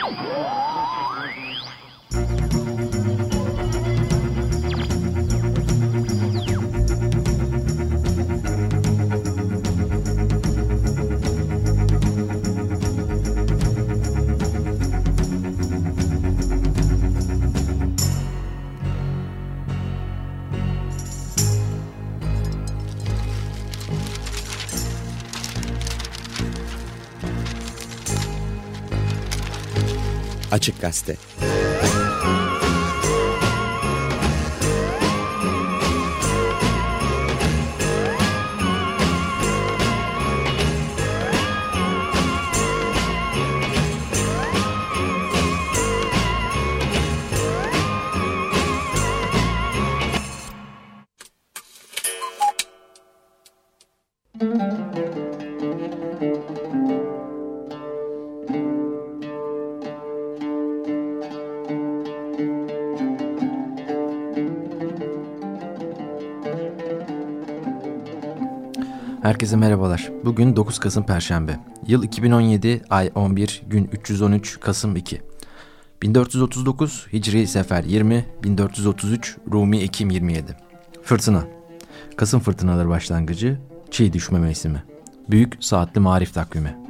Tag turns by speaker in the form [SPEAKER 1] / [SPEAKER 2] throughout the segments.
[SPEAKER 1] Açık Gazete.
[SPEAKER 2] Herkese merhabalar. Bugün 9 Kasım Perşembe. Yıl 2017, ay 11, gün 313, Kasım 2. 1439, Hicri Sefer 20, 1433, Rumi Ekim 27. Fırtına. Kasım fırtınaları başlangıcı, çiğ düşme mevsimi. Büyük saatli marif takvimi.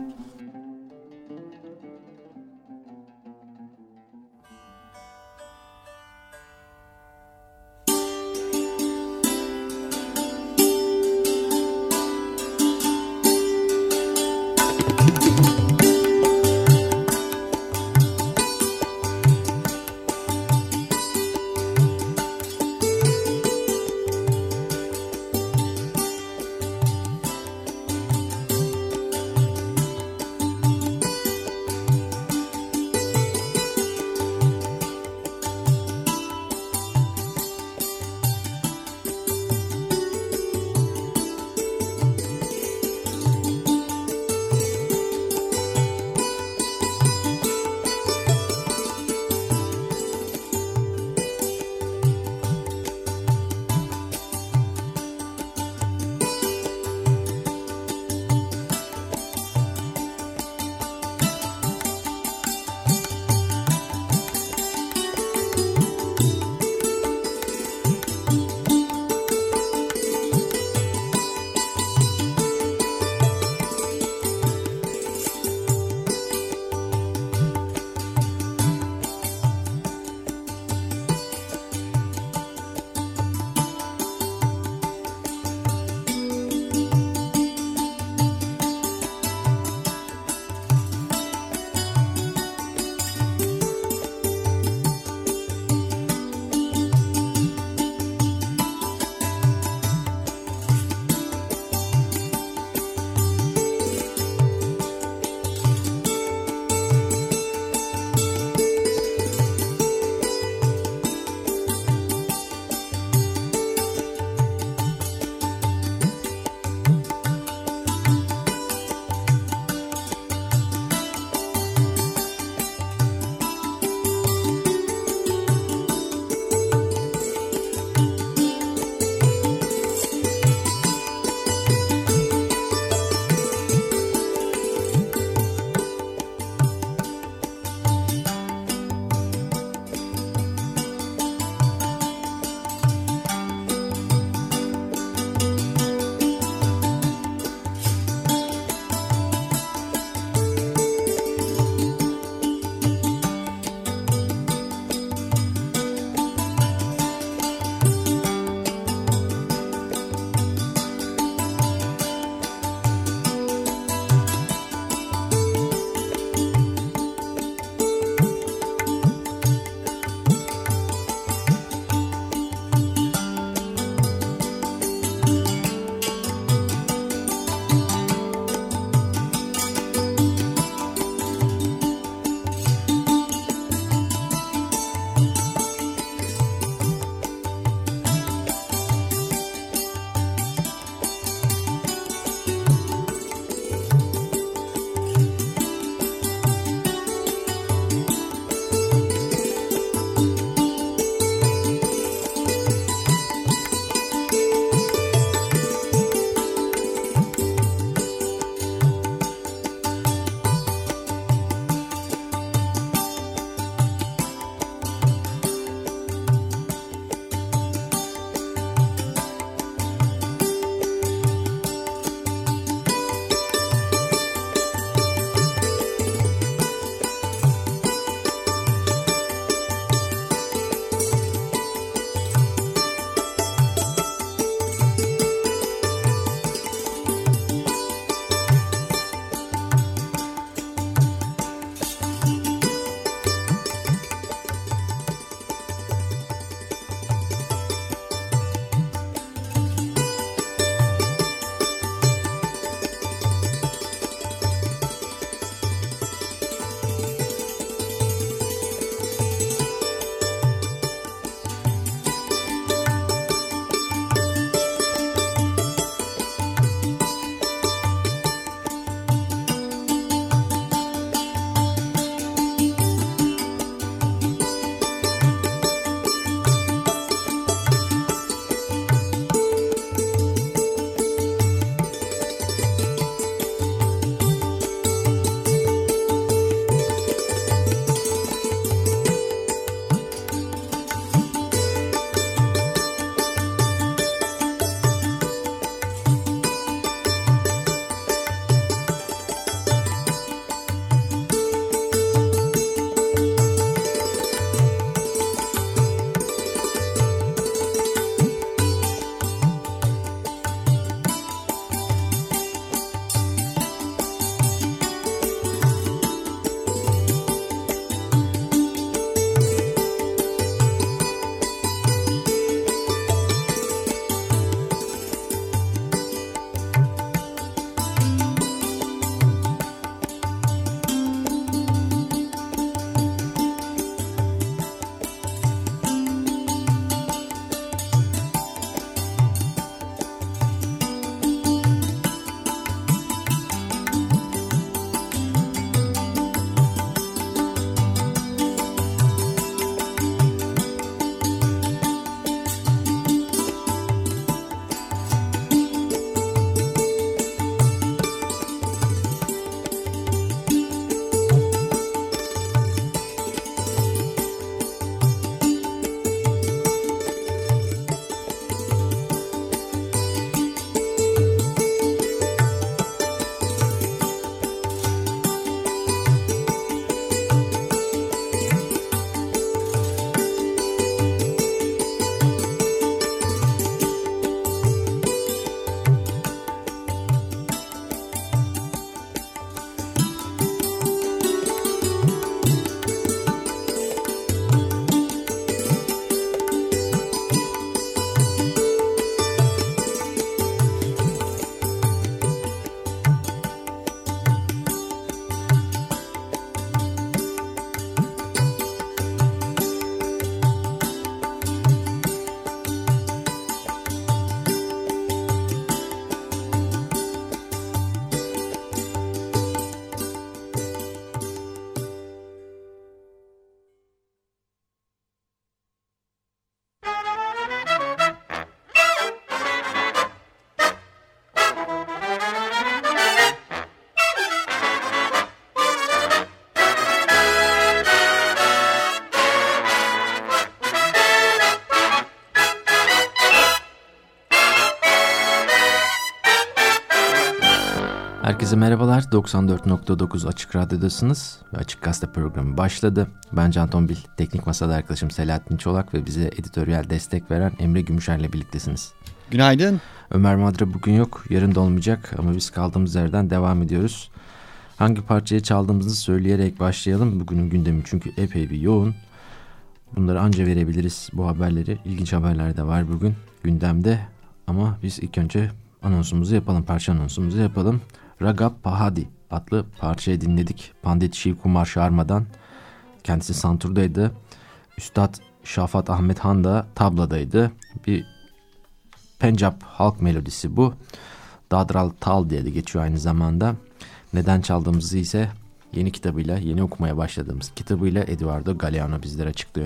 [SPEAKER 2] Herkese merhabalar. 94.9 Açık Radyo'dasınız ve Açık Gazete programı başladı. Ben Can Tombil, teknik masada arkadaşım Selahattin Çolak ve bize editoryal destek veren Emre Gümüşer'le birliktesiniz.
[SPEAKER 3] Günaydın.
[SPEAKER 2] Ömer Madra bugün yok, yarın da olmayacak ama biz kaldığımız yerden devam ediyoruz. Hangi parçayı çaldığımızı söyleyerek başlayalım. Bugünün gündemi çünkü epey bir yoğun. Bunları anca verebiliriz, bu haberleri. İlginç haberler de var bugün gündemde. Ama biz ilk önce anonsumuzu yapalım, parça anonsumuzu yapalım. Ragab Pahadi adlı parçayı dinledik. Pandit Shiv Kumar Sharma'dan. Kendisi santurdaydı. Üstad Şafat Ahmet Han da tabladaydı. Bir Pencap halk melodisi bu. Dadral Tal diye de geçiyor aynı zamanda. Neden çaldığımızı ise yeni kitabıyla, yeni okumaya başladığımız kitabıyla Eduardo Galeano bizlere açıklıyor.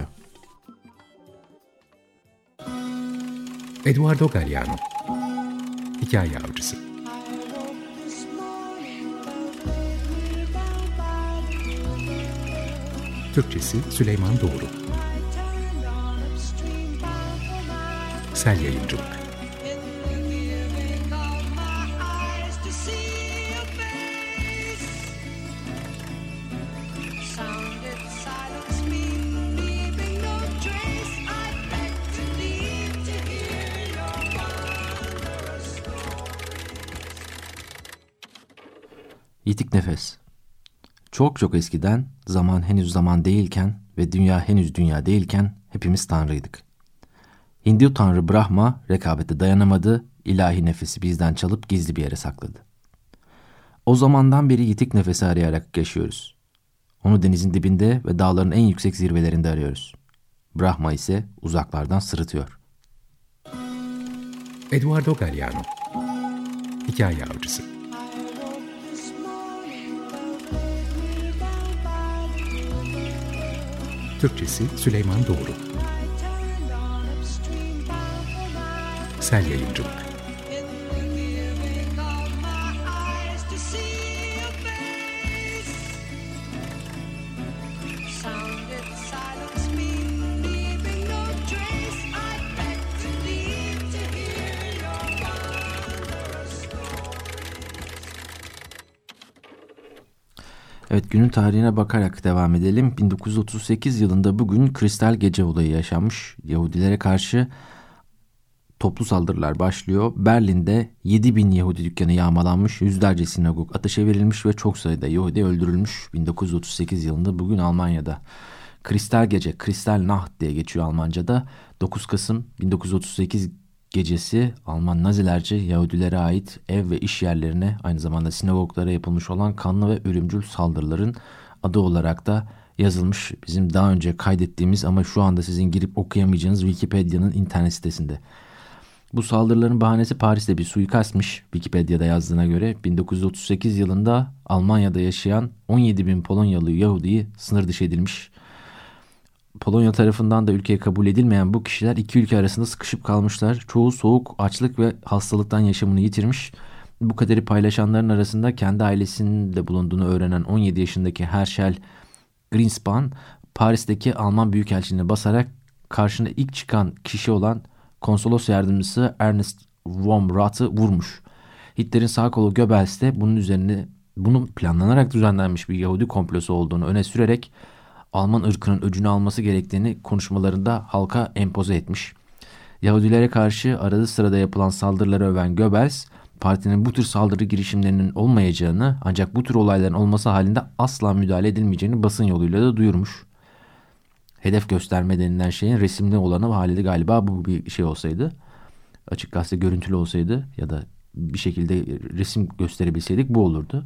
[SPEAKER 4] Eduardo Galeano, Hikaye Avcısı. Türkçesi Süleyman Doğru. Sel Yayıncılık.
[SPEAKER 2] Yitik nefes. Çok çok eskiden, zaman henüz zaman değilken ve dünya henüz dünya değilken hepimiz tanrıydık. Hindu tanrı Brahma rekabete dayanamadı, ilahi nefesi bizden çalıp gizli bir yere sakladı. O zamandan beri yitik nefesi arayarak yaşıyoruz. Onu denizin dibinde ve dağların en yüksek zirvelerinde arıyoruz. Brahma ise uzaklardan sırıtıyor.
[SPEAKER 4] Eduardo Galeano, Hikaye Avcısı. Türkçesi Süleyman Doğru. Sel Yayıncılık.
[SPEAKER 2] Evet, günün tarihine bakarak devam edelim. 1938 yılında bugün Kristal Gece olayı yaşanmış. Yahudilere karşı toplu saldırılar başlıyor. Berlin'de 7.000 Yahudi dükkanı yağmalanmış, yüzlerce sinagog ateşe verilmiş ve çok sayıda Yahudi öldürülmüş. 1938 yılında bugün Almanya'da. Kristal Gece, Kristal Nacht diye geçiyor Almanca'da. 9 Kasım 1938 gecesi Alman Nazilerce Yahudilere ait ev ve iş yerlerine, aynı zamanda sinagoglara yapılmış olan kanlı ve ölümcül saldırıların adı olarak da yazılmış. Bizim daha önce kaydettiğimiz ama şu anda sizin girip okuyamayacağınız Wikipedia'nın internet sitesinde. Bu saldırıların bahanesi Paris'te bir suikastmış. Wikipedia'da yazdığına göre 1938 yılında Almanya'da yaşayan 17.000 Polonyalı Yahudi'yi sınır dışı edilmiş. Polonya tarafından da ülkeye kabul edilmeyen bu kişiler iki ülke arasında sıkışıp kalmışlar. Çoğu soğuk, açlık ve hastalıktan yaşamını yitirmiş. Bu kaderi paylaşanların arasında kendi ailesinin de bulunduğunu öğrenen 17 yaşındaki Herschel Greenspan, Paris'teki Alman Büyükelçiliğine basarak karşına ilk çıkan kişi olan konsolos yardımcısı Ernst von Rath'ı vurmuş. Hitler'in sağ kolu Goebbels de bunun planlanarak düzenlenmiş bir Yahudi komplosu olduğunu öne sürerek Alman ırkının öcünü alması gerektiğini konuşmalarında halka empoze etmiş. Yahudilere karşı arada sırada yapılan saldırıları öven Goebbels, partinin bu tür saldırı girişimlerinin olmayacağını, ancak bu tür olayların olması halinde asla müdahale edilmeyeceğini basın yoluyla da duyurmuş. Hedef gösterme denilen şeyin resimli olanı halinde galiba bu bir şey olsaydı, açık gazete görüntülü olsaydı ya da bir şekilde resim gösterebilseydik bu olurdu.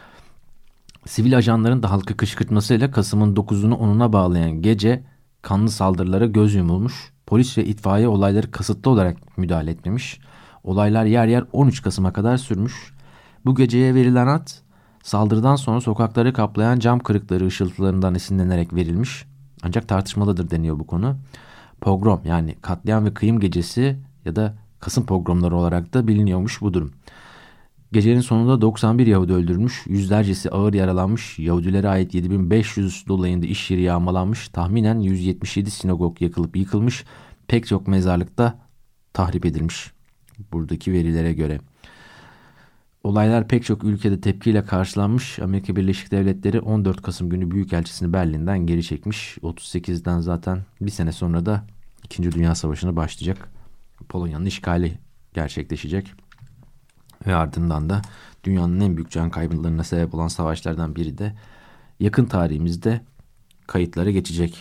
[SPEAKER 2] Sivil ajanların da halkı kışkırtmasıyla Kasım'ın 9'unu 10'una bağlayan gece kanlı saldırılara göz yumulmuş. Polis ve itfaiye olayları kasıtlı olarak müdahale etmemiş. Olaylar yer yer 13 Kasım'a kadar sürmüş. Bu geceye verilen ad saldırıdan sonra sokakları kaplayan cam kırıkları ışıltılarından esinlenerek verilmiş. Ancak tartışmalıdır deniyor bu konu. Pogrom, yani katliam ve kıyım gecesi ya da Kasım pogromları olarak da biliniyormuş bu durum. Gecenin sonunda 91 Yahudi öldürülmüş, yüzlercesi ağır yaralanmış, Yahudilere ait 7500 dolayında iş yeri yağmalanmış, tahminen 177 sinagog yakılıp yıkılmış, pek çok mezarlıkta tahrip edilmiş buradaki verilere göre. Olaylar pek çok ülkede tepkiyle karşılanmış. Amerika Birleşik Devletleri 14 Kasım günü Büyükelçisini Berlin'den geri çekmiş. 38'den zaten bir sene sonra da 2. Dünya Savaşı'na başlayacak. Polonya'nın işgali gerçekleşecek. Ve ardından da dünyanın en büyük can kayblarına sebep olan savaşlardan biri de yakın tarihimizde kayıtlara geçecek.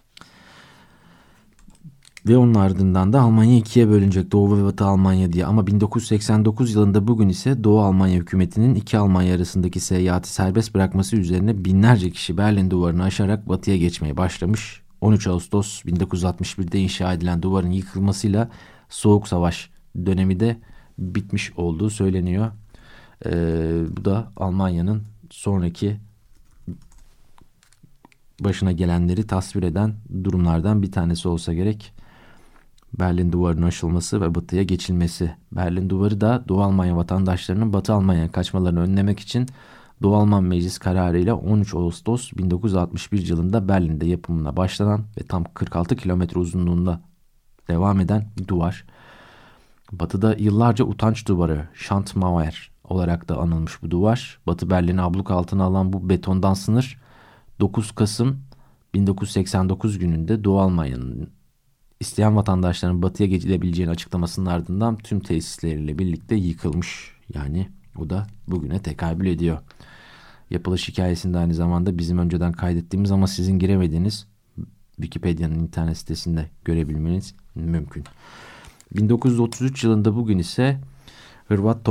[SPEAKER 2] Ve onun ardından da Almanya ikiye bölünecek, Doğu ve Batı Almanya diye. Ama 1989 yılında bugün ise Doğu Almanya hükümetinin iki Almanya arasındaki seyahati serbest bırakması üzerine binlerce kişi Berlin duvarını aşarak batıya geçmeye başlamış. 13 Ağustos 1961'de inşa edilen duvarın yıkılmasıyla Soğuk Savaş dönemi de bitmiş olduğu söyleniyor. Bu da Almanya'nın sonraki başına gelenleri tasvir eden durumlardan bir tanesi olsa gerek. Berlin Duvarı'nın aşılması ve batıya geçilmesi. Berlin Duvarı da Doğu Almanya vatandaşlarının Batı Almanya'ya kaçmalarını önlemek için Doğu Alman Meclis kararıyla 13 Ağustos 1961 yılında Berlin'de yapımına başlanan ve tam 46 kilometre uzunluğunda devam eden bir duvar. Batı'da yıllarca utanç duvarı, Schandmauer olarak da anılmış bu duvar. Batı Berlin'i abluk altına alan bu betondan sınır 9 Kasım 1989 gününde Doğu Almanya'nın isteyen vatandaşların batıya geçilebileceğini açıklamasının ardından tüm tesisleriyle birlikte yıkılmış. Yani o da bugüne tekabül ediyor. Yapılış hikayesinde aynı zamanda bizim önceden kaydettiğimiz ama sizin giremediğiniz Wikipedia'nın internet sitesinde görebilmeniz mümkün. 1933 yılında bugün ise Hırvat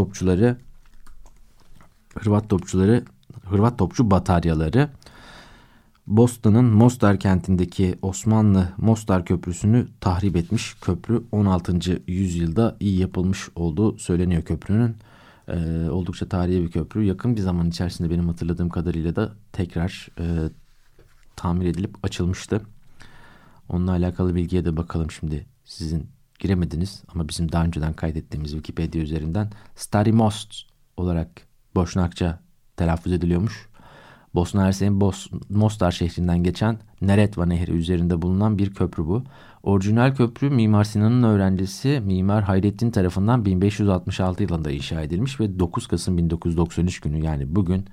[SPEAKER 2] topçu bataryaları Bosna'nın Mostar kentindeki Osmanlı Mostar Köprüsü'nü tahrip etmiş. Köprü 16. yüzyılda iyi yapılmış olduğu söyleniyor köprünün. Oldukça tarihi bir köprü. Yakın bir zaman içerisinde benim hatırladığım kadarıyla da tekrar tamir edilip açılmıştı. Onunla alakalı bilgiye de bakalım şimdi. Sizin giremediniz ama bizim daha önceden kaydettiğimiz Wikipedia üzerinden Stari Most olarak Boşnakça telaffuz ediliyormuş. Bosna Hersek'in Mostar şehrinden geçen Neretva Nehri üzerinde bulunan bir köprü bu. Orijinal köprü Mimar Sinan'ın öğrencisi Mimar Hayrettin tarafından 1566 yılında inşa edilmiş ve 9 Kasım 1993 günü yani bugün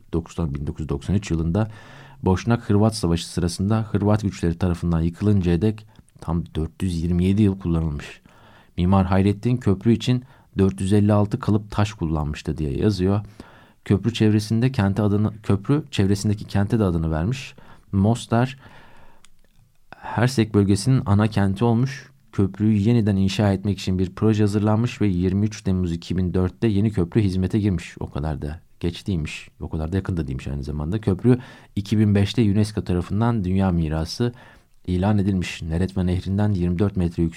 [SPEAKER 2] 1993 yılında Boşnak-Hırvat Savaşı sırasında Hırvat güçleri tarafından yıkılıncaya dek tam 427 yıl kullanılmış. Mimar Hayrettin köprü için 456 kalıp taş kullanmıştı diye yazıyor. Köprü çevresindeki kente de adını vermiş. Mostar Hersek bölgesinin ana kenti olmuş. Köprüyü yeniden inşa etmek için bir proje hazırlanmış ve 23 Temmuz 2004'te yeni köprü hizmete girmiş. O kadar da geç değilmiş. O kadar da yakın da değilmiş aynı zamanda. Köprü 2005'te UNESCO tarafından Dünya Mirası ilan edilmiş. Neretva Nehri'nden 24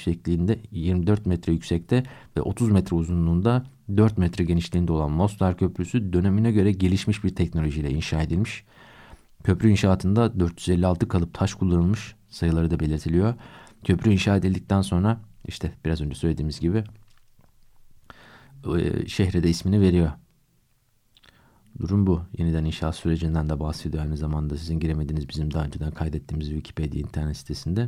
[SPEAKER 2] metre yüksekte ve 30 metre uzunluğunda 4 metre genişliğinde olan Mostar Köprüsü dönemine göre gelişmiş bir teknolojiyle inşa edilmiş. Köprü inşaatında 456 kalıp taş kullanılmış, sayıları da belirtiliyor. Köprü inşa edildikten sonra işte biraz önce söylediğimiz gibi şehre de ismini veriyor. Durum bu. Yeniden inşaat sürecinden de bahsediyor aynı zamanda. Sizin giremediğiniz bizim daha önceden kaydettiğimiz Wikipedia internet sitesinde.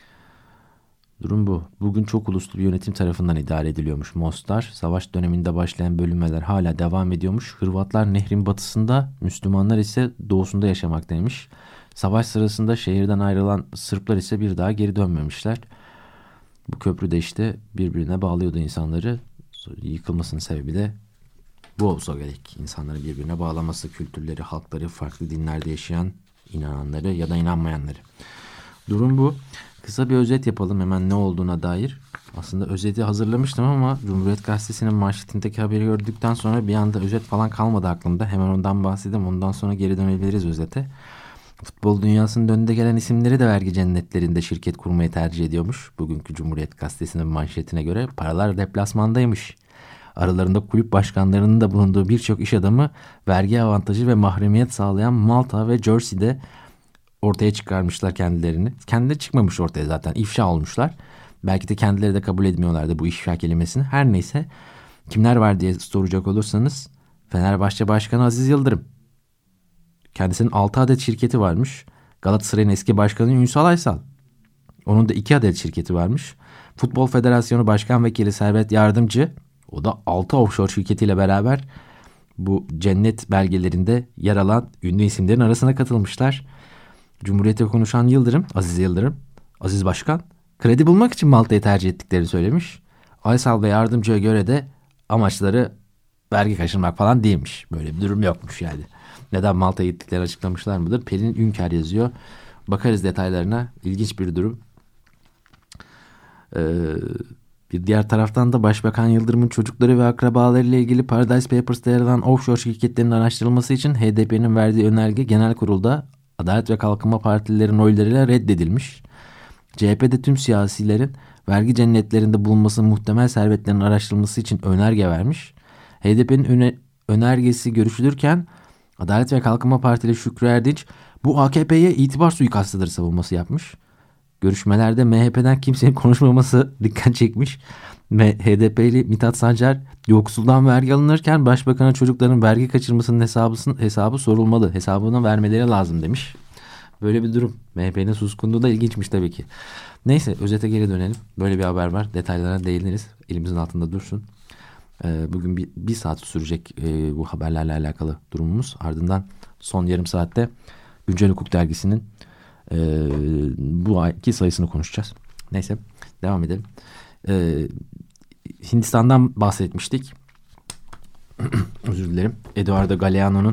[SPEAKER 2] Durum bu. Bugün çok uluslu bir yönetim tarafından idare ediliyormuş Mostar. Savaş döneminde başlayan bölünmeler hala devam ediyormuş. Hırvatlar nehrin batısında, Müslümanlar ise doğusunda yaşamaktaymış. Savaş sırasında şehirden ayrılan Sırplar ise bir daha geri dönmemişler. Bu köprü de işte birbirine bağlıyordu insanları. Yıkılmasının sebebi de bu olsa gerek. İnsanları birbirine bağlaması, kültürleri, halkları, farklı dinlerde yaşayan inananları ya da inanmayanları. Durum bu. Kısa bir özet yapalım hemen ne olduğuna dair. Aslında özeti hazırlamıştım ama Cumhuriyet Gazetesi'nin manşetindeki haberi gördükten sonra bir anda özet falan kalmadı aklımda. Hemen ondan bahsedeyim. Ondan sonra geri dönebiliriz özete. Futbol dünyasının önde gelen isimleri de vergi cennetlerinde şirket kurmayı tercih ediyormuş. Bugünkü Cumhuriyet Gazetesi'nin manşetine göre paralar deplasmandaymış. Aralarında kulüp başkanlarının da bulunduğu birçok iş adamı vergi avantajı ve mahremiyet sağlayan Malta ve Jersey'de ortaya çıkarmışlar kendilerini. Kendileri çıkmamış ortaya zaten. İfşa olmuşlar. Belki de kendileri de kabul etmiyorlardı bu ifşa kelimesini. Her neyse kimler var diye soracak olursanız Fenerbahçe Başkanı Aziz Yıldırım. Kendisinin 6 adet şirketi varmış. Galatasaray'ın eski başkanı Ünsal Aysal. Onun da 2 adet şirketi varmış. Futbol Federasyonu Başkan Vekili Servet Yardımcı. O da 6 offshore şirketiyle beraber bu cennet belgelerinde yer alan ünlü isimlerin arasına katılmışlar. Cumhuriyet'e konuşan Yıldırım, Aziz Yıldırım, Aziz Başkan, kredi bulmak için Malta'yı tercih ettiklerini söylemiş. Aysal ve Yardımcı'ya göre de amaçları vergi kaçırmak falan değilmiş. Böyle bir durum yokmuş yani. Neden Malta'ya gittiklerini açıklamışlar mıdır? Pelin Ünker yazıyor. Bakarız detaylarına. İlginç bir durum. Bir diğer taraftan da Başbakan Yıldırım'ın çocukları ve akrabalarıyla ilgili Paradise Papers'ta yer alan offshore şirketlerin araştırılması için HDP'nin verdiği önerge genel kurulda Adalet ve Kalkınma Partililerin oylarıyla reddedilmiş. CHP'de tüm siyasilerin vergi cennetlerinde bulunması muhtemel servetlerin araştırılması için önerge vermiş. HDP'nin önergesi görüşülürken Adalet ve Kalkınma Partili Şükrü Erdinç bu AKP'ye itibar suikastıdır savunması yapmış. Görüşmelerde MHP'den kimsenin konuşmaması dikkat çekmiş. HDP'li Mithat Sancar yoksuldan vergi alınırken başbakana çocukların vergi kaçırmasının hesabı sorulmalı. Hesabını vermeleri lazım demiş. Böyle bir durum. MHP'nin suskunluğu da ilginçmiş tabii ki. Neyse özete geri dönelim. Böyle bir haber var. Detaylara değiniriz. Elimizin altında dursun. Bugün bir saat sürecek bu haberlerle alakalı durumumuz. Ardından son yarım saatte Güncel Hukuk Dergisi'nin bu ayki sayısını konuşacağız. Neyse devam edelim. Hindistan'dan bahsetmiştik. Özür dilerim. Eduardo Galeano'nun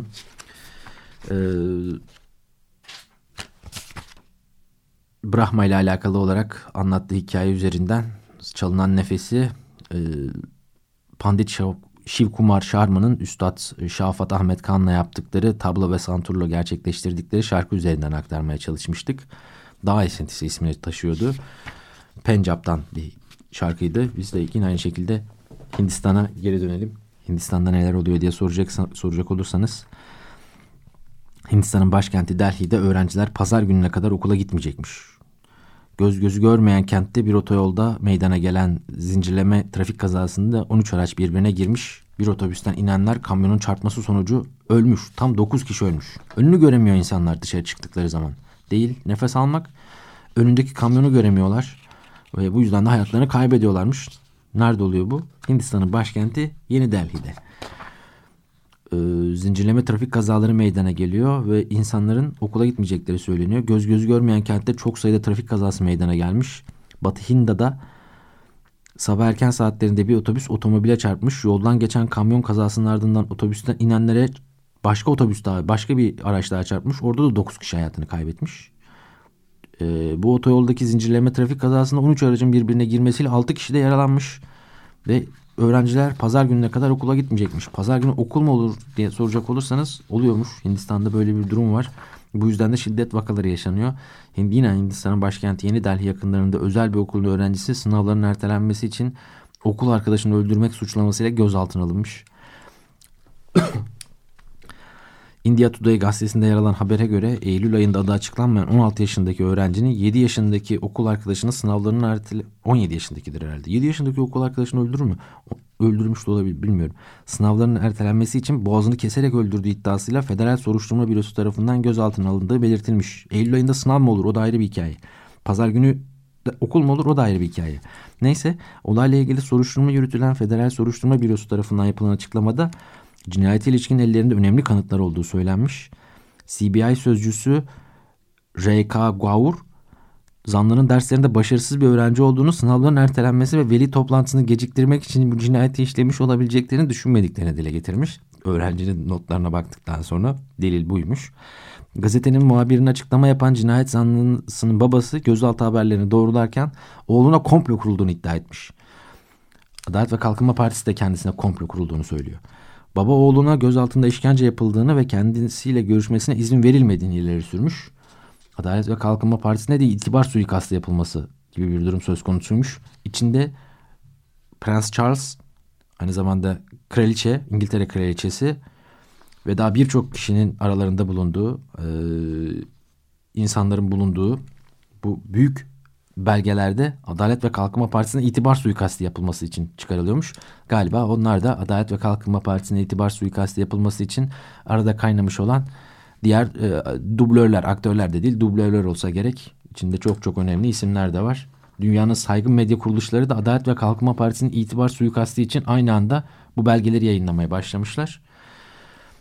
[SPEAKER 2] Brahma ile alakalı olarak anlattığı hikaye üzerinden çalınan nefesi Pandit Shiv Kumar Sharma'nın Üstad Şafat Ahmet Khan'la yaptıkları tabla ve santurla gerçekleştirdikleri şarkı üzerinden aktarmaya çalışmıştık. Dağ Esintisi ismini taşıyordu. Pencap'tan bir şarkıydı. Biz de yine aynı şekilde Hindistan'a geri dönelim. Hindistan'da neler oluyor diye soracak olursanız, Hindistan'ın başkenti Delhi'de öğrenciler pazar gününe kadar okula gitmeyecekmiş. Göz gözü görmeyen kentte bir otoyolda meydana gelen zincirleme trafik kazasında 13 araç birbirine girmiş. Bir otobüsten inenler kamyonun çarpması sonucu ölmüş. Tam 9 kişi ölmüş. Önünü göremiyor insanlar dışarı çıktıkları zaman. Değil, nefes almak. Önündeki kamyonu göremiyorlar. Ve bu yüzden de hayatlarını kaybediyorlarmış. Nerede oluyor bu? Hindistan'ın başkenti Yeni Delhi'de. Zincirleme trafik kazaları meydana geliyor ve insanların okula gitmeyecekleri söyleniyor. Göz gözü görmeyen kentte çok sayıda trafik kazası meydana gelmiş. Batı Hinda'da sabah erken saatlerinde bir otobüs otomobile çarpmış. Yoldan geçen kamyon kazasının ardından otobüsten inenlere başka bir araç daha çarpmış. Orada da 9 kişi hayatını kaybetmiş. Bu otoyoldaki zincirleme trafik kazasında 13 aracın birbirine girmesiyle 6 kişi de yaralanmış. Ve öğrenciler pazar gününe kadar okula gitmeyecekmiş. Pazar günü okul mu olur diye soracak olursanız oluyormuş. Hindistan'da böyle bir durum var. Bu yüzden de şiddet vakaları yaşanıyor. Yine Hindistan'ın başkenti Yeni Delhi yakınlarında özel bir okulun öğrencisi sınavların ertelenmesi için okul arkadaşını öldürmek suçlamasıyla gözaltına alınmış. India Today gazetesinde yer alan habere göre Eylül ayında adı açıklanmayan 16 yaşındaki öğrencinin 7 yaşındaki okul arkadaşının sınavlarının 17 yaşındakidir herhalde. 7 yaşındaki okul arkadaşını öldürür mü? Öldürmüş de olabilir, bilmiyorum. Sınavlarının ertelenmesi için boğazını keserek öldürdüğü iddiasıyla Federal Soruşturma Bürosu tarafından gözaltına alındığı belirtilmiş. Eylül ayında sınav mı olur? O da ayrı bir hikaye. Pazar günü okul mu olur? O da ayrı bir hikaye. Neyse, olayla ilgili soruşturma yürütülen Federal Soruşturma Bürosu tarafından yapılan açıklamada cinayete ilişkin ellerinde önemli kanıtlar olduğu söylenmiş. CBI sözcüsü R.K. Gaur, zanlının derslerinde başarısız bir öğrenci olduğunu, sınavların ertelenmesi ve veli toplantısını geciktirmek için bu cinayeti işlemiş olabileceklerini düşünmediklerini dile getirmiş. Öğrencinin notlarına baktıktan sonra delil buymuş. Gazetenin muhabirine açıklama yapan cinayet zanlısının babası gözaltı haberlerini doğrularken oğluna komplo kurulduğunu iddia etmiş. Adalet ve Kalkınma Partisi de kendisine komplo kurulduğunu söylüyor. Baba oğluna gözaltında işkence yapıldığını ve kendisiyle görüşmesine izin verilmediğini ileri sürmüş. Adalet ve Kalkınma Partisi'ne de itibar suikastı yapılması gibi bir durum söz konusuymuş. İçinde Prens Charles, aynı zamanda kraliçe, İngiltere kraliçesi ve daha birçok kişinin aralarında bulunduğu, insanların bulunduğu bu büyük belgelerde Adalet ve Kalkınma Partisi'ne itibar suikastı yapılması için çıkarılıyormuş. Galiba onlar da Adalet ve Kalkınma Partisi'ne itibar suikastı yapılması için arada kaynamış olan diğer dublörler, aktörler de değil, dublörler olsa gerek. İçinde çok çok önemli isimler de var. Dünyanın saygın medya kuruluşları da Adalet ve Kalkınma Partisi'nin itibar suikastı için aynı anda bu belgeleri yayınlamaya başlamışlar.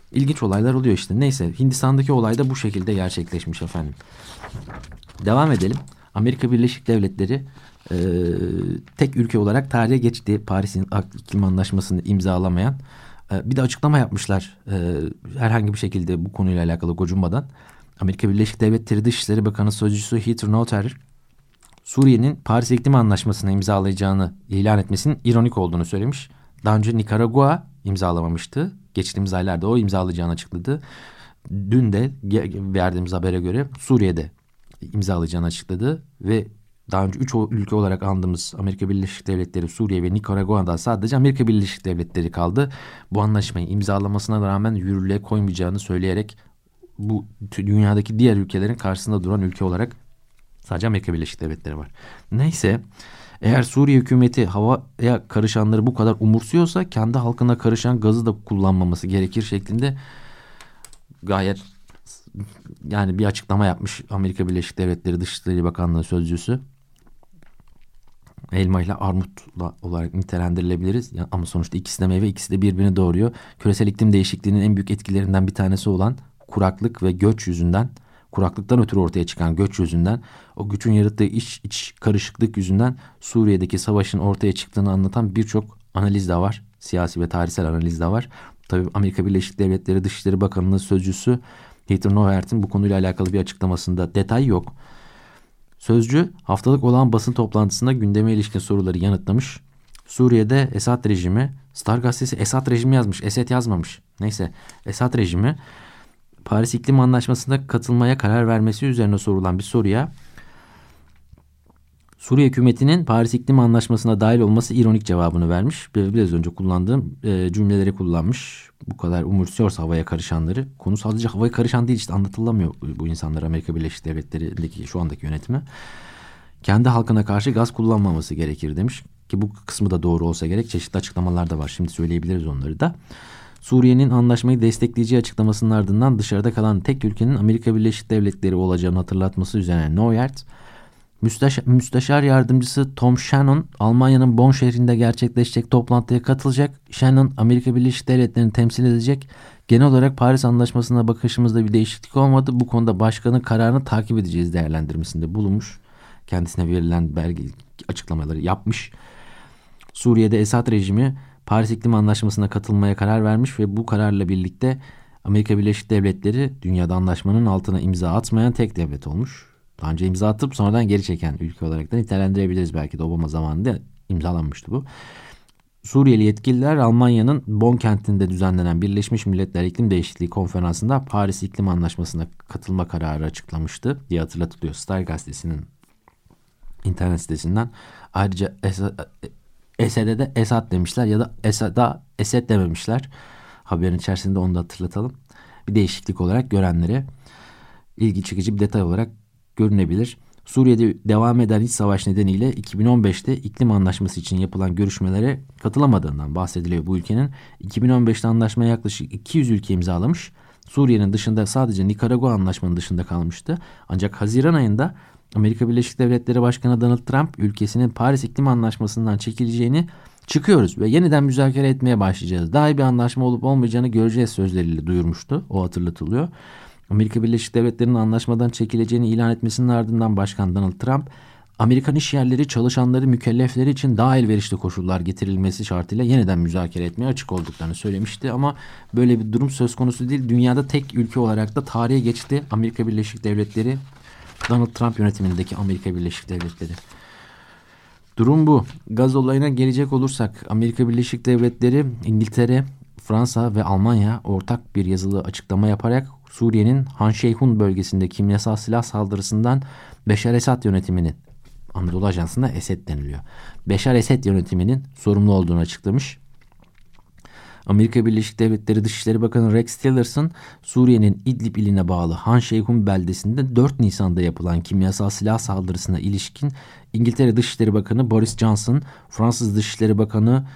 [SPEAKER 2] İlginç olaylar oluyor işte. Neyse, Hindistan'daki olay da bu şekilde gerçekleşmiş efendim. Devam edelim. Amerika Birleşik Devletleri tek ülke olarak tarihe geçti. Paris'in İklim Anlaşması'nı imzalamayan. Bir de açıklama yapmışlar. Herhangi bir şekilde bu konuyla alakalı gocunmadan. Amerika Birleşik Devletleri Dışişleri Bakanı Sözcüsü Heather Nauert, Suriye'nin Paris İklim Anlaşması'nı imzalayacağını ilan etmesinin ironik olduğunu söylemiş. Daha önce Nikaragua imzalamamıştı. Geçtiğimiz aylarda o imzalayacağını açıkladı. Dün de verdiğimiz habere göre Suriye'de imzalayacağını açıkladı ve daha önce 3 ülke olarak andığımız Amerika Birleşik Devletleri, Suriye ve Nikaragua'da sadece Amerika Birleşik Devletleri kaldı. Bu anlaşmayı imzalamasına rağmen yürürlüğe koymayacağını söyleyerek bu dünyadaki diğer ülkelerin karşısında duran ülke olarak sadece Amerika Birleşik Devletleri var. Neyse, eğer Suriye hükümeti havaya karışanları bu kadar umursuyorsa kendi halkına karışan gazı da kullanmaması gerekir şeklinde gayet yani bir açıklama yapmış Amerika Birleşik Devletleri Dışişleri Bakanlığı Sözcüsü. Elma ile armutla olarak nitelendirilebiliriz. Ama sonuçta ikisi de meyve, ikisi de birbirini doğuruyor. Küresel iklim değişikliğinin en büyük etkilerinden bir tanesi olan kuraklık ve göç yüzünden, kuraklıktan ötürü ortaya çıkan göç yüzünden, o gücün yarattığı iç karışıklık yüzünden Suriye'deki savaşın ortaya çıktığını anlatan birçok analiz de var. Siyasi ve tarihsel analiz de var. Tabii Amerika Birleşik Devletleri Dışişleri Bakanlığı Sözcüsü Heather Nauert'in bu konuyla alakalı bir açıklamasında detay yok. Sözcü haftalık olan basın toplantısında gündeme ilişkin soruları yanıtlamış. Suriye'de Esad rejimi, Star gazetesi Esad rejimi yazmış, Esed yazmamış. Neyse, Esad rejimi Paris İklim Anlaşması'na katılmaya karar vermesi üzerine sorulan bir soruya Suriye hükümetinin Paris İklim Anlaşması'na dahil olması ironik cevabını vermiş. Biraz önce kullandığım cümleleri kullanmış. Bu kadar umursuyorsa havaya karışanları. Konu sadece havaya karışan değil, işte anlatılamıyor bu insanlar Amerika Birleşik Devletleri'ndeki şu andaki yönetimi. Kendi halkına karşı gaz kullanmaması gerekir demiş. Ki bu kısmı da doğru olsa gerek. Çeşitli açıklamalar da var. Şimdi söyleyebiliriz onları da. Suriye'nin anlaşmayı destekleyeceği açıklamasının ardından dışarıda kalan tek ülkenin Amerika Birleşik Devletleri olacağını hatırlatması üzerine Nauert, Müsteşar Yardımcısı Tom Shannon, Almanya'nın Bonn şehrinde gerçekleşecek toplantıya katılacak. Shannon, Amerika Birleşik Devletleri'ni temsil edecek. Genel olarak Paris Anlaşması'na bakışımızda bir değişiklik olmadı. Bu konuda başkanın kararını takip edeceğiz değerlendirmesinde bulunmuş. Kendisine verilen belge açıklamaları yapmış. Suriye'de Esad rejimi Paris İklim Anlaşması'na katılmaya karar vermiş ve bu kararla birlikte Amerika Birleşik Devletleri dünyada anlaşmanın altına imza atmayan tek devlet olmuş. Daha önce imza atıp sonradan geri çeken ülke olarak da nitelendirebiliriz belki de. Obama zamanında imzalanmıştı bu. Suriyeli yetkililer Almanya'nın Bonn kentinde düzenlenen Birleşmiş Milletler İklim Değişikliği Konferansı'nda Paris İklim Anlaşması'na katılma kararı açıklamıştı diye hatırlatılıyor Star gazetesinin internet sitesinden. Ayrıca Esed'e de Esad demişler ya da Esad'a Esed dememişler. Haberin içerisinde onu da hatırlatalım. Bir değişiklik olarak görenlere ilgi çekici bir detay olarak görünebilir. Suriye'de devam eden iç savaş nedeniyle 2015'te iklim anlaşması için yapılan görüşmelere katılamadığından bahsediliyor bu ülkenin. 2015'te anlaşmaya yaklaşık 200 ülke imzalamış. Suriye'nin dışında sadece Nikaragua anlaşmanın dışında kalmıştı. Ancak Haziran ayında Amerika Birleşik Devletleri Başkanı Donald Trump ülkesinin Paris İklim Anlaşması'ndan çekileceğini, çıkıyoruz ve yeniden müzakere etmeye başlayacağız, daha iyi bir anlaşma olup olmayacağını göreceğiz sözleriyle duyurmuştu. O hatırlatılıyor. Amerika Birleşik Devletleri'nin anlaşmadan çekileceğini ilan etmesinin ardından Başkan Donald Trump, Amerikan iş yerleri çalışanları, mükellefleri için daha elverişli koşullar getirilmesi şartıyla yeniden müzakere etmeye açık olduklarını söylemişti. Ama böyle bir durum söz konusu değil. Dünyada tek ülke olarak da tarihe geçti Amerika Birleşik Devletleri, Donald Trump yönetimindeki Amerika Birleşik Devletleri. Durum bu. Gaz olayına gelecek olursak Amerika Birleşik Devletleri, İngiltere, Fransa ve Almanya ortak bir yazılı açıklama yaparak Suriye'nin Han Şeyhun bölgesinde kimyasal silah saldırısından Beşar Esad yönetiminin, Anadolu Ajansı'nda Esed deniliyor, Beşar Esed yönetiminin sorumlu olduğunu açıklamış. Amerika Birleşik Devletleri Dışişleri Bakanı Rex Tillerson, Suriye'nin İdlib iline bağlı Han Şeyhun beldesinde 4 Nisan'da yapılan kimyasal silah saldırısına ilişkin İngiltere Dışişleri Bakanı Boris Johnson, Fransız Dışişleri Bakanı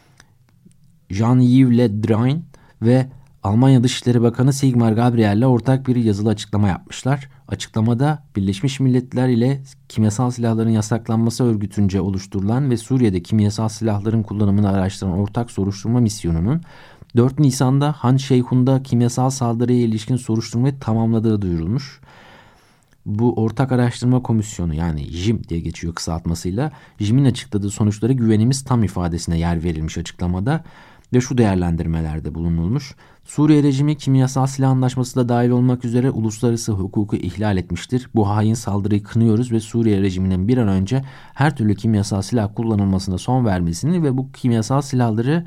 [SPEAKER 2] Jean-Yves Le Drian ve Almanya Dışişleri Bakanı Sigmar Gabriel ile ortak bir yazılı açıklama yapmışlar. Açıklamada Birleşmiş Milletler ile kimyasal silahların yasaklanması örgütünce oluşturulan ve Suriye'de kimyasal silahların kullanımını araştıran ortak soruşturma misyonunun 4 Nisan'da Han Şeyhun'da kimyasal saldırıya ilişkin soruşturmayı tamamladığı duyurulmuş. Bu Ortak Araştırma Komisyonu, yani JIM diye geçiyor kısaltmasıyla, JIM'in açıkladığı sonuçlara güvenimiz tam ifadesine yer verilmiş açıklamada ve şu değerlendirmelerde bulunulmuş. Suriye rejimi kimyasal silah anlaşması da dahil olmak üzere uluslararası hukuku ihlal etmiştir. Bu hain saldırıyı kınıyoruz ve Suriye rejiminin bir an önce her türlü kimyasal silah kullanılmasına son vermesini ve bu kimyasal silahları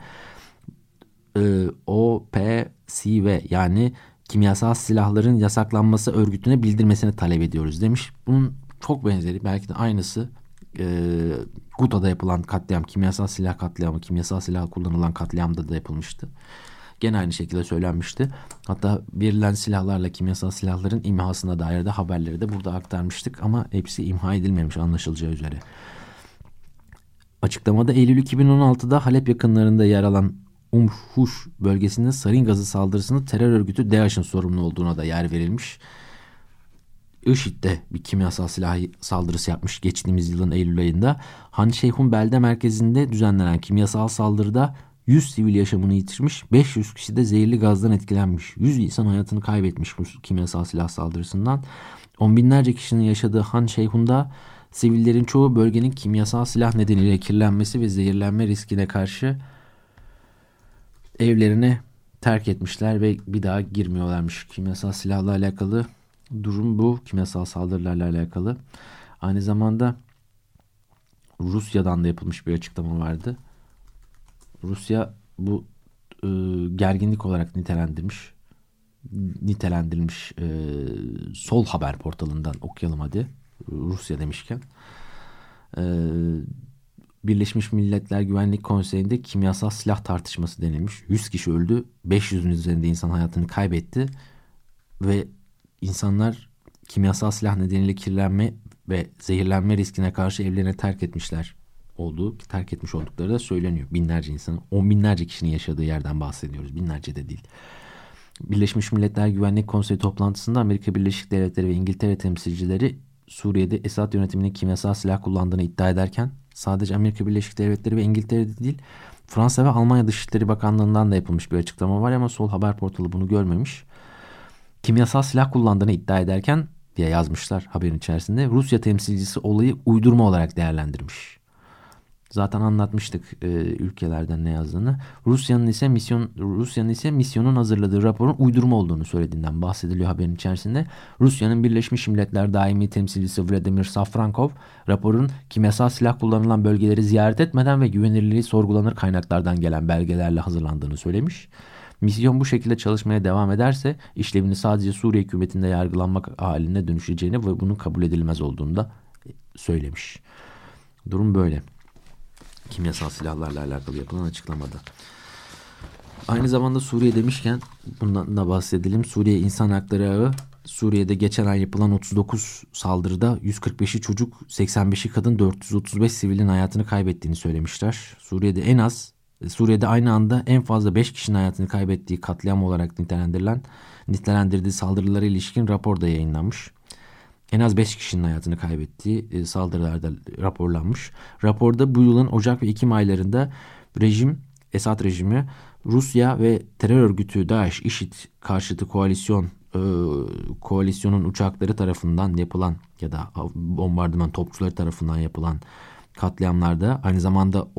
[SPEAKER 2] OPCW, yani kimyasal silahların yasaklanması örgütüne bildirmesini talep ediyoruz demiş. Bunun çok benzeri, belki de aynısı Guta'da yapılan katliam, kimyasal silah katliamı, kimyasal silah kullanılan katliamda da yapılmıştı. Gene aynı şekilde söylenmişti. Hatta verilen silahlarla kimyasal silahların imhasına dair de haberleri de burada aktarmıştık ama hepsi imha edilmemiş anlaşılacağı üzere. Açıklamada Eylül 2016'da Halep yakınlarında yer alan Huş bölgesinde sarin gazı saldırısını terör örgütü DAEŞ'in sorumlu olduğuna da yer verilmiş. IŞİD'de bir kimyasal silah saldırısı yapmış geçtiğimiz yılın Eylül ayında. Han Şeyhun belde merkezinde düzenlenen kimyasal saldırıda 100 sivil yaşamını yitirmiş, 500 kişi de zehirli gazdan etkilenmiş. 100 insan hayatını kaybetmiş bu kimyasal silah saldırısından. On binlerce kişinin yaşadığı Han Şeyhun'da sivillerin çoğu bölgenin kimyasal silah nedeniyle kirlenmesi ve zehirlenme riskine karşı evlerini terk etmişler ve bir daha girmiyorlarmış. Kimyasal silahla alakalı durum bu. Kimyasal saldırılarla alakalı. Aynı zamanda Rusya'dan da yapılmış bir açıklama vardı. Rusya bu gerginlik olarak nitelendirilmiş Sol Haber portalından okuyalım hadi. Rusya demişken. Birleşmiş Milletler Güvenlik Konseyi'nde kimyasal silah tartışması denilmiş. 100 kişi öldü. 500'ün üzerinde insan hayatını kaybetti. Ve insanlar kimyasal silah nedeniyle kirlenme ve zehirlenme riskine karşı evlerini terk etmiş oldukları da söyleniyor. Binlerce insanın, 10 binlerce kişinin yaşadığı yerden bahsediyoruz. Binlerce de değil. Birleşmiş Milletler Güvenlik Konseyi toplantısında Amerika Birleşik Devletleri ve İngiltere temsilcileri Suriye'de Esad yönetiminin kimyasal silah kullandığını iddia ederken sadece Amerika Birleşik Devletleri ve İngiltere'de değil, Fransa ve Almanya Dışişleri Bakanlığı'ndan da yapılmış bir açıklama var ama Sol Haber portalı bunu görmemiş. Kimyasal silah kullandığını iddia ederken diye yazmışlar haberin içerisinde. Rusya temsilcisi olayı uydurma olarak değerlendirmiş. Zaten anlatmıştık ülkelerden ne yazdığını. Rusya'nın ise misyonun hazırladığı raporun uydurma olduğunu söylediğinden bahsediliyor haberin içerisinde. Rusya'nın Birleşmiş Milletler Daimi Temsilcisi Vladimir Safrankov, raporun kimyasal silah kullanılan bölgeleri ziyaret etmeden ve güvenilirliği sorgulanır kaynaklardan gelen belgelerle hazırlandığını söylemiş. Misyon bu şekilde çalışmaya devam ederse işlevini sadece Suriye hükümetinde yargılanmak haline dönüşeceğini ve bunun kabul edilmez olduğunu da söylemiş. Durum böyle. Kimyasal silahlarla alakalı yapılan açıklamada. Aynı zamanda Suriye demişken bundan da bahsedelim. Suriye İnsan Hakları Ağı, Suriye'de geçen ay yapılan 39 saldırıda 145'i çocuk, 85'i kadın, 435 sivilin hayatını kaybettiğini söylemişler. Suriye'de aynı anda en fazla 5 kişinin hayatını kaybettiği katliam olarak nitelendirdiği saldırılara ilişkin rapor da yayınlanmış. En az 5 kişinin hayatını kaybettiği saldırılarda raporlanmış. Raporda bu yılın Ocak ve Ekim aylarında Esad rejimi Rusya ve terör örgütü DAEŞ, IŞİD karşıtı koalisyonun uçakları tarafından yapılan ya da bombardıman topçuları tarafından yapılan katliamlarda, aynı zamanda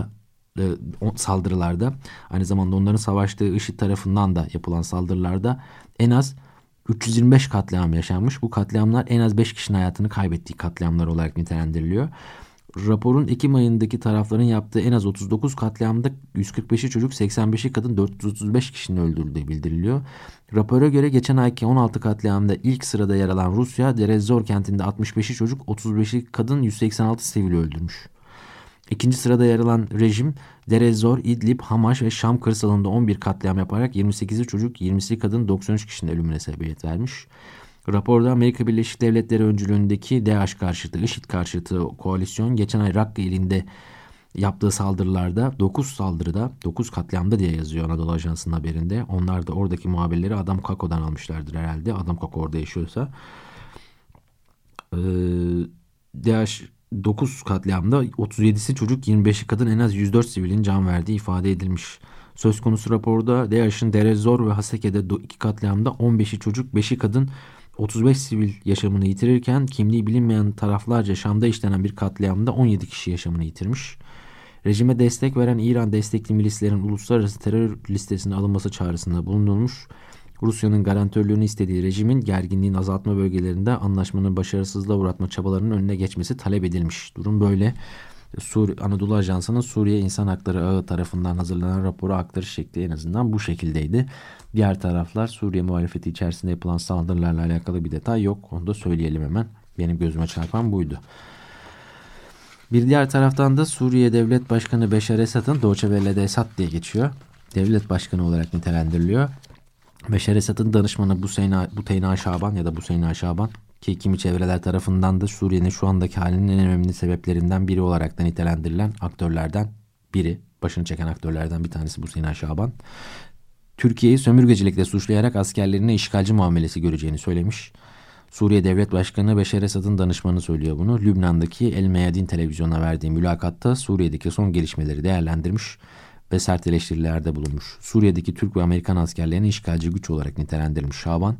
[SPEAKER 2] saldırılarda, aynı zamanda onların savaştığı IŞİD tarafından da yapılan saldırılarda en az 325 katliam yaşanmış. Bu katliamlar en az 5 kişinin hayatını kaybettiği katliamlar olarak nitelendiriliyor. Raporun Ekim ayındaki tarafların yaptığı en az 39 katliamda 145'i çocuk, 85'i kadın, 435 kişinin öldürüldüğü bildiriliyor. Rapora göre geçen ayki 16 katliamda ilk sırada yer alan Rusya, Deir ez-Zor kentinde 65'i çocuk, 35'i kadın, 186 sivil öldürmüş. İkinci sırada yer alan rejim Deir ez-Zor, İdlib, Hamaş ve Şam kırsalında 11 katliam yaparak 28'i çocuk, 20'si kadın, 93 kişinin ölümüne sebebiyet vermiş. Raporda Amerika Birleşik Devletleri öncülüğündeki DAEŞ karşıtı, IŞİD karşıtı koalisyon geçen ay Rakka ilinde yaptığı saldırılarda 9 katliamda diye yazıyor Anadolu Ajansı'nın haberinde. Onlar da oradaki muhabirleri Adam Kako'dan almışlardır herhalde. Adam Kako orada yaşıyorsa. DAEŞ 9 katliamda 37'si çocuk, 25'i kadın, en az 104 sivilin can verdiği ifade edilmiş. Söz konusu raporda DAEŞ'in Deir ez-Zor ve Haseke'de 2 katliamda 15'i çocuk, 5'i kadın, 35 sivil yaşamını yitirirken kimliği bilinmeyen taraflarca Şam'da işlenen bir katliamda 17 kişi yaşamını yitirmiş. Rejime destek veren İran destekli milislerin uluslararası terör listesine alınması çağrısında bulunulmuş. Rusya'nın garantörlüğünü istediği rejimin gerginliğin azaltma bölgelerinde anlaşmanın başarısızlığa uğratma çabalarının önüne geçmesi talep edilmiş. Durum böyle. Anadolu Ajansı'nın Suriye İnsan Hakları Ağı tarafından hazırlanan raporu aktarış şekli en azından bu şekildeydi. Diğer taraflar Suriye muhalefeti içerisinde yapılan saldırılarla alakalı bir detay yok. Onu da söyleyelim hemen. Benim gözüme çarpan buydu. Bir diğer taraftan da Suriye Devlet Başkanı Beşar Esad'ın Deutsche Welle'de Esad diye geçiyor. Devlet Başkanı olarak nitelendiriliyor. Beşar Esad'ın danışmanı Buteyna Şaban ya da Buseyna Şaban ki kimi çevreler tarafından da Suriye'nin şu andaki halinin en önemli sebeplerinden biri olarak da nitelendirilen aktörlerden biri. Başını çeken aktörlerden bir tanesi Buseyna Şaban. Türkiye'yi sömürgecilikle suçlayarak askerlerine işgalci muamelesi göreceğini söylemiş. Suriye Devlet Başkanı Beşar Esad'ın danışmanı söylüyor bunu. Lübnan'daki El Meyadin televizyonuna verdiği mülakatta Suriye'deki son gelişmeleri değerlendirmiş ve sert eleştirilerde bulunmuş. Suriye'deki Türk ve Amerikan askerlerini işgalci güç olarak nitelendirmiş Şaban.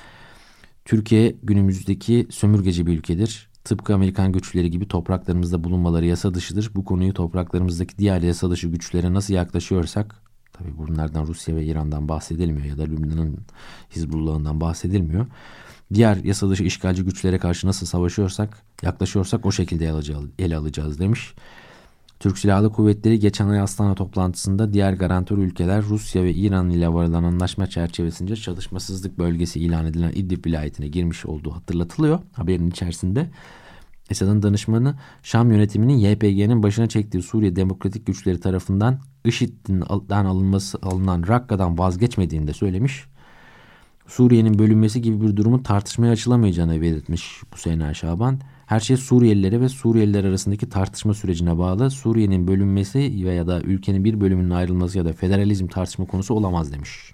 [SPEAKER 2] Türkiye günümüzdeki sömürgeci bir ülkedir. Tıpkı Amerikan güçleri gibi topraklarımızda bulunmaları yasa dışıdır. Bu konuyu topraklarımızdaki diğer yasa dışı güçlere nasıl yaklaşıyorsak, tabii bunlardan Rusya ve İran'dan bahsedilmiyor ya da Lübnan'ın Hizbullah'ından bahsedilmiyor. Diğer yasa dışı işgalci güçlere karşı nasıl yaklaşıyorsak o şekilde ele alacağız demiş. Türk Silahlı Kuvvetleri geçen ay Astana toplantısında diğer garantör ülkeler Rusya ve İran ile varılan anlaşma çerçevesinde çalışmasızlık bölgesi ilan edilen İdlib vilayetine girmiş olduğu hatırlatılıyor haberin içerisinde. Esad'ın danışmanı Şam yönetiminin YPG'nin başına çektiği Suriye Demokratik Güçleri tarafından IŞİD'den alınan Rakka'dan vazgeçmediğini de söylemiş. Suriye'nin bölünmesi gibi bir durumun tartışmaya açılamayacağını belirtmiş Buseyna Şaban. Her şey Suriyelilere ve Suriyeliler arasındaki tartışma sürecine bağlı. Suriye'nin bölünmesi ya da ülkenin bir bölümünün ayrılması ya da federalizm tartışma konusu olamaz demiş.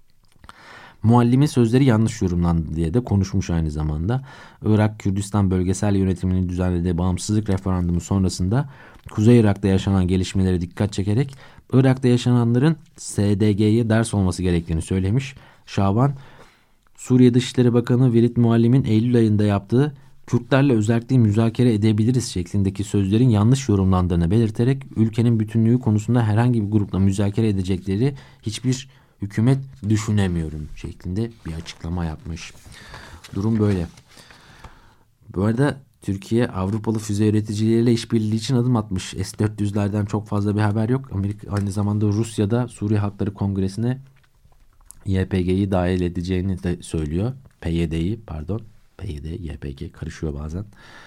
[SPEAKER 2] Muallimin sözleri yanlış yorumlandı diye de konuşmuş aynı zamanda. Irak Kürdistan bölgesel yönetiminin düzenlediği bağımsızlık referandumu sonrasında Kuzey Irak'ta yaşanan gelişmelere dikkat çekerek Irak'ta yaşananların SDG'ye ders olması gerektiğini söylemiş. Şaban, Suriye Dışişleri Bakanı Velid Muallim'in Eylül ayında yaptığı Kürtlerle özellikle müzakere edebiliriz şeklindeki sözlerin yanlış yorumlandığını belirterek ülkenin bütünlüğü konusunda herhangi bir grupla müzakere edecekleri hiçbir hükümet düşünemiyorum şeklinde bir açıklama yapmış. Durum böyle. Bu arada Türkiye Avrupalı füze üreticileriyle işbirliği için adım atmış. S-400'lerden çok fazla bir haber yok. Amerika aynı zamanda Rusya'da Suriye Halkları Kongresi'ne YPG'yi dahil edeceğini de söylüyor. PYD, YPG karışıyor bazen.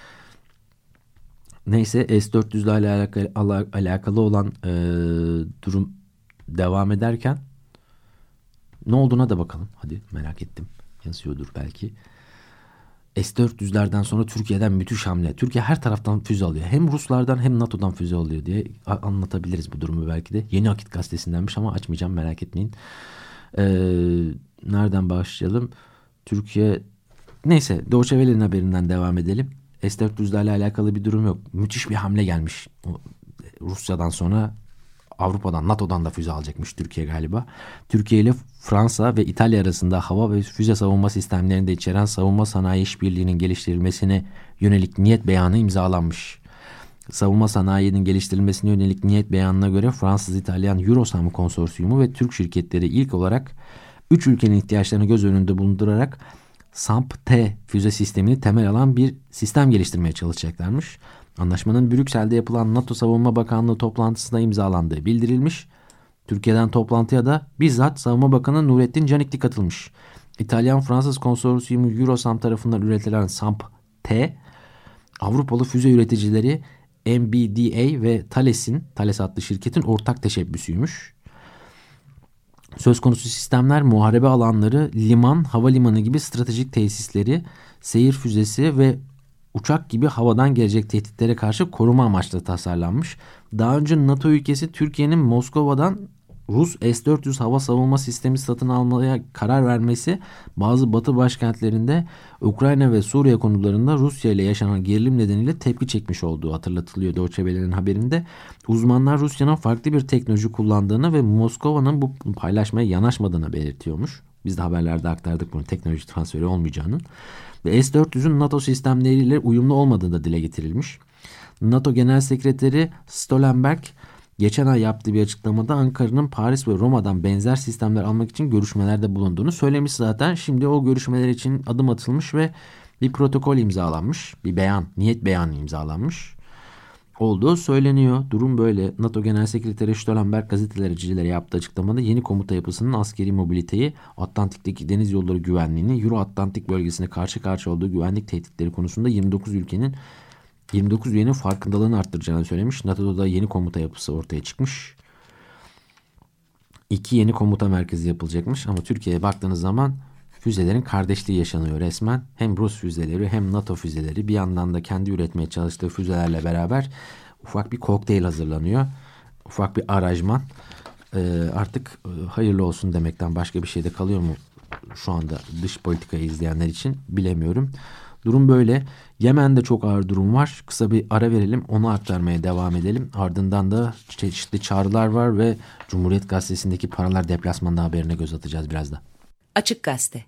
[SPEAKER 2] Neyse S-400'lerle alakalı olan durum devam ederken ne olduğuna da bakalım. Hadi merak ettim. Yazıyordur belki. S-400'lerden sonra Türkiye'den müthiş hamle. Türkiye her taraftan füze alıyor. Hem Ruslardan hem NATO'dan füze alıyor diye anlatabiliriz bu durumu belki de. Yeni Akit gazetesindenmiş ama açmayacağım, merak etmeyin. Nereden başlayalım? Türkiye... Neyse Deutsche Welle'nin haberinden devam edelim. S-400'lerle alakalı bir durum yok. Müthiş bir hamle gelmiş. Rusya'dan sonra Avrupa'dan, NATO'dan da füze alacakmış Türkiye galiba. Türkiye ile Fransa ve İtalya arasında hava ve füze savunma sistemlerini de içeren savunma sanayi işbirliğinin geliştirilmesine yönelik niyet beyanı imzalanmış. Savunma sanayinin geliştirilmesine yönelik niyet beyanına göre Fransız-İtalyan Eurosam konsorsiyumu ve Türk şirketleri ilk olarak 3 ülkenin ihtiyaçlarını göz önünde bulundurarak SAMP-T füze sistemini temel alan bir sistem geliştirmeye çalışacaklarmış. Anlaşmanın Brüksel'de yapılan NATO Savunma Bakanlığı toplantısında imzalandığı bildirilmiş. Türkiye'den toplantıya da bizzat Savunma Bakanı Nurettin Canikli katılmış. İtalyan-Fransız konsorsiyumu Eurosam tarafından üretilen SAMP-T, Avrupalı füze üreticileri MBDA ve Thales adlı şirketin ortak teşebbüsüymüş. Söz konusu sistemler muharebe alanları, liman, havalimanı gibi stratejik tesisleri, seyir füzesi ve uçak gibi havadan gelecek tehditlere karşı koruma amaçlı tasarlanmış. Daha önce NATO ülkesi Türkiye'nin Moskova'dan Rus S-400 hava savunma sistemi satın almaya karar vermesi bazı Batı başkentlerinde Ukrayna ve Suriye konularında Rusya ile yaşanan gerilim nedeniyle tepki çekmiş olduğu hatırlatılıyor Deutsche Welle'nin haberinde. Uzmanlar Rusya'nın farklı bir teknoloji kullandığını ve Moskova'nın bu paylaşmaya yanaşmadığını belirtiyormuş. Biz de haberlerde aktardık bunun teknoloji transferi olmayacağını. Ve S-400'ün NATO sistemleriyle uyumlu olmadığı da dile getirilmiş. NATO Genel Sekreteri Stoltenberg geçen ay yaptığı bir açıklamada Ankara'nın Paris ve Roma'dan benzer sistemler almak için görüşmelerde bulunduğunu söylemiş zaten. Şimdi o görüşmeler için adım atılmış ve bir protokol imzalanmış. Bir beyan, niyet beyanı imzalanmış olduğu söyleniyor. Durum böyle. NATO Genel Sekreteri Stoltenberg gazetelere yaptığı açıklamada yeni komuta yapısının askeri mobiliteyi, Atlantik'teki deniz yolları güvenliğini, Euro-Atlantik bölgesine karşı karşıya olduğu güvenlik tehditleri konusunda 29 üyenin farkındalığını arttıracağını söylemiş. NATO'da da yeni komuta yapısı ortaya çıkmış. 2 yeni komuta merkezi yapılacakmış ama Türkiye'ye baktığınız zaman füzelerin kardeşliği yaşanıyor resmen. Hem Rus füzeleri hem NATO füzeleri, bir yandan da kendi üretmeye çalıştığı füzelerle beraber ufak bir kokteyl hazırlanıyor. Ufak bir aranjman. Artık hayırlı olsun demekten başka bir şey de kalıyor mu şu anda dış politikayı izleyenler için bilemiyorum. Durum böyle. Yemen'de çok ağır durum var. Kısa bir ara verelim. Onu aktarmaya devam edelim. Ardından da çeşitli çağrılar var ve Cumhuriyet Gazetesi'ndeki paralar deplasmanda haberine göz atacağız biraz da.
[SPEAKER 1] Açık Gazete.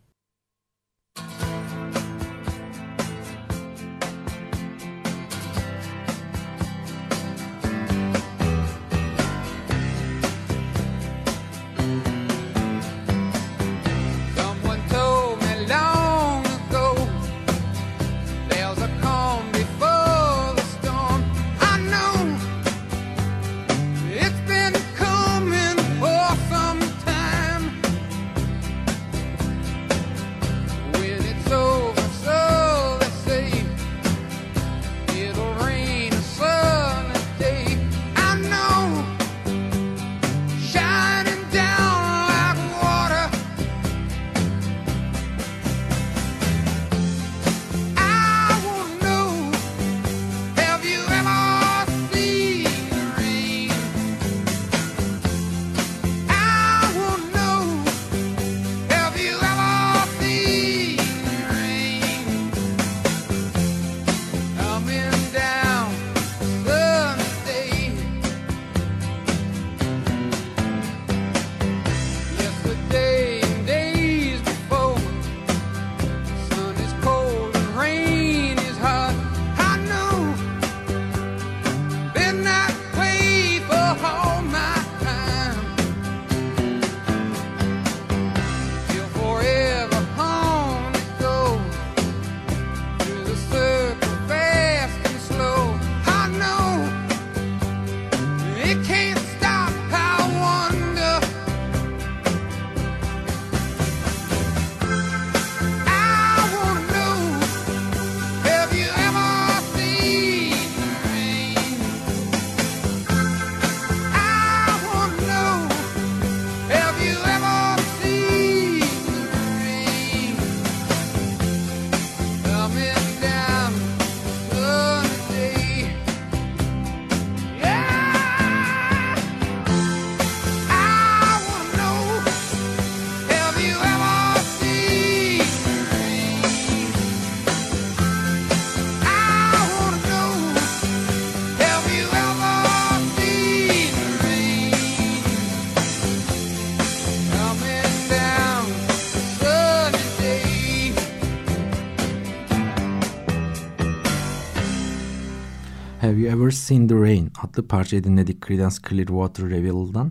[SPEAKER 2] Have You Ever Seen the Rain adlı parçayı dinledik Creedence Clearwater Revival'dan.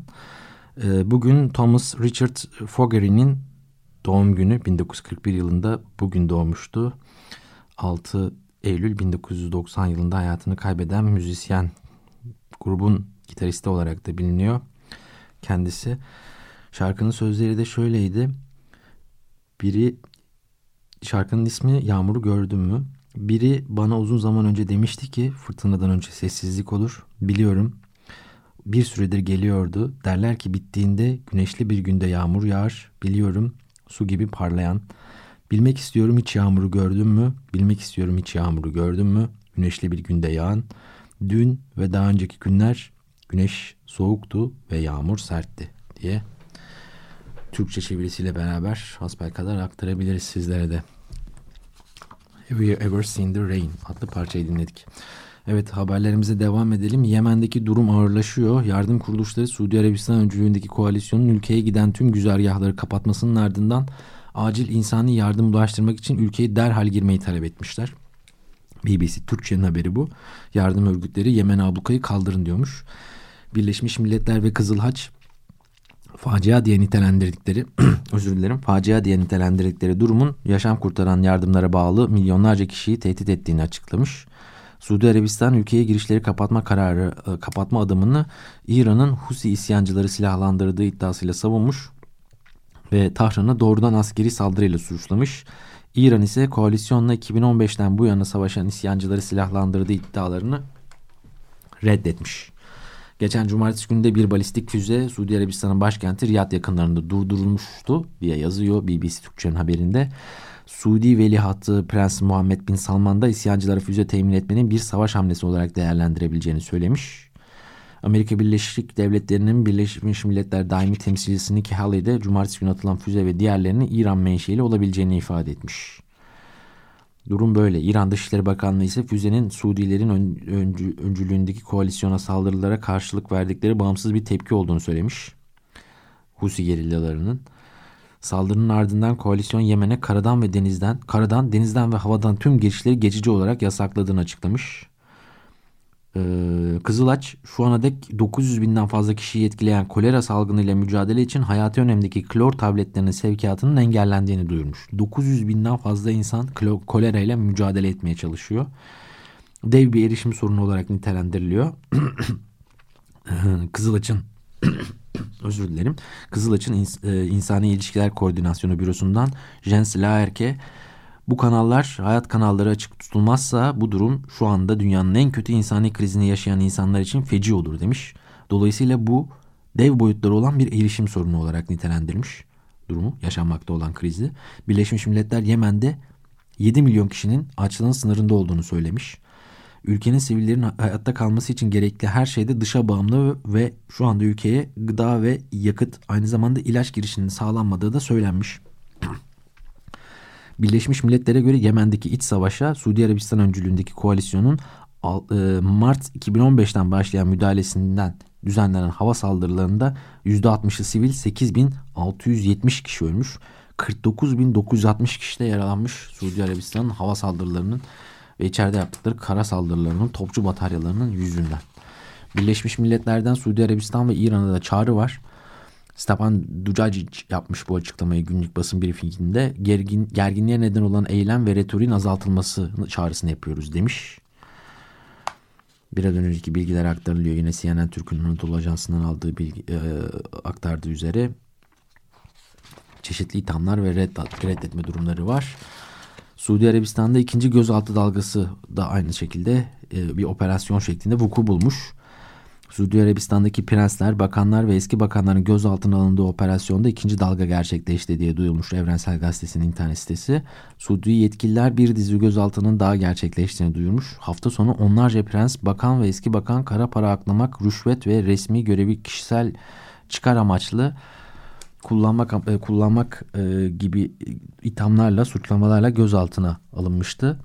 [SPEAKER 2] Bugün Thomas Richard Fogerty'nin doğum günü, 1941 yılında bugün doğmuştu. 6 Eylül 1990 yılında hayatını kaybeden müzisyen, grubun gitaristi olarak da biliniyor kendisi. Şarkının sözleri de şöyleydi. Şarkının ismi Yağmuru Gördün Mü? Biri bana uzun zaman önce demişti ki fırtınadan önce sessizlik olur. Biliyorum. Bir süredir geliyordu. Derler ki bittiğinde güneşli bir günde yağmur yağar. Biliyorum. Su gibi parlayan. Bilmek istiyorum hiç yağmuru gördün mü? Bilmek istiyorum hiç yağmuru gördün mü? Güneşli bir günde yağan. Dün ve daha önceki günler güneş soğuktu ve yağmur sertti diye Türkçe çevirisiyle beraber hasbelkader aktarabiliriz sizlere de. Have you ever seen the rain adlı parçayı dinledik. Evet, haberlerimize devam edelim. Yemen'deki durum ağırlaşıyor. Yardım kuruluşları Suudi Arabistan öncülüğündeki koalisyonun ülkeye giden tüm güzergahları kapatmasının ardından acil insani yardım ulaştırmak için ülkeye derhal girmeyi talep etmişler. BBC Türkçe'nin haberi bu. Yardım örgütleri Yemen ablukayı kaldırın diyormuş. Birleşmiş Milletler ve Kızıl Haç facia diye nitelendirdikleri facia diye nitelendirdikleri durumun yaşam kurtaran yardımlara bağlı milyonlarca kişiyi tehdit ettiğini açıklamış. Suudi Arabistan ülkeye girişleri kapatma adımını İran'ın Husi isyancıları silahlandırdığı iddiasıyla savunmuş ve Tahran'ı doğrudan askeri saldırıyla suçlamış. İran ise koalisyonla 2015'ten bu yana savaşan isyancıları silahlandırdığı iddialarını reddetmiş. Geçen cumartesi günü de bir balistik füze Suudi Arabistan'ın başkenti Riyad yakınlarında durdurulmuştu diye yazıyor BBC Türkçe'nin haberinde. Suudi Veliahtı Prens Muhammed Bin Salman da isyancılara füze temin etmenin bir savaş hamlesi olarak değerlendirebileceğini söylemiş. Amerika Birleşik Devletleri'nin Birleşmiş Milletler Daimi Temsilcisi Nikki Haley de cumartesi günü atılan füze ve diğerlerinin İran menşeli olabileceğini ifade etmiş. Durum böyle. İran Dışişleri Bakanlığı ise füzenin Suudilerin öncülüğündeki koalisyona saldırılara karşılık verdikleri bağımsız bir tepki olduğunu söylemiş. Husi gerillalarının. Saldırının ardından koalisyon Yemen'e karadan, denizden ve havadan tüm girişleri geçici olarak yasakladığını açıklamış. Kızılaç şu ana dek 900 binden fazla kişiyi etkileyen kolera salgınıyla mücadele için hayati önemdeki klor tabletlerinin sevkiyatının engellendiğini duyurmuş. 900 binden fazla insan kolera ile mücadele etmeye çalışıyor. Dev bir erişim sorunu olarak nitelendiriliyor. Kızılaç'ın İnsani İlişkiler Koordinasyonu Bürosu'ndan Jens Laerke, bu kanallar hayat kanalları açık tutulmazsa bu durum şu anda dünyanın en kötü insani krizini yaşayan insanlar için feci olur demiş. Dolayısıyla bu dev boyutları olan bir erişim sorunu olarak nitelendirmiş durumu, yaşanmakta olan krizi. Birleşmiş Milletler Yemen'de 7 milyon kişinin açlığın sınırında olduğunu söylemiş. Ülkenin sivillerin hayatta kalması için gerekli her şeyde dışa bağımlı ve şu anda ülkeye gıda ve yakıt, aynı zamanda ilaç girişinin sağlanmadığı da söylenmiş. Birleşmiş Milletler'e göre Yemen'deki iç savaşa Suudi Arabistan öncülüğündeki koalisyonun Mart 2015'ten başlayan müdahalesinden düzenlenen hava saldırılarında %60'ı sivil, 8.670 kişi ölmüş, 49.960 kişi de yaralanmış Suudi Arabistan'ın hava saldırılarının ve içeride yaptıkları kara saldırılarının, topçu bataryalarının yüzünden. Birleşmiş Milletler'den Suudi Arabistan ve İran'a da çağrı var. Stepan Dujacic yapmış bu açıklamayı günlük basın briefinginde. Gerginliğe neden olan eylem ve retoriğin azaltılması çağrısını yapıyoruz demiş. Biraz önceki bilgiler aktarılıyor. Yine CNN Türk'ün Anadolu Ajansı'ndan aldığı aktardığı üzere çeşitli ithamlar ve reddetme durumları var. Suudi Arabistan'da ikinci gözaltı dalgası da aynı şekilde bir operasyon şeklinde vuku bulmuş. Suudi Arabistan'daki prensler, bakanlar ve eski bakanların gözaltına alındığı operasyonda ikinci dalga gerçekleşti diye duyulmuş Evrensel Gazetesi'nin internet sitesi. Suudi yetkililer bir dizi gözaltının daha gerçekleştiğini duyurmuş. Hafta sonu onlarca prens, bakan ve eski bakan kara para aklamak, rüşvet ve resmi görevi kişisel çıkar amaçlı kullanmak gibi ithamlarla, suçlamalarla gözaltına alınmıştı.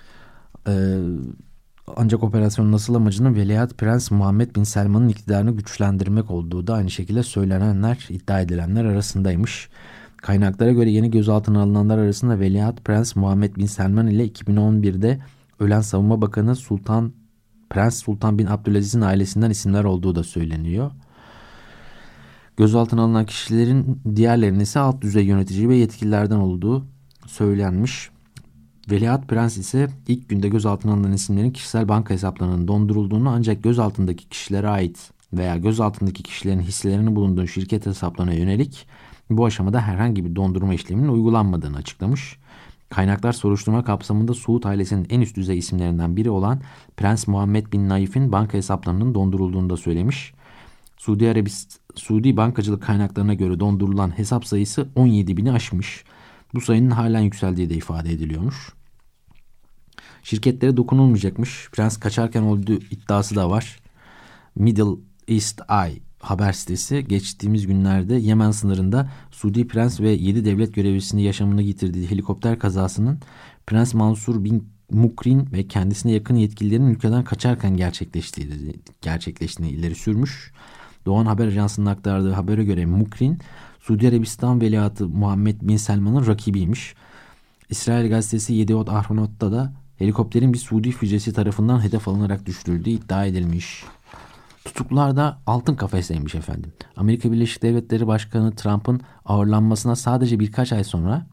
[SPEAKER 2] Ancak operasyonun asıl amacının Veliaht Prens Muhammed Bin Selman'ın iktidarını güçlendirmek olduğu da aynı şekilde söylenenler, iddia edilenler arasındaymış. Kaynaklara göre yeni gözaltına alınanlar arasında Veliaht Prens Muhammed Bin Selman ile 2011'de ölen Savunma Bakanı Prens Sultan Bin Abdülaziz'in ailesinden isimler olduğu da söyleniyor. Gözaltına alınan kişilerin diğerlerinin ise alt düzey yönetici ve yetkililerden olduğu söylenmiş. Veliaht Prens ise ilk günde gözaltına alınan isimlerin kişisel banka hesaplarının dondurulduğunu, ancak gözaltındaki kişilere ait veya gözaltındaki kişilerin hisselerinin bulunduğu şirket hesaplarına yönelik bu aşamada herhangi bir dondurma işleminin uygulanmadığını açıklamış. Kaynaklar soruşturma kapsamında Suud ailesinin en üst düzey isimlerinden biri olan Prens Muhammed Bin Naif'in banka hesaplarının dondurulduğunu da söylemiş. Suudi bankacılık kaynaklarına göre dondurulan hesap sayısı 17.000'i aşmış. Bu sayının halen yükseldiği de ifade ediliyormuş. Şirketlere dokunulmayacakmış. Prens kaçarken olduğu iddiası da var. Middle East Eye haber sitesi geçtiğimiz günlerde Yemen sınırında Suudi Prens ve 7 devlet görevlisini yaşamını yitirdiği helikopter kazasının Prens Mansur bin Mukrin ve kendisine yakın yetkililerin ülkeden kaçarken gerçekleştiğini ileri sürmüş. Doğan Haber Ajansı'nın aktardığı habere göre Mukrin, Suudi Arabistan Veliahtı Muhammed bin Selman'ın rakibiymiş. İsrail gazetesi Yediot Ahronot'ta da helikopterin bir Suudi füzesi tarafından hedef alınarak düşürüldüğü iddia edilmiş. Tutuklular da altın kafesteymiş efendim. Amerika Birleşik Devletleri Başkanı Trump'ın ağırlanmasından sadece birkaç ay sonra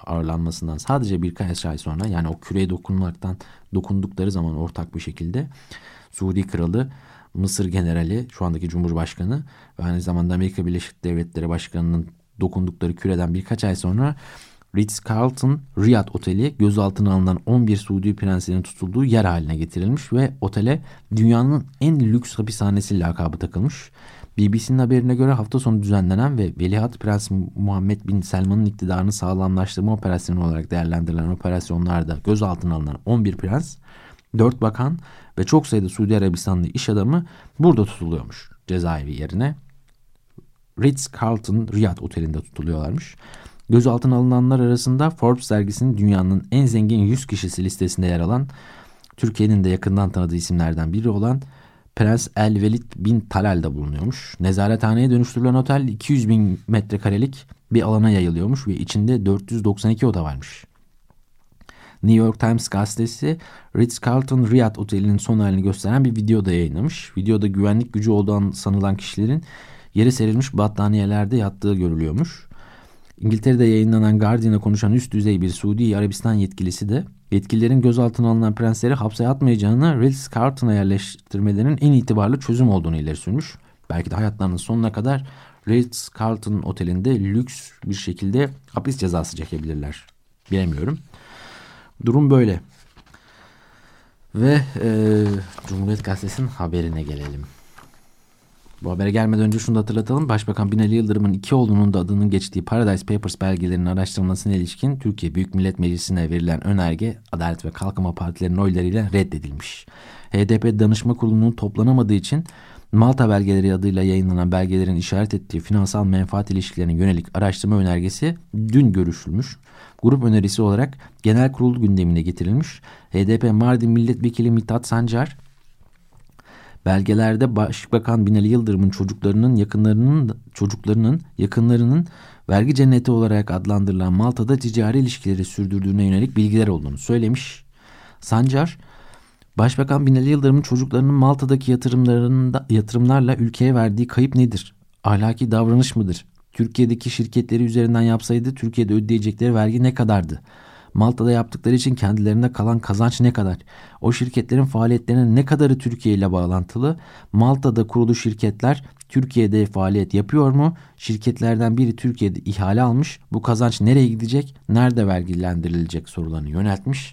[SPEAKER 2] yani o küreye dokundukları zaman ortak bir şekilde Suudi Kralı, Mısır Generali, şu andaki Cumhurbaşkanı ve aynı zamanda Amerika Birleşik Devletleri Başkanı'nın dokundukları küreden birkaç ay sonra Ritz-Carlton Riyad Oteli gözaltına alınan 11 Suudi prensinin tutulduğu yer haline getirilmiş ve otele dünyanın en lüks hapishanesi lakabı takılmış. BBC'nin haberine göre hafta sonu düzenlenen ve Veliaht Prens Muhammed bin Selman'ın iktidarını sağlamlaştırma operasyonu olarak değerlendirilen operasyonlarda gözaltına alınan 11 prens, 4 bakan ve çok sayıda Suudi Arabistanlı iş adamı burada tutuluyormuş. Cezaevi yerine Ritz-Carlton Riyad Oteli'nde tutuluyorlarmış. Gözaltına alınanlar arasında Forbes dergisinin dünyanın en zengin 100 kişisi listesinde yer alan, Türkiye'nin de yakından tanıdığı isimlerden biri olan Prens El-Velid bin Talal da bulunuyormuş. Nezarethaneye dönüştürülen otel 200 bin metrekarelik bir alana yayılıyormuş ve içinde 492 oda varmış. New York Times gazetesi Ritz-Carlton Riyad Oteli'nin son halini gösteren bir video da yayınlamış. Videoda güvenlik gücü olduğu sanılan kişilerin yere serilmiş battaniyelerde yattığı görülüyormuş. İngiltere'de yayınlanan Guardian'a konuşan üst düzey bir Suudi Arabistan yetkilisi de yetkililerin gözaltına alınan prensleri hapse atmayacağını, Ritz-Carlton'a yerleştirmelerinin en itibarlı çözüm olduğunu ileri sürmüş. Belki de hayatlarının sonuna kadar Ritz-Carlton Oteli'nde lüks bir şekilde hapis cezası çekebilirler. Bilemiyorum. Durum böyle. Ve Cumhuriyet Gazetesi'nin haberine gelelim. Bu habere gelmeden önce şunu da hatırlatalım. Başbakan Binali Yıldırım'ın iki oğlunun da adının geçtiği Paradise Papers belgelerinin araştırılmasına ilişkin Türkiye Büyük Millet Meclisi'ne verilen önerge Adalet ve Kalkınma Partilerinin oylarıyla reddedilmiş. HDP Danışma Kurulu'nun toplanamadığı için Malta belgeleri adıyla yayınlanan belgelerin işaret ettiği finansal menfaat ilişkilerine yönelik araştırma önergesi dün görüşülmüş. Grup önerisi olarak genel kurul gündemine getirilmiş. HDP Mardin Milletvekili Mithat Sancar, belgelerde Başbakan Binali Yıldırım'ın çocuklarının yakınlarının vergi cenneti olarak adlandırılan Malta'da ticari ilişkileri sürdürdüğüne yönelik bilgiler olduğunu söylemiş. Sancar, Başbakan Binali Yıldırım'ın çocuklarının Malta'daki yatırımlarla ülkeye verdiği kayıp nedir? Ahlaki davranış mıdır? Türkiye'deki şirketleri üzerinden yapsaydı Türkiye'de ödeyecekleri vergi ne kadardı? Malta'da yaptıkları için kendilerine kalan kazanç ne kadar? O şirketlerin faaliyetlerinin ne kadarı Türkiye ile bağlantılı? Malta'da kurulu şirketler Türkiye'de faaliyet yapıyor mu? Şirketlerden biri Türkiye'de ihale almış. Bu kazanç nereye gidecek? Nerede vergilendirilecek sorularını yöneltmiş.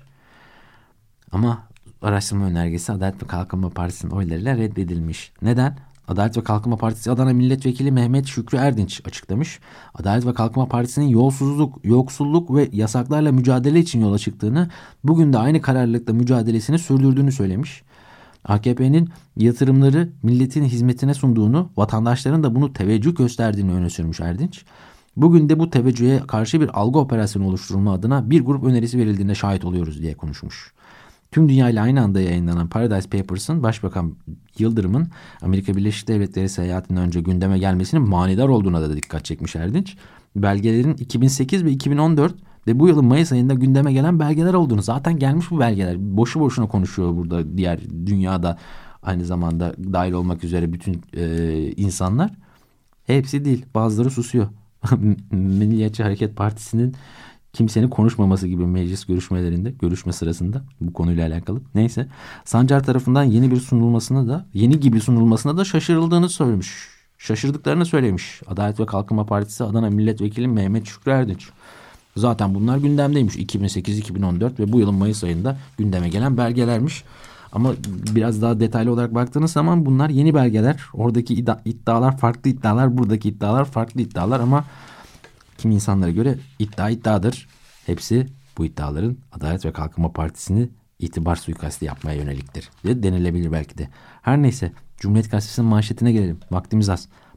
[SPEAKER 2] Ama araştırma önergesi Adalet ve Kalkınma Partisi'nin oylarıyla reddedilmiş. Neden? Adalet ve Kalkınma Partisi Adana Milletvekili Mehmet Şükrü Erdinç açıklamış. Adalet ve Kalkınma Partisi'nin yolsuzluk, yoksulluk ve yasaklarla mücadele için yola çıktığını, bugün de aynı kararlılıkla mücadelesini sürdürdüğünü söylemiş. AKP'nin yatırımları milletin hizmetine sunduğunu, vatandaşların da bunu teveccüh gösterdiğini öne sürmüş Erdinç. Bugün de bu teveccühe karşı bir algı operasyonu oluşturulma adına bir grup önerisi verildiğine şahit oluyoruz diye konuşmuş. Tüm dünya ile aynı anda yayınlanan Paradise Papers'ın Başbakan Yıldırım'ın Amerika Birleşik Devletleri seyahatinden önce gündeme gelmesinin manidar olduğuna da dikkat çekmiş Erdinç. Belgelerin 2008 ve 2014 ve bu yılın Mayıs ayında gündeme gelen belgeler olduğunu, zaten gelmiş bu belgeler. Boşu boşuna konuşuyor burada diğer dünyada aynı zamanda dahil olmak üzere bütün insanlar. Hepsi değil, bazıları susuyor. Milliyetçi Hareket Partisi'nin kimsenin konuşmaması gibi meclis görüşme sırasında bu konuyla alakalı. Neyse, Sancar tarafından yeni gibi sunulmasına da şaşırıldığını söylemiş. Şaşırdıklarını söylemiş. Adalet ve Kalkınma Partisi Adana Milletvekili Mehmet Şükrü Erdinç. Zaten bunlar gündemdeymiş. 2008-2014 ve bu yılın Mayıs ayında gündeme gelen belgelermiş. Ama biraz daha detaylı olarak baktığınız zaman bunlar yeni belgeler. Oradaki iddialar farklı iddialar, buradaki iddialar farklı iddialar ama kimi insanlara göre iddiadır. Hepsi bu iddiaların Adalet ve Kalkınma Partisi'ni itibar suikastı yapmaya yöneliktir diye denilebilir belki de. Her neyse, Cumhuriyet Gazetesi'nin manşetine gelelim. Vaktimiz az.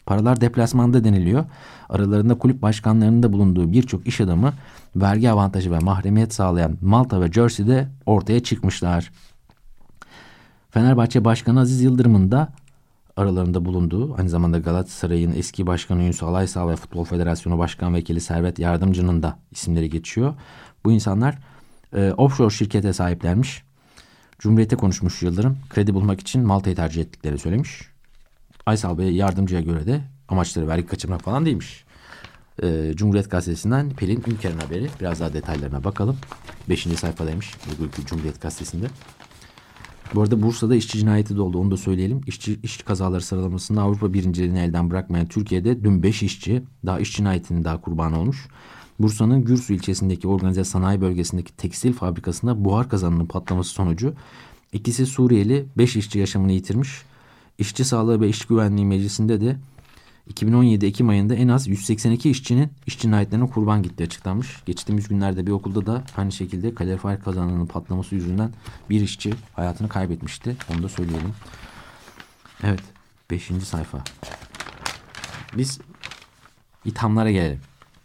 [SPEAKER 2] Paralar deplasmanda deniliyor. Aralarında kulüp başkanlarının da bulunduğu birçok iş adamı vergi avantajı ve mahremiyet sağlayan Malta ve Jersey'de ortaya çıkmışlar. Fenerbahçe Başkanı Aziz Yıldırım'ın da aralarında bulunduğu, aynı zamanda Galatasaray'ın eski başkanı Ünsal Aysal ve Futbol Federasyonu Başkan Vekili Servet Yardımcı'nın da isimleri geçiyor. Bu insanlar offshore şirkete sahiplermiş. Cumhuriyet'e konuşmuş Yıldırım. Kredi bulmak için Malta'yı tercih ettiklerini söylemiş. Aysal Bey Yardımcı'ya göre de amaçları vergi kaçırmak falan değilmiş. Cumhuriyet Gazetesi'nden Pelin Ülker'in haberi. Biraz daha detaylarına bakalım. 5. sayfadaymış Cumhuriyet Gazetesi'nde. Bu arada Bursa'da işçi cinayeti de oldu, onu da söyleyelim. İş kazaları sıralamasında Avrupa birinciliğini elden bırakmayan Türkiye'de dün 5 işçi daha iş cinayetinin daha kurbanı olmuş. Bursa'nın Gürsu ilçesindeki organize sanayi bölgesindeki tekstil fabrikasında buhar kazanının patlaması sonucu ikisi Suriyeli 5 işçi yaşamını yitirmiş. İşçi Sağlığı ve İş Güvenliği Meclisi'nde de 2017 Ekim ayında en az 182 işçinin iş cinayetlerine kurban gittiği açıklanmış. Geçtiğimiz günlerde bir okulda da aynı şekilde kalorifer kazanının patlaması yüzünden bir işçi hayatını kaybetmişti. Onu da söyleyelim. Evet, 5. sayfa. Biz ithamlara gelelim.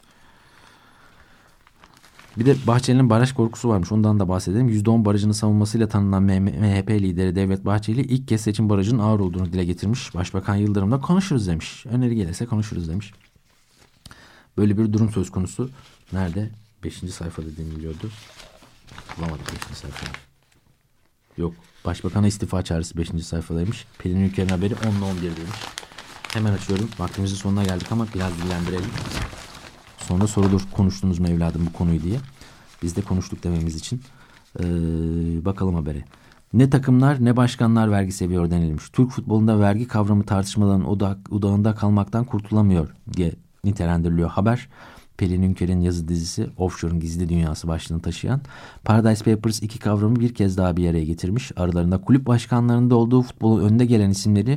[SPEAKER 2] Bir de Bahçeli'nin baraj korkusu varmış. Ondan da bahsedelim. %10 barajını savunmasıyla tanınan MHP lideri Devlet Bahçeli ilk kez seçim barajının ağır olduğunu dile getirmiş. Başbakan Yıldırım'la konuşuruz demiş. Öneri gelirse konuşuruz demiş. Böyle bir durum söz konusu. Nerede? 5. sayfada deniliyordu. Bulamadık 5. sayfada. Yok. Başbakan'a istifa çağrısı 5. sayfadaymış. Pelin Ülker'in haberi 10'la 11 demiş. Hemen açıyorum. Vaktimizin sonuna geldik ama biraz dillendirelim. Sonra sorulur, konuştunuz mu evladım bu konuyu diye. Biz de konuştuk dememiz için. Bakalım habere. Ne takımlar ne başkanlar vergi seviyor denilmiş. Türk futbolunda vergi kavramı tartışmaların odağında kalmaktan kurtulamıyor diye nitelendiriliyor haber. Pelin Ünker'in yazı dizisi Offshore'un Gizli Dünyası başlığını taşıyan Paradise Papers iki kavramı bir kez daha bir araya getirmiş. Aralarında kulüp başkanlarında olduğu futbolun önde gelen isimleri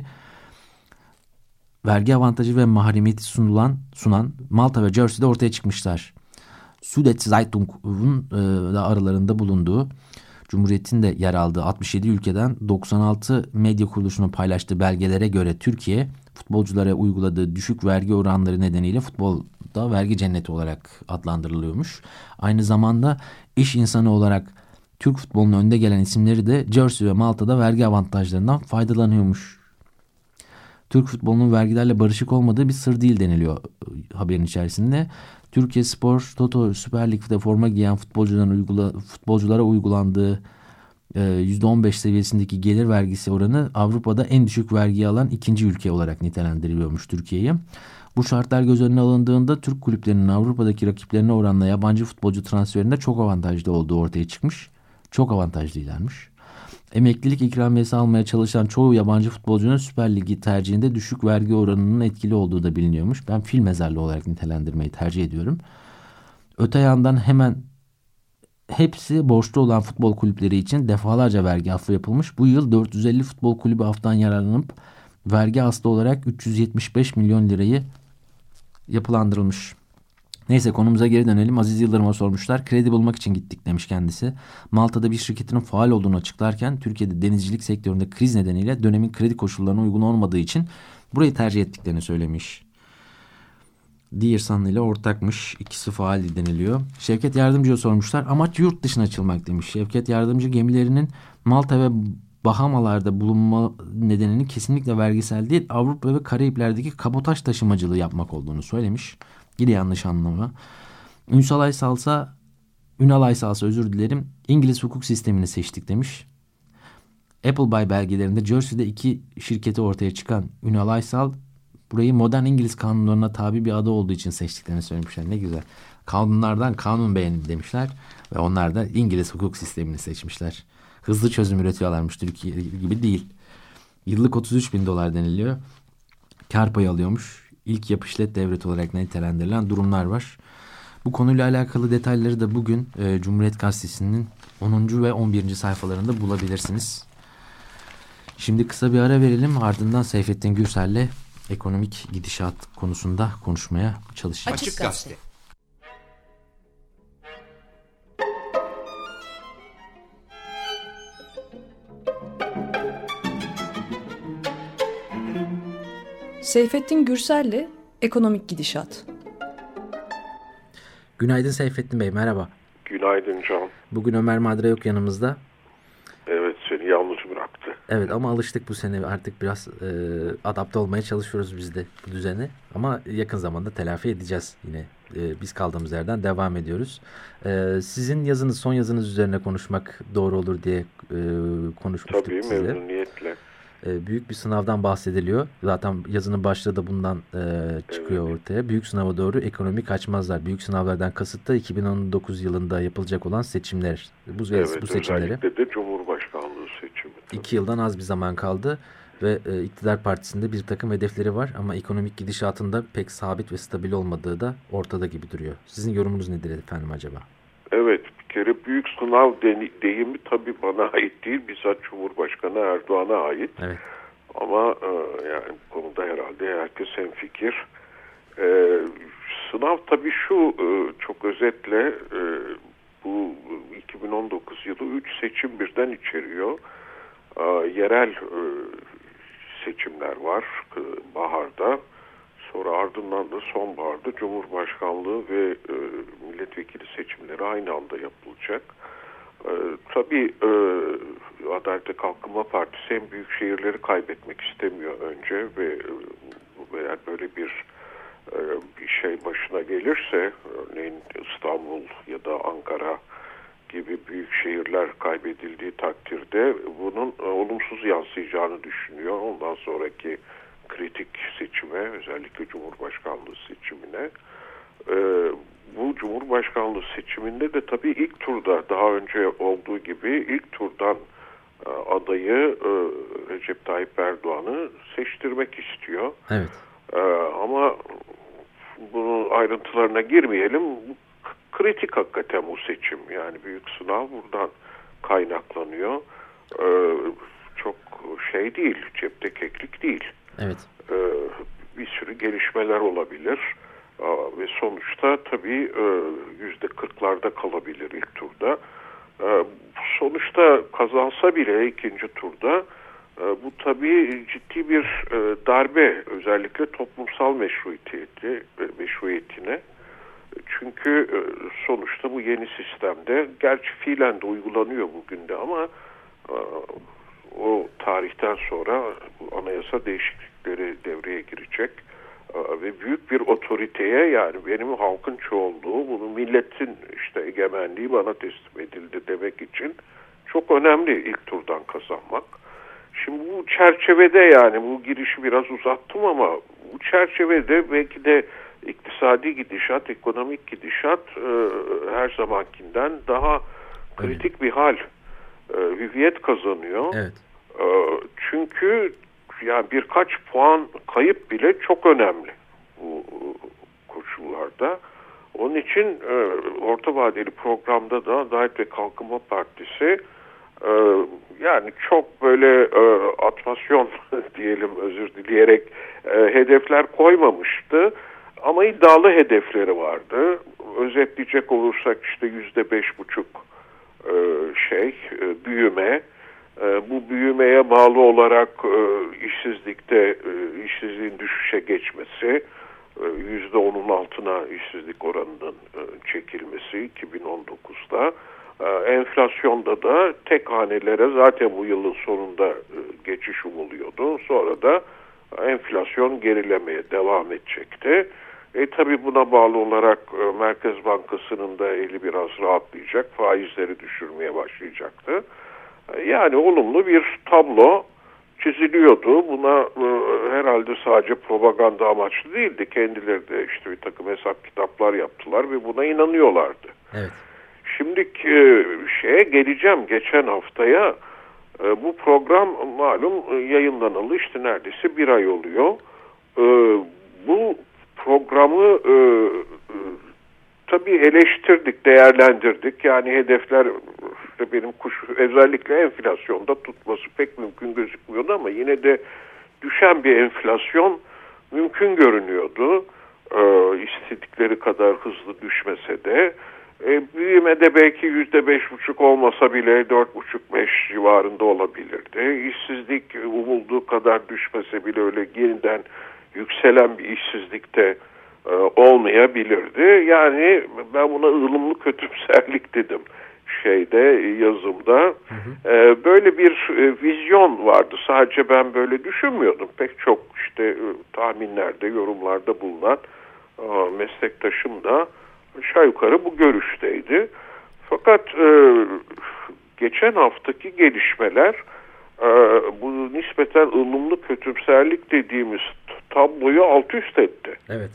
[SPEAKER 2] vergi avantajı ve mahremiyeti sunan Malta ve Jersey'de ortaya çıkmışlar. Süddeutsche Zeitung'un da aralarında bulunduğu, Cumhuriyet'in de yer aldığı 67 ülkeden 96 medya kuruluşunun paylaştığı belgelere göre Türkiye futbolculara uyguladığı düşük vergi oranları nedeniyle futbolda vergi cenneti olarak adlandırılıyormuş. Aynı zamanda iş insanı olarak Türk futbolunun önde gelen isimleri de Jersey ve Malta'da vergi avantajlarından faydalanıyormuş. Türk futbolunun vergilerle barışık olmadığı bir sır değil deniliyor haberin içerisinde. Türkiye Spor Toto Süper Lig'de forma giyen futbolculara uygulandığı %15 seviyesindeki gelir vergisi oranı Avrupa'da en düşük vergiyi alan ikinci ülke olarak nitelendiriliyormuş Türkiye'yi. Bu şartlar göz önüne alındığında Türk kulüplerinin Avrupa'daki rakiplerine oranla yabancı futbolcu transferinde çok avantajlı olduğu ortaya çıkmış. Çok avantajlıylarmış. Emeklilik ikramiyesi almaya çalışan çoğu yabancı futbolcunun Süper Lig'i tercihinde düşük vergi oranının etkili olduğu da biliniyormuş. Ben fil mezarlığı olarak nitelendirmeyi tercih ediyorum. Öte yandan hemen hepsi borçlu olan futbol kulüpleri için defalarca vergi affı yapılmış. Bu yıl 450 futbol kulübü aftan yararlanıp vergi aslı olarak 375 milyon lirayı yapılandırılmış. Neyse konumuza geri dönelim. Aziz Yıldırım'a sormuşlar. Kredi bulmak için gittik demiş kendisi. Malta'da bir şirketinin faal olduğunu açıklarken Türkiye'de denizcilik sektöründe kriz nedeniyle dönemin kredi koşullarına uygun olmadığı için burayı tercih ettiklerini söylemiş. Dearson ile ortakmış. İkisi faal deniliyor. Şevket Yardımcı'ya sormuşlar. Amaç yurt dışına açılmak demiş. Şevket Yardımcı gemilerinin Malta ve Bahamalarda bulunma nedeninin kesinlikle vergisel değil, Avrupa ve Karayipler'deki kabotaj taşımacılığı yapmak olduğunu söylemiş. Yine yanlış anlama. Ünal Aysal'sa özür dilerim. İngiliz hukuk sistemini seçtik demiş. Appleby belgelerinde Jersey'de iki şirketi ortaya çıkan Ünal Aysal burayı modern İngiliz kanunlarına tabi bir ada olduğu için seçtiklerini söylemişler. Ne güzel. Kanunlardan kanun beğenin demişler ve onlar da İngiliz hukuk sistemini seçmişler. Hızlı çözüm üretiyorlarmış, Türkiye gibi değil. Yıllık $33.000 deniliyor. Kar payı alıyormuş. İlk yap işlet devlet olarak nitelendirilen durumlar var. Bu konuyla alakalı detayları da bugün Cumhuriyet Gazetesi'nin 10. ve 11. sayfalarında bulabilirsiniz. Şimdi kısa bir ara verelim. Ardından Seyfettin Gürsel'le ekonomik gidişat konusunda konuşmaya çalışacağız.
[SPEAKER 1] Açık Gazete.
[SPEAKER 3] Seyfettin Gürsel'le Ekonomik Gidişat.
[SPEAKER 2] Günaydın Seyfettin Bey, merhaba.
[SPEAKER 5] Günaydın Can.
[SPEAKER 2] Bugün Ömer Madra yok yanımızda.
[SPEAKER 5] Evet, seni yalnız bıraktı.
[SPEAKER 2] Evet, ama alıştık bu sene, artık biraz adapte olmaya çalışıyoruz biz de bu düzene. Ama yakın zamanda telafi edeceğiz yine. Biz kaldığımız yerden devam ediyoruz. Sizin yazınız, son yazınız üzerine konuşmak doğru olur diye konuşmuştuk
[SPEAKER 5] Tabii,
[SPEAKER 2] size.
[SPEAKER 5] memnuniyetle.
[SPEAKER 2] Büyük bir sınavdan bahsediliyor. Zaten yazının başlığı da bundan çıkıyor ortaya. Büyük sınava doğru ekonomi kaçmazlar. Büyük sınavlardan kasıt da 2019 yılında yapılacak olan seçimler. Bu seçimleri.
[SPEAKER 5] Özellikle de Cumhurbaşkanlığı seçimi. Tabii.
[SPEAKER 2] 2 yıldan az bir zaman kaldı ve iktidar partisinde bir takım hedefleri var ama ekonomik gidişatında pek sabit ve stabil olmadığı da ortada gibi duruyor. Sizin yorumunuz nedir efendim acaba?
[SPEAKER 5] Evet, bir kere büyük sınav deyimi tabii bana ait değil, bizzat Cumhurbaşkanı Erdoğan'a ait. Evet. Ama yani bu konuda herhalde herkes hemfikir. Sınav tabii şu, çok özetle bu 2019 yılı 3 seçim birden içeriyor. Yerel seçimler var baharda. Sonra ardından da sonbaharda Cumhurbaşkanlığı ve milletvekili seçimleri aynı anda yapılacak. Tabii Adalet ve Kalkınma Partisi hem büyük şehirleri kaybetmek istemiyor önce ve eğer böyle bir şey başına gelirse, örneğin İstanbul ya da Ankara gibi büyük şehirler kaybedildiği takdirde bunun olumsuz yansıyacağını düşünüyor. Ondan sonraki kritik seçime, özellikle Cumhurbaşkanlığı seçimine. Bu Cumhurbaşkanlığı seçiminde de tabii ilk turda, daha önce olduğu gibi ilk turdan adayı Recep Tayyip Erdoğan'ı seçtirmek istiyor. Evet. Ama bunun ayrıntılarına girmeyelim. Kritik hakikaten bu seçim. Yani büyük sınav buradan kaynaklanıyor. Çok şey değil, cepte keklik değil. Evet. Bir sürü gelişmeler olabilir. Ve sonuçta tabii %40'larda kalabilir ilk turda. Sonuçta kazansa bile ikinci turda bu tabii ciddi bir darbe, özellikle toplumsal meşruiyetine. Çünkü sonuçta bu yeni sistemde, gerçi fiilen de uygulanıyor bugün de ama o tarihten sonra bu anayasa değişiklikleri devreye girecek ve büyük bir otoriteye, yani benim halkın çoğunluğu, bunu milletin işte egemenliği bana teslim edildi demek için çok önemli ilk turdan kazanmak. Şimdi bu çerçevede, yani bu girişi biraz uzattım ama bu çerçevede belki de iktisadi gidişat, ekonomik gidişat her zamankinden daha kritik bir hal, hüviyet kazanıyor. Evet. Çünkü yani birkaç puan kayıp bile çok önemli bu koşullarda. Onun için orta vadeli programda da Adalet ve Kalkınma Partisi yani çok böyle atmasyon diyelim, özür dileyerek hedefler koymamıştı. Ama iddialı hedefleri vardı. Özetleyecek olursak işte %5,5 büyüme. Bu büyümeye bağlı olarak işsizliğin düşüşe geçmesi, %10'un altına işsizlik oranının çekilmesi 2019'da. Enflasyonda da tek hanelere zaten bu yılın sonunda geçiş umuluyordu. Sonra da enflasyon gerilemeye devam edecekti. Tabii buna bağlı olarak Merkez Bankası'nın da eli biraz rahatlayacak, faizleri düşürmeye başlayacaktı. Yani olumlu bir tablo çiziliyordu. Buna herhalde sadece propaganda amaçlı değildi. Kendileri de işte bir takım hesap kitaplar yaptılar ve buna inanıyorlardı. Evet. Şimdiki şeye geleceğim, geçen haftaya. Bu program malum yayınlanalı işte neredeyse bir ay oluyor. Bu programı tabii eleştirdik, değerlendirdik. Yani hedefler benim özellikle enflasyonda tutması pek mümkün gözükmüyordu ama yine de düşen bir enflasyon mümkün görünüyordu. İstedikleri kadar hızlı düşmese de. Büyümede belki %5,5 olmasa bile 4,5-5 civarında olabilirdi. İşsizlik umulduğu kadar düşmese bile öyle yeniden yükselen bir işsizlikte olmayabilirdi. Yani ben buna ılımlı kötümserlik dedim yazımda. Böyle bir vizyon vardı. Sadece ben böyle düşünmüyordum. Pek çok tahminlerde, yorumlarda bulunan meslektaşım da aşağı yukarı bu görüşteydi. Fakat geçen haftaki gelişmeler bu nispeten ılımlı kötümserlik dediğimiz tabloyu alt üst etti.
[SPEAKER 2] Evet.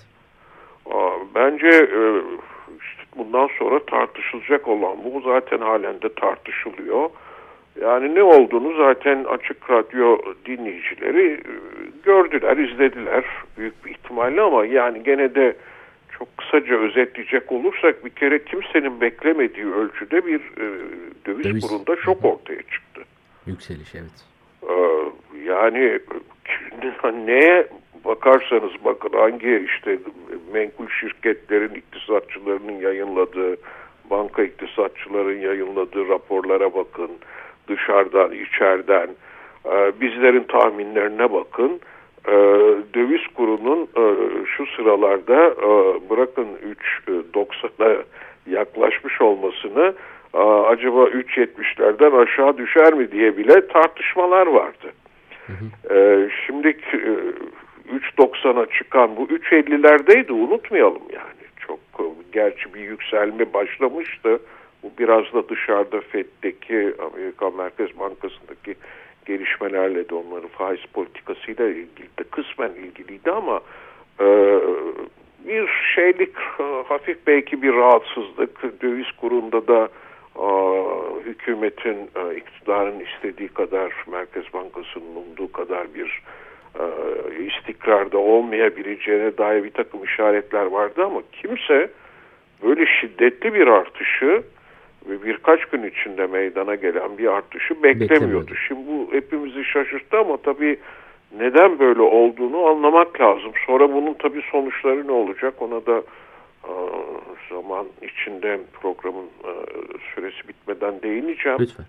[SPEAKER 5] Bence bundan sonra tartışılacak olan bu. Zaten halen de tartışılıyor. Yani ne olduğunu zaten Açık Radyo dinleyicileri gördüler, izlediler büyük bir ihtimalle, ama yani gene de çok kısaca özetleyecek olursak bir kere kimsenin beklemediği ölçüde bir döviz kurunda şok ortaya çıktı.
[SPEAKER 2] Yükseliş, evet.
[SPEAKER 5] Yani neye bakarsanız bakın, hangi menkul şirketlerin iktisatçılarının yayınladığı, banka iktisatçıların yayınladığı raporlara bakın, dışarıdan, içeriden, bizlerin tahminlerine bakın. Döviz kurunun şu sıralarda bırakın 3.90'a yaklaşmış olmasını, acaba 3.70'lerden aşağı düşer mi diye bile tartışmalar vardı. Şimdi 3.90'a çıkan bu 3.50'lerdeydi, unutmayalım yani. Çok gerçi bir yükselme başlamıştı. Bu biraz da dışarıda FED'deki, Amerikan Merkez Bankası'ndaki gelişmelerle de, onların faiz politikasıyla ilgili de kısmen ilgiliydi, ama bir hafif belki bir rahatsızlık, döviz kurunda da hükümetin, iktidarın istediği kadar, Merkez Bankası'nın umduğu kadar bir istikrarda olmayabileceğine dair bir takım işaretler vardı, ama kimse böyle şiddetli bir artışı ve birkaç gün içinde meydana gelen bir artışı beklemiyordu. Şimdi bu hepimizi şaşırttı, ama tabii neden böyle olduğunu anlamak lazım. Sonra bunun tabii sonuçları ne olacak, ona da zaman içinde, programın süresi bitmeden değineceğim.
[SPEAKER 2] Lütfen.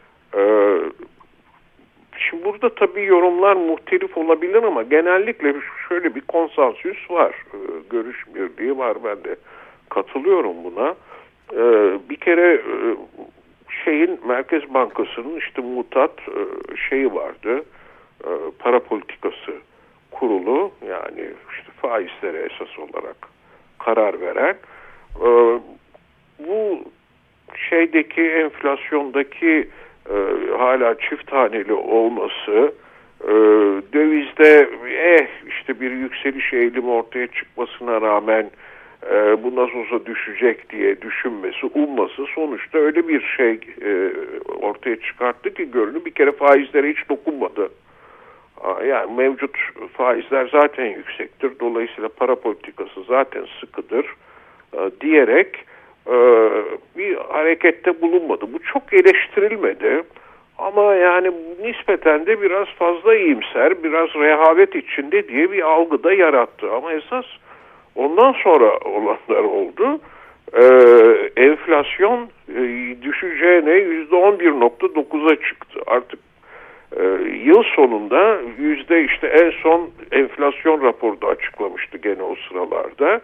[SPEAKER 5] Şimdi burada tabii yorumlar muhtelif olabilir, ama genellikle şöyle bir konsensüs var. Görüş birliği var, ben de katılıyorum buna. Bir kere Merkez Bankası'nın mutat vardı. Para politikası kurulu, yani faizlere esas olarak karar veren. Bu enflasyondaki hala çift haneli olması, dövizde bir yükseliş eğilimi ortaya çıkmasına rağmen bu nasıl olsa düşecek diye düşünmesi, umması, sonuçta öyle bir ortaya çıkarttı ki görünüm bir kere faizlere hiç dokunmadı. Yani mevcut faizler zaten yüksektir, dolayısıyla para politikası zaten sıkıdır diyerek bir harekette bulunmadı. Bu çok eleştirilmedi, ama yani nispeten de biraz fazla iyimser, biraz rehavet içinde diye bir algı da yarattı. Ama esas ondan sonra olanlar oldu. Enflasyon düşeceğine %11.9'a çıktı. Artık yıl sonunda en son enflasyon raporu açıklamıştı gene o sıralarda.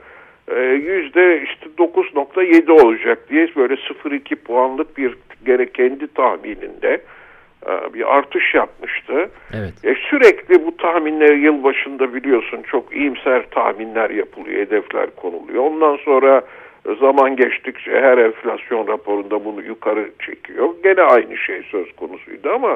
[SPEAKER 5] %9.7 olacak diye böyle 0.2 puanlık bir kendi tahmininde bir artış yapmıştı.
[SPEAKER 2] Evet.
[SPEAKER 5] Sürekli bu tahminler yılbaşında biliyorsun çok iyimser tahminler yapılıyor, hedefler konuluyor. Ondan sonra zaman geçtikçe her enflasyon raporunda bunu yukarı çekiyor. Gene aynı şey söz konusuydu, ama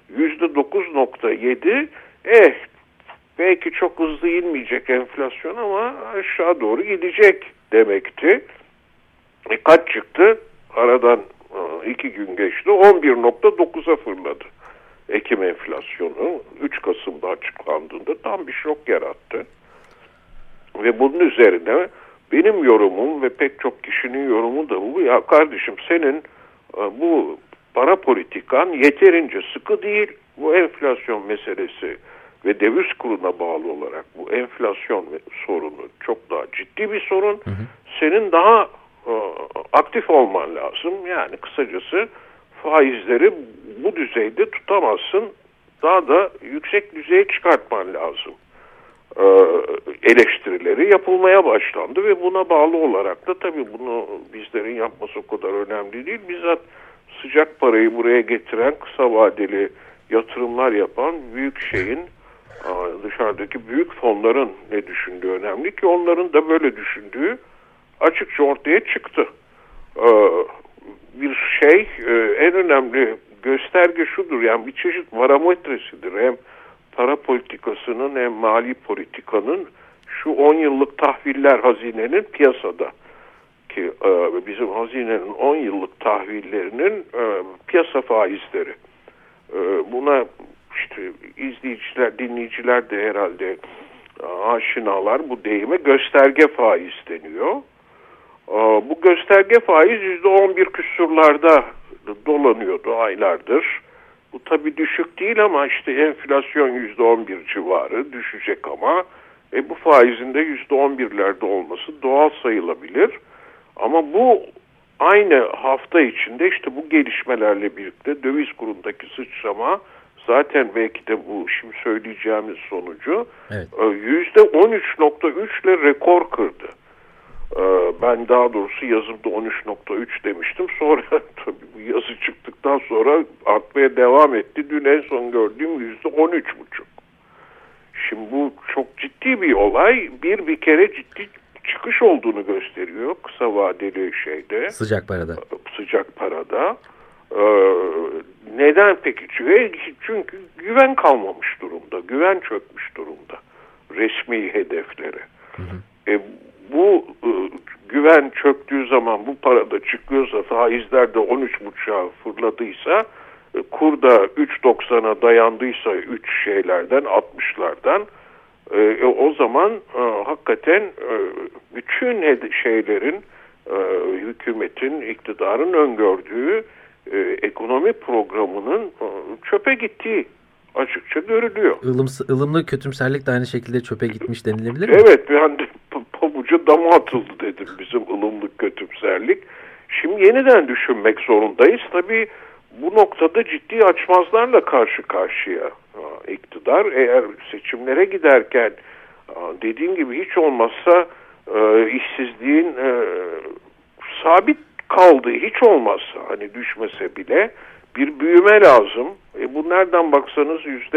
[SPEAKER 5] %9.7 belki çok hızlı inmeyecek enflasyon, ama aşağı doğru gidecek demekti. Kaç çıktı? Aradan 2 gün geçti. 11.9'a fırladı. Ekim enflasyonu 3 Kasım'da açıklandığında tam bir şok yarattı. Ve bunun üzerine benim yorumum ve pek çok kişinin yorumu da bu. Ya kardeşim, senin bu para politikan yeterince sıkı değil. Bu enflasyon meselesi ve döviz kuruna bağlı olarak bu enflasyon sorunu çok daha ciddi bir sorun. Senin daha aktif olman lazım. Yani kısacası faizleri bu düzeyde tutamazsın. Daha da yüksek düzeye çıkartman lazım eleştirileri yapılmaya başlandı ve buna bağlı olarak da tabii bunu bizlerin yapması o kadar önemli değil. Bizzat sıcak parayı buraya getiren, kısa vadeli yatırımlar yapan büyük şeyin, dışarıdaki büyük fonların ne düşündüğü önemli ki onların da böyle düşündüğü açıkça ortaya çıktı. Bir şey, en önemli gösterge şudur, yani bir çeşit barometresidir. Hem para politikasının hem mali politikanın şu 10 yıllık tahviller hazinenin piyasada ki bizim hazinenin 10 yıllık tahvillerinin piyasa faizleri. Buna işte izleyiciler, dinleyiciler de herhalde aşinalar, bu deyime gösterge faiz deniyor. Bu gösterge faiz %11 küsurlarda dolanıyordu aylardır. Bu tabii düşük değil ama işte enflasyon %11 civarı düşecek ama bu faizin de %11'lerde olması doğal sayılabilir. Ama bu aynı hafta içinde işte bu gelişmelerle birlikte döviz kurundaki sıçrama zaten belki de bu şimdi söyleyeceğimiz sonucu %13.3 ile rekor kırdı. Ben daha doğrusu yazımda 13.3 demiştim. Sonra tabii bu yazı çıktıktan sonra artmaya devam etti. Dün en son gördüğüm %13.5. Şimdi bu çok ciddi bir olay. Bir kere ciddi çıkış olduğunu gösteriyor kısa vadeli şeyde.
[SPEAKER 2] Sıcak parada.
[SPEAKER 5] Sıcak parada. Neden peki? Çünkü güven kalmamış durumda. Güven çökmüş durumda. Resmi hedeflere. Hı hı. Bu güven çöktüğü zaman bu parada çıkıyorsa, faizler de 13.5'a fırladıysa, kur da 3.90'a dayandıysa 3 şeylerden 60'lardan o zaman hakikaten bütün şeylerin hükümetin, iktidarın öngördüğü ekonomi programının çöpe gittiği açıkça görülüyor.
[SPEAKER 2] ılımlı kötümserlik de aynı şekilde çöpe gitmiş denilebilir mi?
[SPEAKER 5] Evet, ben de pabuca dama atıldı dedim bizim ılımlı kötümserlik. Şimdi yeniden düşünmek zorundayız. Tabii bu noktada ciddi açmazlarla karşı karşıya iktidar. Eğer seçimlere giderken dediğim gibi hiç olmazsa işsizliğin sabit kaldığı, hiç olmazsa hani düşmese bile bir büyüme lazım. Bu nereden baksanız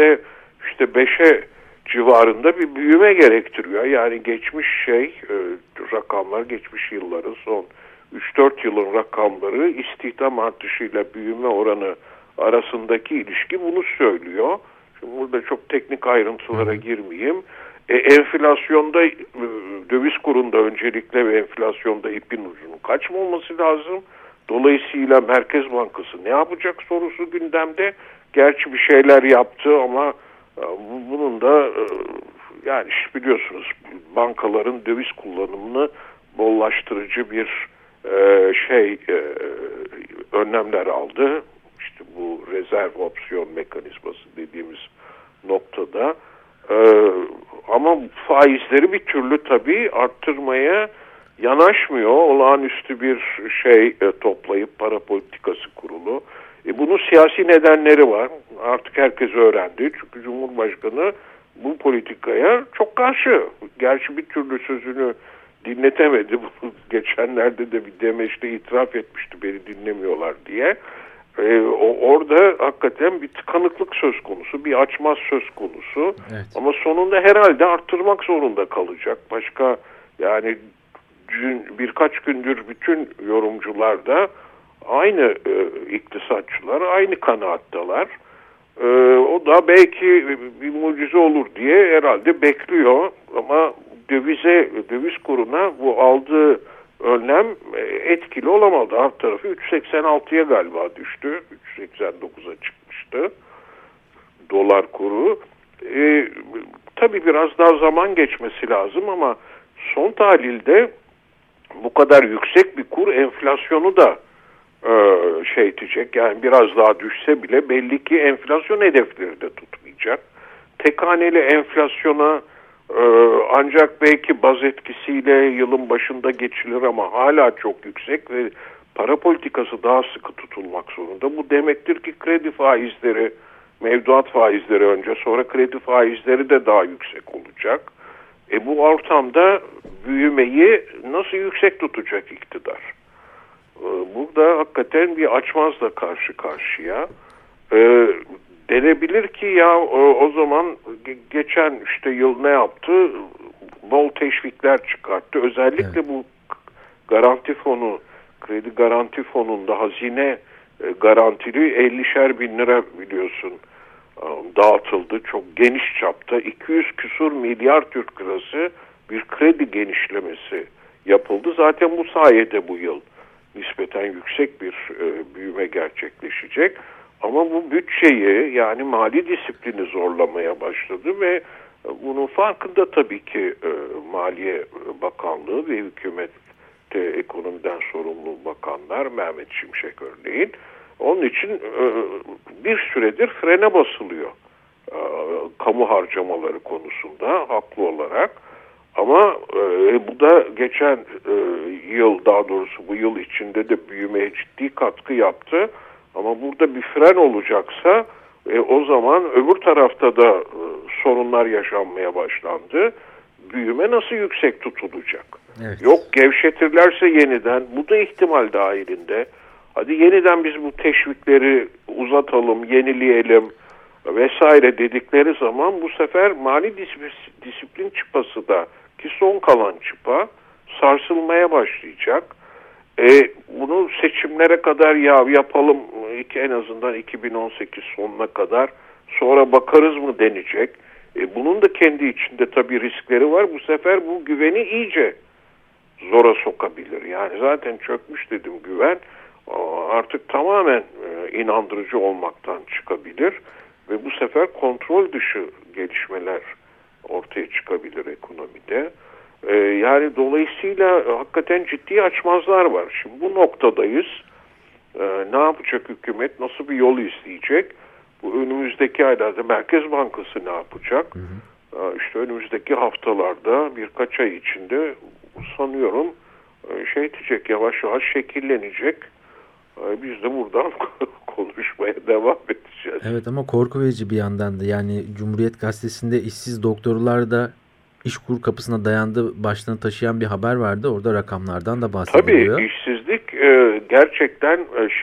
[SPEAKER 5] %5'e civarında bir büyüme gerektiriyor. Yani geçmiş rakamlar, geçmiş yılların son 3-4 yılın rakamları istihdam artışıyla büyüme oranı arasındaki ilişki bunu söylüyor. Şimdi burada çok teknik ayrıntılara girmeyeyim. Enflasyonda, döviz kurunda öncelikle ve enflasyonda ipin ucunun kaçmaması lazım. Dolayısıyla Merkez Bankası ne yapacak sorusu gündemde. Gerçi bir şeyler yaptı ama bunun da yani biliyorsunuz bankaların döviz kullanımını bollaştırıcı bir önlemler aldı. İşte bu rezerv opsiyon mekanizması dediğimiz noktada. Ama faizleri bir türlü tabii arttırmaya yanaşmıyor. Olağanüstü bir toplayıp para politikası kurulu. Bunun siyasi nedenleri var. Artık herkes öğrendi. Çünkü Cumhurbaşkanı bu politikaya çok karşı. Gerçi bir türlü sözünü dinletemedi. Bunu geçenlerde de bir demeçle itiraf etmişti beni dinlemiyorlar diye. Orada hakikaten bir tıkanıklık söz konusu, bir açmaz söz konusu. Evet. Ama sonunda herhalde arttırmak zorunda kalacak. Başka yani birkaç gündür bütün yorumcular da aynı iktisatçılar, aynı kanaattalar. O da belki bir mucize olur diye herhalde bekliyor. Ama döviz kuruna bu aldığı önlem etkili olamadı. Alt tarafı 3.86'ya galiba düştü. 3.89'a çıkmıştı dolar kuru. Tabii biraz daha zaman geçmesi lazım ama son tahlilde bu kadar yüksek bir kur enflasyonu da edecek. Yani biraz daha düşse bile belli ki enflasyon hedefleri de tutmayacak. Tek haneli enflasyona ancak belki baz etkisiyle yılın başında geçilir ama hala çok yüksek ve para politikası daha sıkı tutulmak zorunda. Bu demektir ki kredi faizleri, mevduat faizleri önce sonra kredi faizleri de daha yüksek olacak. Bu ortamda büyümeyi nasıl yüksek tutacak iktidar? Burada hakikaten bir açmazla karşı karşıya. Denebilir ki ya o zaman geçen yıl ne yaptı? Bol teşvikler çıkarttı. Özellikle bu garanti fonu, kredi garanti fonunda hazine garantili 50'şer bin lira biliyorsun dağıtıldı. Çok geniş çapta 200 küsur milyar Türk lirası bir kredi genişlemesi yapıldı. Zaten bu sayede bu yıl nispeten yüksek bir büyüme gerçekleşecek. Ama bu bütçeyi yani mali disiplini zorlamaya başladı ve bunun farkında tabii ki Maliye Bakanlığı ve hükümette ekonomiden sorumlu bakanlar, Mehmet Şimşek örneğin. Onun için bir süredir frene basılıyor kamu harcamaları konusunda haklı olarak. Ama bu da geçen yıl, daha doğrusu bu yıl içinde de büyümeye ciddi katkı yaptı. Ama burada bir fren olacaksa o zaman öbür tarafta da sorunlar yaşanmaya başlandı. Büyüme nasıl yüksek tutulacak? Evet. Yok gevşetirlerse yeniden, bu da ihtimal dahilinde. Hadi yeniden biz bu teşvikleri uzatalım, yenileyelim vesaire dedikleri zaman bu sefer mali disiplin çıpası da ki son kalan çıpa sarsılmaya başlayacak. Bunu seçimlere kadar yapalım en azından 2018 sonuna kadar sonra bakarız mı denecek. Bunun da kendi içinde tabii riskleri var. Bu sefer bu güveni iyice zora sokabilir. Yani zaten çökmüş dedim güven. Artık tamamen inandırıcı olmaktan çıkabilir ve bu sefer kontrol dışı gelişmeler ortaya çıkabilir ekonomide. Yani dolayısıyla hakikaten ciddi açmazlar var. Şimdi bu noktadayız. Ne yapacak hükümet? Nasıl bir yol izleyecek? Bu önümüzdeki aylarda Merkez Bankası ne yapacak? İşte önümüzdeki haftalarda birkaç ay içinde sanıyorum diyecek, yavaş yavaş şekillenecek. Biz de buradan konuşmaya devam edeceğiz.
[SPEAKER 2] Evet ama korku verici bir yandan da. Yani Cumhuriyet Gazetesi'nde işsiz doktorlar da İşkur kapısına dayandı başlığını taşıyan bir haber vardı. Orada rakamlardan da bahsediliyor.
[SPEAKER 5] Tabii işsizlik gerçekten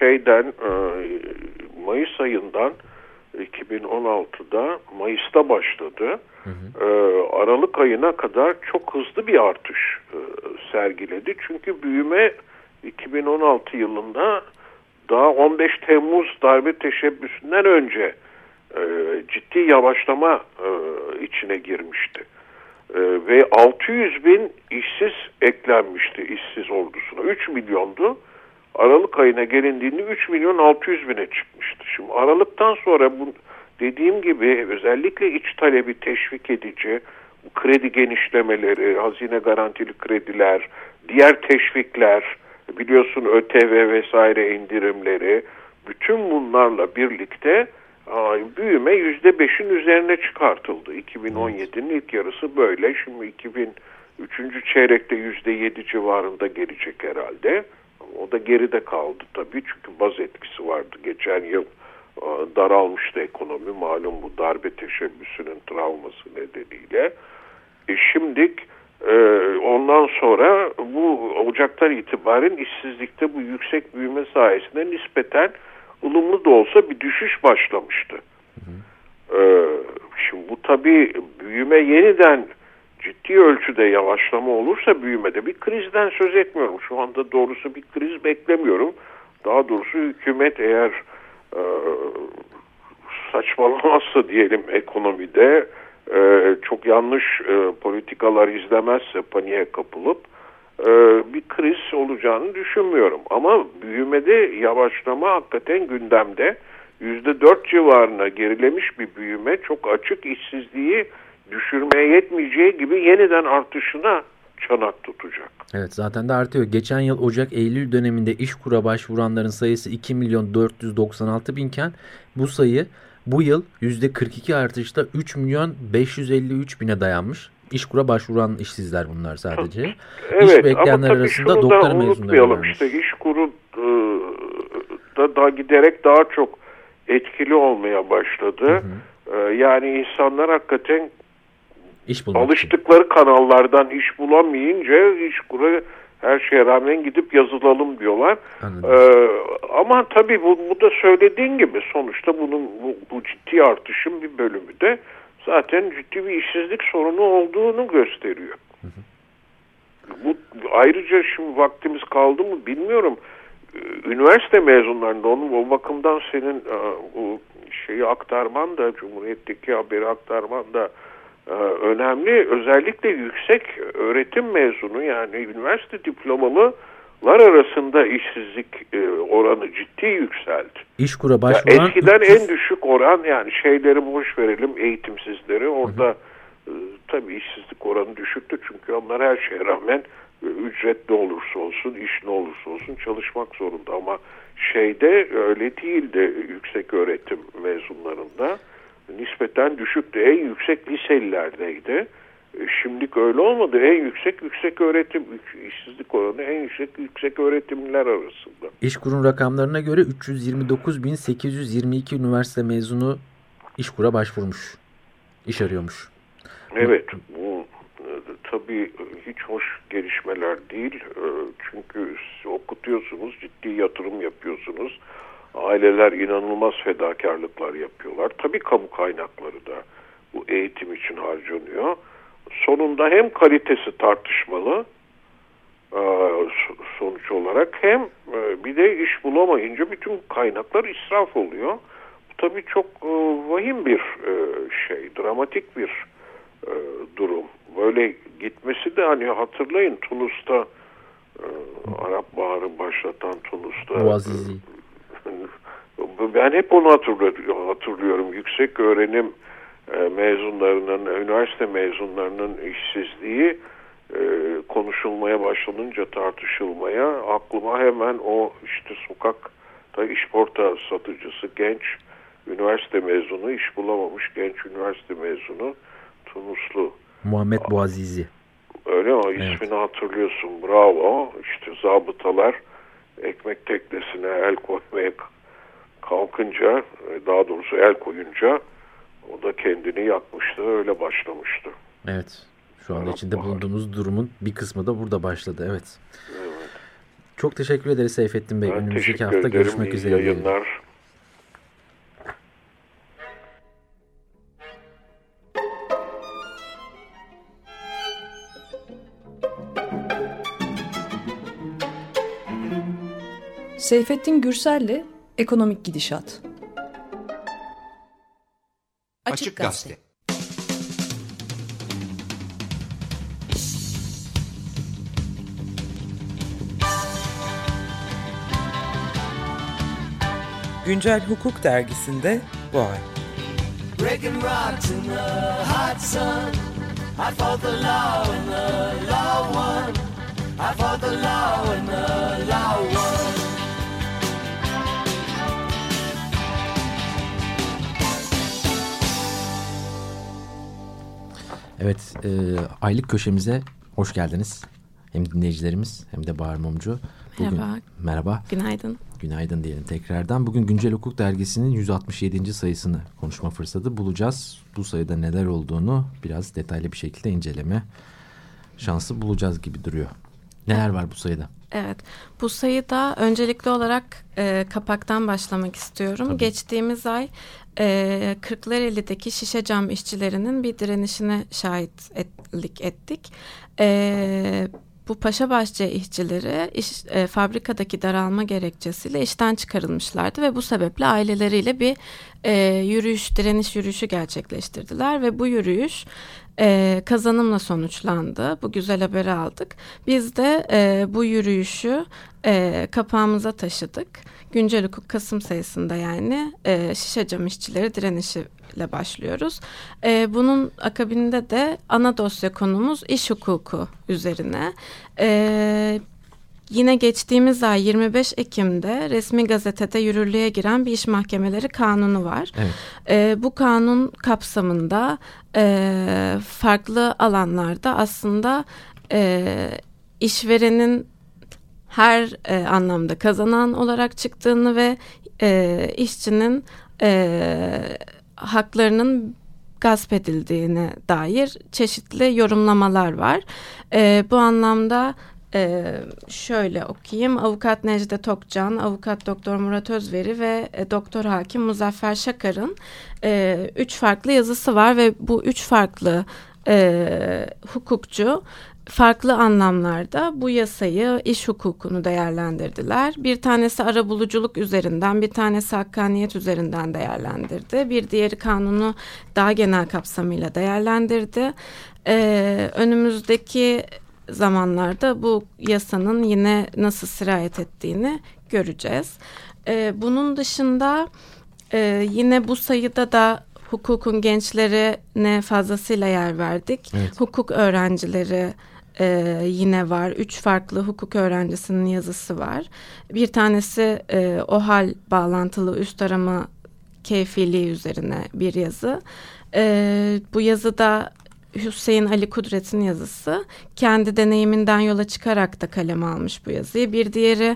[SPEAKER 5] Mayıs ayından 2016'da Mayıs'ta başladı. Aralık ayına kadar çok hızlı bir artış sergiledi. Çünkü büyüme 2016 yılında daha 15 Temmuz darbe teşebbüsünden önce ciddi yavaşlama içine girmişti. Ve 600 bin işsiz eklenmişti işsiz ordusuna. 3 milyondu. Aralık ayına gelindiğinde 3 milyon 600 bine çıkmıştı. Şimdi Aralık'tan sonra bu dediğim gibi özellikle iç talebi teşvik edici kredi genişlemeleri, hazine garantili krediler, diğer teşvikler, biliyorsun ÖTV vesaire indirimleri, bütün bunlarla birlikte büyüme %5'in üzerine çıkartıldı. 2017'nin ilk yarısı böyle. Şimdi 2003. çeyrekte %7 civarında gelecek herhalde. O da geride kaldı tabii çünkü baz etkisi vardı. Geçen yıl daralmıştı ekonomi. Malum bu darbe teşebbüsünün travması nedeniyle. Şimdi ondan sonra bu Ocak'tan itibaren işsizlikte bu yüksek büyüme sayesinde nispeten ılımlı da olsa bir düşüş başlamıştı. Şimdi bu tabii büyüme yeniden ciddi ölçüde yavaşlama olursa büyümede bir krizden söz etmiyorum. Şu anda doğrusu bir kriz beklemiyorum. Daha doğrusu hükümet eğer saçmalamazsa diyelim ekonomide çok yanlış politikalar izlemezse paniğe kapılıp bir kriz olacağını düşünmüyorum. Ama büyümede yavaşlama hakikaten gündemde. %4 civarına gerilemiş bir büyüme çok açık işsizliği düşürmeye yetmeyeceği gibi yeniden artışına çanak tutacak.
[SPEAKER 2] Evet zaten de artıyor. Geçen yıl Ocak-Eylül döneminde İşkur'a başvuranların sayısı 2.496.000 iken bu sayı bu yıl %42 artışta 3.553.000'e dayanmış. İşkur'a başvuran işsizler bunlar sadece.
[SPEAKER 5] Evet,
[SPEAKER 2] İş bekleyenler arasında doktora mezunları varmış.
[SPEAKER 5] İşte İşkur'u da giderek daha çok etkili olmaya başladı. Yani insanlar hakikaten alıştıkları kanallardan iş bulamayınca İşkur'a her şeye rağmen gidip yazılalım diyorlar. Ama tabii bu da söylediğin gibi sonuçta bu ciddi artışın bir bölümü de zaten ciddi bir işsizlik sorunu olduğunu gösteriyor. Bu ayrıca şimdi vaktimiz kaldı mı bilmiyorum. Üniversite mezunlarında o bakımdan senin bu şeyi aktarman da Cumhuriyet'teki haberi aktarman da önemli. Özellikle yüksek öğretim mezunu yani üniversite diplomalılar arasında işsizlik oranı ciddi yükseldi.
[SPEAKER 2] İşkur'a başvuran
[SPEAKER 5] eskiden en düşük oran yani şeyleri boş verelim eğitimsizleri orada tabii işsizlik oranı düşüktü çünkü onlar her şeye rağmen ücret ne olursa olsun, iş ne olursa olsun çalışmak zorunda ama şeyde öyle değildi yüksek öğretim mezunlarında. Nispeten düşüktü. En yüksek liselilerdeydi. Şimdilik öyle olmadı. En yüksek öğretim işsizlik oranı en yüksek öğretimliler arasında.
[SPEAKER 2] İşkur'un rakamlarına göre 329.822 üniversite mezunu İşkur'a başvurmuş. İş arıyormuş.
[SPEAKER 5] Evet. Bu tabii hiç hoş gelişmeler değil. Çünkü okutuyorsunuz, ciddi yatırım yapıyorsunuz. Aileler inanılmaz fedakarlıklar yapıyorlar. Tabii kamu kaynakları da bu eğitim için harcanıyor. Sonunda hem kalitesi tartışmalı sonuç olarak hem bir de iş bulamayınca bütün kaynaklar israf oluyor. Bu tabii çok vahim bir dramatik bir durum. Böyle gitmesi de hani hatırlayın Tunus'ta Arap Baharı başlatan Tunus'ta
[SPEAKER 2] Boğazizi.
[SPEAKER 5] Ben hep onu hatırlıyorum. Yüksek öğrenim mezunlarının, üniversite mezunlarının işsizliği konuşulmaya başlanınca tartışılmaya aklıma hemen o işte sokakta işporta satıcısı genç üniversite mezunu, iş bulamamış genç üniversite mezunu Tunuslu.
[SPEAKER 2] Muhammed Boğazizi.
[SPEAKER 5] Öyle mi?
[SPEAKER 2] Evet.
[SPEAKER 5] İsmini hatırlıyorsun. Bravo. İşte zabıtalar ekmek teknesine el koymaya kalkınca, daha doğrusu el koyunca o da kendini yakmıştı. Öyle başlamıştı.
[SPEAKER 2] Evet. Şu anda içinde bulunduğumuz durumun bir kısmı da burada başladı. Evet.
[SPEAKER 5] Evet.
[SPEAKER 2] Çok teşekkür ederiz Seyfettin Bey.
[SPEAKER 5] Ben
[SPEAKER 2] önümüzdeki hafta görüşmek üzere.
[SPEAKER 5] İyi yayınlar.
[SPEAKER 3] Seyfettin Gürsel'le Ekonomik Gidişat.
[SPEAKER 1] Açık Gazete.
[SPEAKER 6] Güncel Hukuk Dergisi'nde bu ay.
[SPEAKER 7] Breaking rocks in the hot sun. I fought the law and the law won. I fought the law and the law won.
[SPEAKER 2] Evet, aylık köşemize hoş geldiniz. Hem dinleyicilerimiz hem de Bahar Mumcu. Bugün,
[SPEAKER 8] Merhaba.
[SPEAKER 2] Merhaba.
[SPEAKER 8] Günaydın.
[SPEAKER 2] Günaydın diyelim tekrardan. Bugün Güncel Hukuk Dergisi'nin 167. sayısını konuşma fırsatı bulacağız. Bu sayıda neler olduğunu biraz detaylı bir şekilde inceleme şansı bulacağız gibi duruyor. Neler var bu sayıda?
[SPEAKER 8] Evet, bu sayıda öncelikli olarak kapaktan başlamak istiyorum.
[SPEAKER 2] Tabii.
[SPEAKER 8] Geçtiğimiz ay Kırklareli'deki şişe cam işçilerinin bir direnişine şahitlik ettik. Bu Paşabahçe işçileri fabrikadaki daralma gerekçesiyle işten çıkarılmışlardı ve bu sebeple aileleriyle bir direniş yürüyüşü gerçekleştirdiler ve bu yürüyüş kazanımla sonuçlandı. Bu güzel haberi aldık. Biz de bu yürüyüşü kapağımıza taşıdık. Güncel Hukuk Kasım sayısında yani şişe cam işçileri direnişiyle başlıyoruz. Bunun akabinde de ana dosya konumuz iş hukuku üzerine. Yine geçtiğimiz ay 25 Ekim'de resmi gazetede yürürlüğe giren bir iş mahkemeleri kanunu var.
[SPEAKER 2] Evet.
[SPEAKER 8] Bu kanun kapsamında farklı alanlarda aslında işverenin her anlamda kazanan olarak çıktığını ve işçinin haklarının gasp edildiğine dair çeşitli yorumlamalar var. Bu anlamda şöyle okuyayım. Avukat Necdet Okcan, Avukat Doktor Murat Özveri ve Doktor Hakim Muzaffer Şakar'ın 3 farklı yazısı var ve bu 3 farklı hukukçu farklı anlamlarda bu yasayı, iş hukukunu değerlendirdiler. Bir tanesi arabuluculuk üzerinden, bir tanesi hakkaniyet üzerinden değerlendirdi. Bir diğeri kanunu daha genel kapsamıyla değerlendirdi. Önümüzdeki zamanlarda bu yasanın yine nasıl sirayet ettiğini göreceğiz. Bunun dışında yine bu sayıda da hukukun gençlerine fazlasıyla yer verdik. Evet. Hukuk öğrencileri yine var. 3 farklı hukuk öğrencisinin yazısı var. Bir tanesi OHAL bağlantılı üst arama keyfiliği üzerine bir yazı. Bu yazıda Hüseyin Ali Kudret'in yazısı. Kendi deneyiminden yola çıkarak da kaleme almış bu yazıyı. Bir diğeri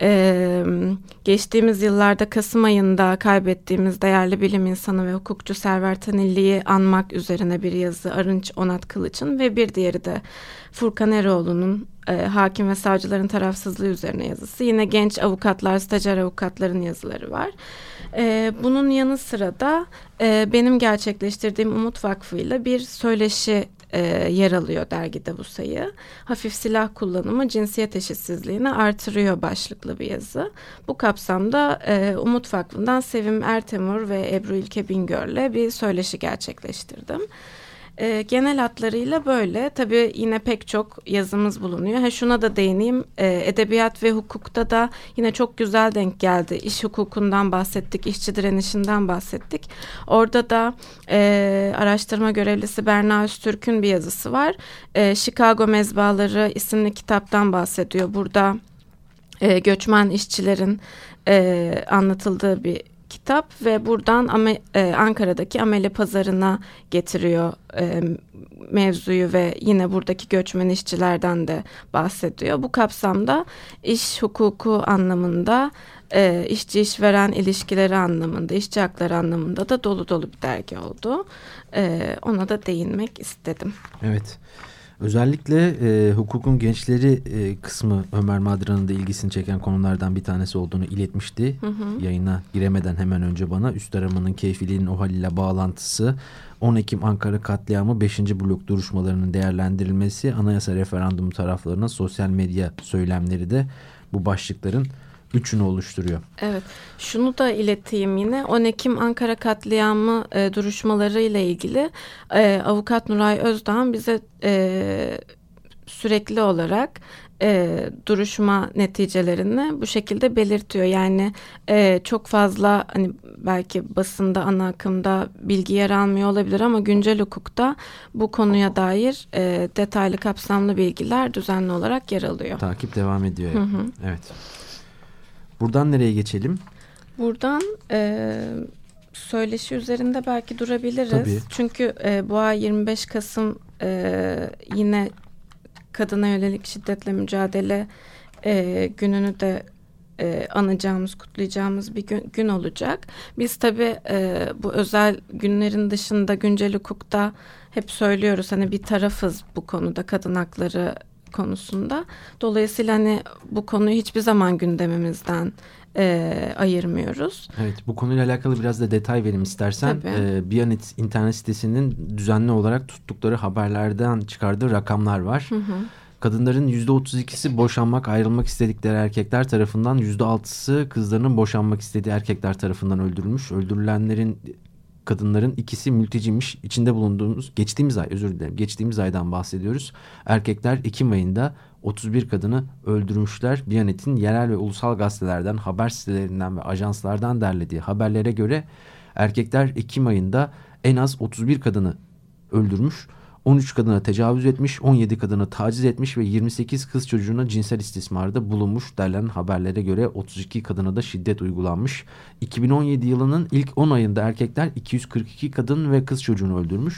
[SPEAKER 8] geçtiğimiz yıllarda Kasım ayında kaybettiğimiz değerli bilim insanı ve hukukçu Server Tanilli'yi anmak üzerine bir yazı Arınç Onat Kılıç'ın ve bir diğeri de Furkan Eroğlu'nun hakim ve savcıların tarafsızlığı üzerine yazısı. Yine genç avukatlar, stajyer avukatların yazıları var. Bunun yanı sıra da benim gerçekleştirdiğim Umut Vakfı ile bir söyleşi yer alıyor dergide bu sayı. Hafif silah kullanımı cinsiyet eşitsizliğini artırıyor başlıklı bir yazı. Bu kapsamda Umut Vakfı'ndan Sevim Ertemur ve Ebru İlke Bingöl'le bir söyleşi gerçekleştirdim. Genel hatlarıyla böyle. Tabii yine pek çok yazımız bulunuyor. Şuna da değineyim. Edebiyat ve hukukta da yine çok güzel denk geldi. İş hukukundan bahsettik, işçi direnişinden bahsettik. Orada da araştırma görevlisi Berna Öztürk'ün bir yazısı var. Chicago Mezbaları isimli kitaptan bahsediyor. Burada göçmen işçilerin anlatıldığı bir kitap ve buradan Ankara'daki amele pazarına getiriyor mevzuyu ve yine buradaki göçmen işçilerden de bahsediyor. Bu kapsamda iş hukuku anlamında, işçi işveren ilişkileri anlamında, işçi hakları anlamında da dolu dolu bir dergi oldu. Ona da değinmek istedim.
[SPEAKER 2] Evet. Özellikle hukukun gençleri kısmı Ömer Madra'nın da ilgisini çeken konulardan bir tanesi olduğunu iletmişti. Yayına giremeden hemen önce bana. Üst aramanın keyfiliğinin OHAL ile bağlantısı, 10 Ekim Ankara katliamı 5. blok duruşmalarının değerlendirilmesi, anayasa referandumu taraflarının sosyal medya söylemleri de bu başlıkların üçünü oluşturuyor. Evet.
[SPEAKER 8] Şunu da ileteyim yine. 10 Ekim Ankara katliamı duruşmaları ile ilgili avukat Nuray Özdağ'ın bize sürekli olarak duruşma neticelerini bu şekilde belirtiyor. Yani çok fazla hani belki basında, ana akımda bilgi yer almıyor olabilir ama güncel hukukta bu konuya dair detaylı, kapsamlı bilgiler düzenli olarak yer alıyor.
[SPEAKER 2] Takip devam ediyor. Evet. Buradan nereye geçelim?
[SPEAKER 8] Buradan söyleşi üzerinde belki durabiliriz.
[SPEAKER 2] Tabii.
[SPEAKER 8] Çünkü bu ay 25 Kasım yine kadına yönelik şiddetle mücadele gününü de anacağımız, kutlayacağımız bir gün olacak. Biz tabii bu özel günlerin dışında güncel hukukta hep söylüyoruz, hani bir tarafız bu konuda, kadın hakları konusunda. Dolayısıyla hani bu konuyu hiçbir zaman gündemimizden ayırmıyoruz.
[SPEAKER 2] Evet, bu konuyla alakalı biraz da detay verelim istersen. Biyanet internet sitesinin düzenli olarak tuttukları haberlerden çıkardığı rakamlar var. Kadınların %32'si boşanmak, ayrılmak istedikleri erkekler tarafından, %6'sı kızlarının boşanmak istediği erkekler tarafından öldürülmüş. Öldürülenlerin, kadınların ikisi mülteciymiş. İçinde bulunduğumuz geçtiğimiz aydan bahsediyoruz. Erkekler Ekim ayında 31 kadını öldürmüşler. Biyanet'in yerel ve ulusal gazetelerden, haber sitelerinden ve ajanslardan derlediği haberlere göre erkekler Ekim ayında en az 31 kadını öldürmüş. 13 kadına tecavüz etmiş, 17 kadını taciz etmiş ve 28 kız çocuğuna cinsel istismarda bulunmuş derlenen haberlere göre 32 kadına da şiddet uygulanmış. 2017 yılının ilk 10 ayında erkekler 242 kadın ve kız çocuğunu öldürmüş.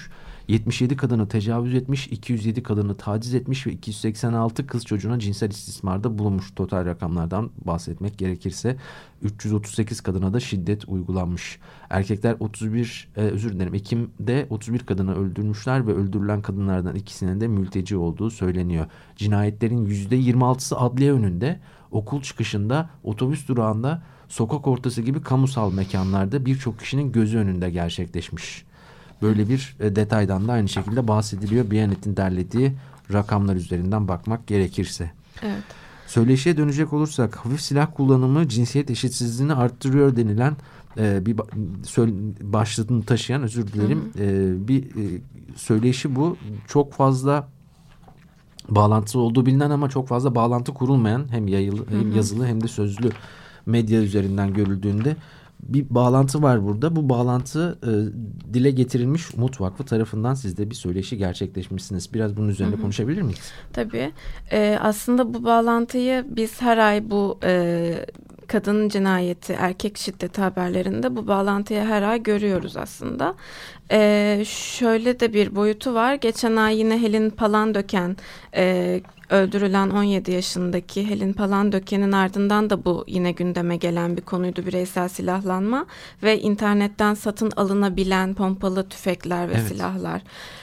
[SPEAKER 2] 77 kadını tecavüz etmiş, 207 kadını taciz etmiş ve 286 kız çocuğuna cinsel istismarda bulunmuş. Total rakamlardan bahsetmek gerekirse 338 kadına da şiddet uygulanmış. Erkekler Ekim'de 31 kadını öldürmüşler ve öldürülen kadınlardan ikisinin de mülteci olduğu söyleniyor. Cinayetlerin %26'sı adliye önünde, okul çıkışında, otobüs durağında, sokak ortası gibi kamusal mekanlarda birçok kişinin gözü önünde gerçekleşmiş. Böyle bir detaydan da aynı şekilde bahsediliyor. Biyanet'in derlediği rakamlar üzerinden bakmak gerekirse.
[SPEAKER 8] Evet.
[SPEAKER 2] Söyleşiye dönecek olursak, hafif silah kullanımı cinsiyet eşitsizliğini arttırıyor denilen bir başlığını taşıyan, özür dilerim, bir söyleşi bu. Çok fazla bağlantısı olduğu bilinen ama çok fazla bağlantı kurulmayan, hem yazılı hem de sözlü medya üzerinden görüldüğünde bir bağlantı var burada. Bu bağlantı dile getirilmiş Umut Vakfı tarafından. Siz de bir söyleşi gerçekleşmişsiniz. Biraz bunun üzerinde konuşabilir miyiz?
[SPEAKER 8] Tabii. Aslında bu bağlantıyı biz her ay bu kadın cinayeti, erkek şiddeti haberlerinde bu bağlantıyı her ay görüyoruz aslında. Şöyle de bir boyutu var. Geçen ay yine Helin Palandöken, öldürülen 17 yaşındaki Helin Palandöken'in ardından da bu yine gündeme gelen bir konuydu. Bireysel silahlanma ve internetten satın alınabilen pompalı tüfekler ve silahlar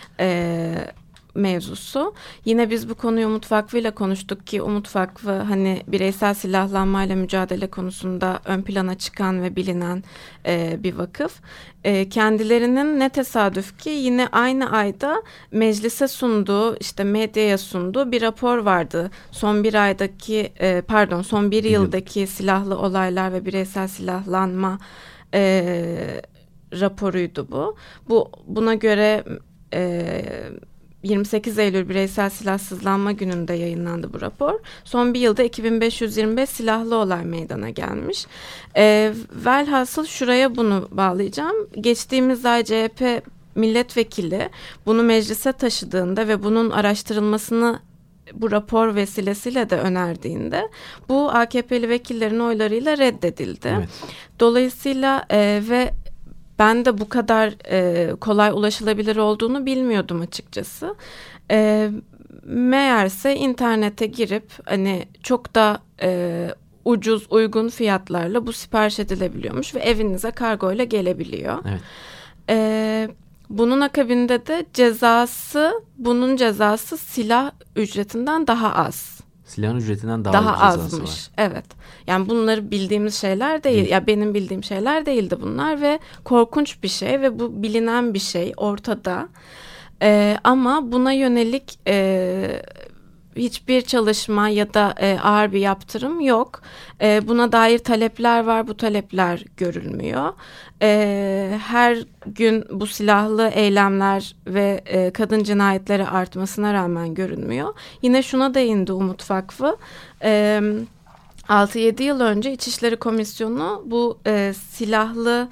[SPEAKER 8] mevzusu. Yine biz bu konuyu Umut Vakfı ile konuştuk ki Umut Vakfı hani bireysel silahlanmayla mücadele konusunda ön plana çıkan ve bilinen bir vakıf. Kendilerinin ne tesadüf ki yine aynı ayda meclise sunduğu, işte medyaya sunduğu bir rapor vardı. Son bir yıldaki silahlı olaylar ve bireysel silahlanma raporuydu bu. Buna göre 28 Eylül Bireysel Silahsızlanma Günü'nde yayınlandı bu rapor. Son bir yılda 2525 silahlı olay meydana gelmiş. Velhasıl şuraya bunu bağlayacağım. Geçtiğimiz ay CHP milletvekili bunu meclise taşıdığında ve bunun araştırılmasını bu rapor vesilesiyle de önerdiğinde bu AKP'li vekillerin oylarıyla reddedildi. Evet. Dolayısıyla ve ben de bu kadar kolay ulaşılabilir olduğunu bilmiyordum açıkçası. Meğerse internete girip hani çok da ucuz, uygun fiyatlarla bu sipariş edilebiliyormuş ve evinize kargoyla gelebiliyor. Evet. Bunun akabinde de bunun cezası silah ücretinden daha az.
[SPEAKER 2] Silahın ücretinden daha
[SPEAKER 8] azmış.
[SPEAKER 2] Var.
[SPEAKER 8] Evet. Yani bunları bildiğimiz şeyler değil. Ya benim bildiğim şeyler değildi bunlar ve korkunç bir şey ve bu bilinen bir şey ortada. Ama buna yönelik hiçbir çalışma ya da ağır bir yaptırım yok. Buna dair talepler var. Bu talepler görülmüyor. Her gün bu silahlı eylemler ve kadın cinayetleri artmasına rağmen görünmüyor. Yine şuna değindi Umut Vakfı. 6-7 yıl önce İçişleri Komisyonu bu silahlı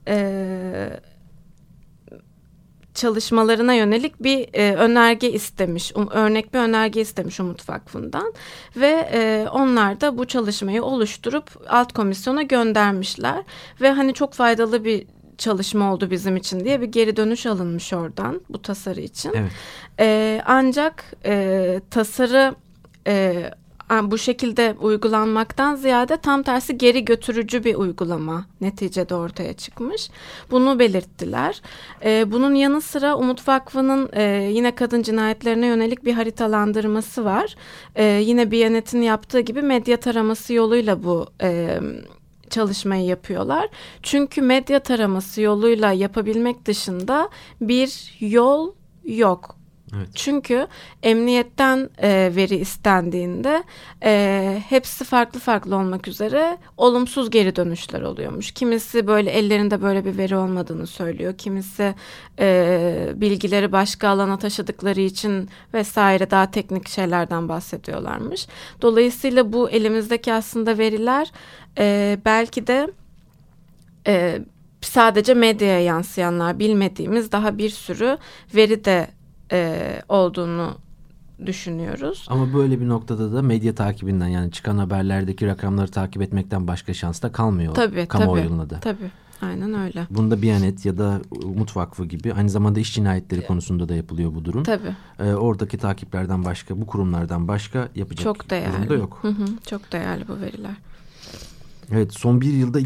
[SPEAKER 8] çalışmalarına yönelik bir önerge istemiş. Örnek bir önerge istemiş Umut Vakfı'ndan. Ve onlar da bu çalışmayı oluşturup alt komisyona göndermişler. Ve hani çok faydalı bir çalışma oldu bizim için diye bir geri dönüş alınmış oradan bu tasarı için. Evet. Ancak tasarı bu şekilde uygulanmaktan ziyade tam tersi geri götürücü bir uygulama neticede ortaya çıkmış. Bunu belirttiler. Bunun yanı sıra Umut Vakfı'nın yine kadın cinayetlerine yönelik bir haritalandırması var. Yine Biyanet'in yaptığı gibi medya taraması yoluyla bu çalışmayı yapıyorlar. Çünkü medya taraması yoluyla yapabilmek dışında bir yol yok. Evet. Çünkü emniyetten veri istendiğinde hepsi farklı olmak üzere olumsuz geri dönüşler oluyormuş. Kimisi böyle ellerinde böyle bir veri olmadığını söylüyor. Kimisi bilgileri başka alana taşıdıkları için vesaire daha teknik şeylerden bahsediyorlarmış. Dolayısıyla bu elimizdeki aslında veriler belki de sadece medyaya yansıyanlar, bilmediğimiz daha bir sürü veri de olduğunu düşünüyoruz.
[SPEAKER 2] Ama böyle bir noktada da medya takibinden, yani çıkan haberlerdeki rakamları takip etmekten başka şans da kalmıyor.
[SPEAKER 8] Tabii.
[SPEAKER 2] Kamuoyuna da.
[SPEAKER 8] Tabii. Aynen öyle.
[SPEAKER 2] Bunda Biyanet ya da Umut Vakfı gibi aynı zamanda iş cinayetleri konusunda da yapılıyor bu durum.
[SPEAKER 8] Tabii.
[SPEAKER 2] Oradaki takiplerden başka, bu kurumlardan başka yapacak
[SPEAKER 8] çok değerli.
[SPEAKER 2] durum da yok.
[SPEAKER 8] Hı hı, çok değerli bu veriler.
[SPEAKER 2] Evet, son bir yılda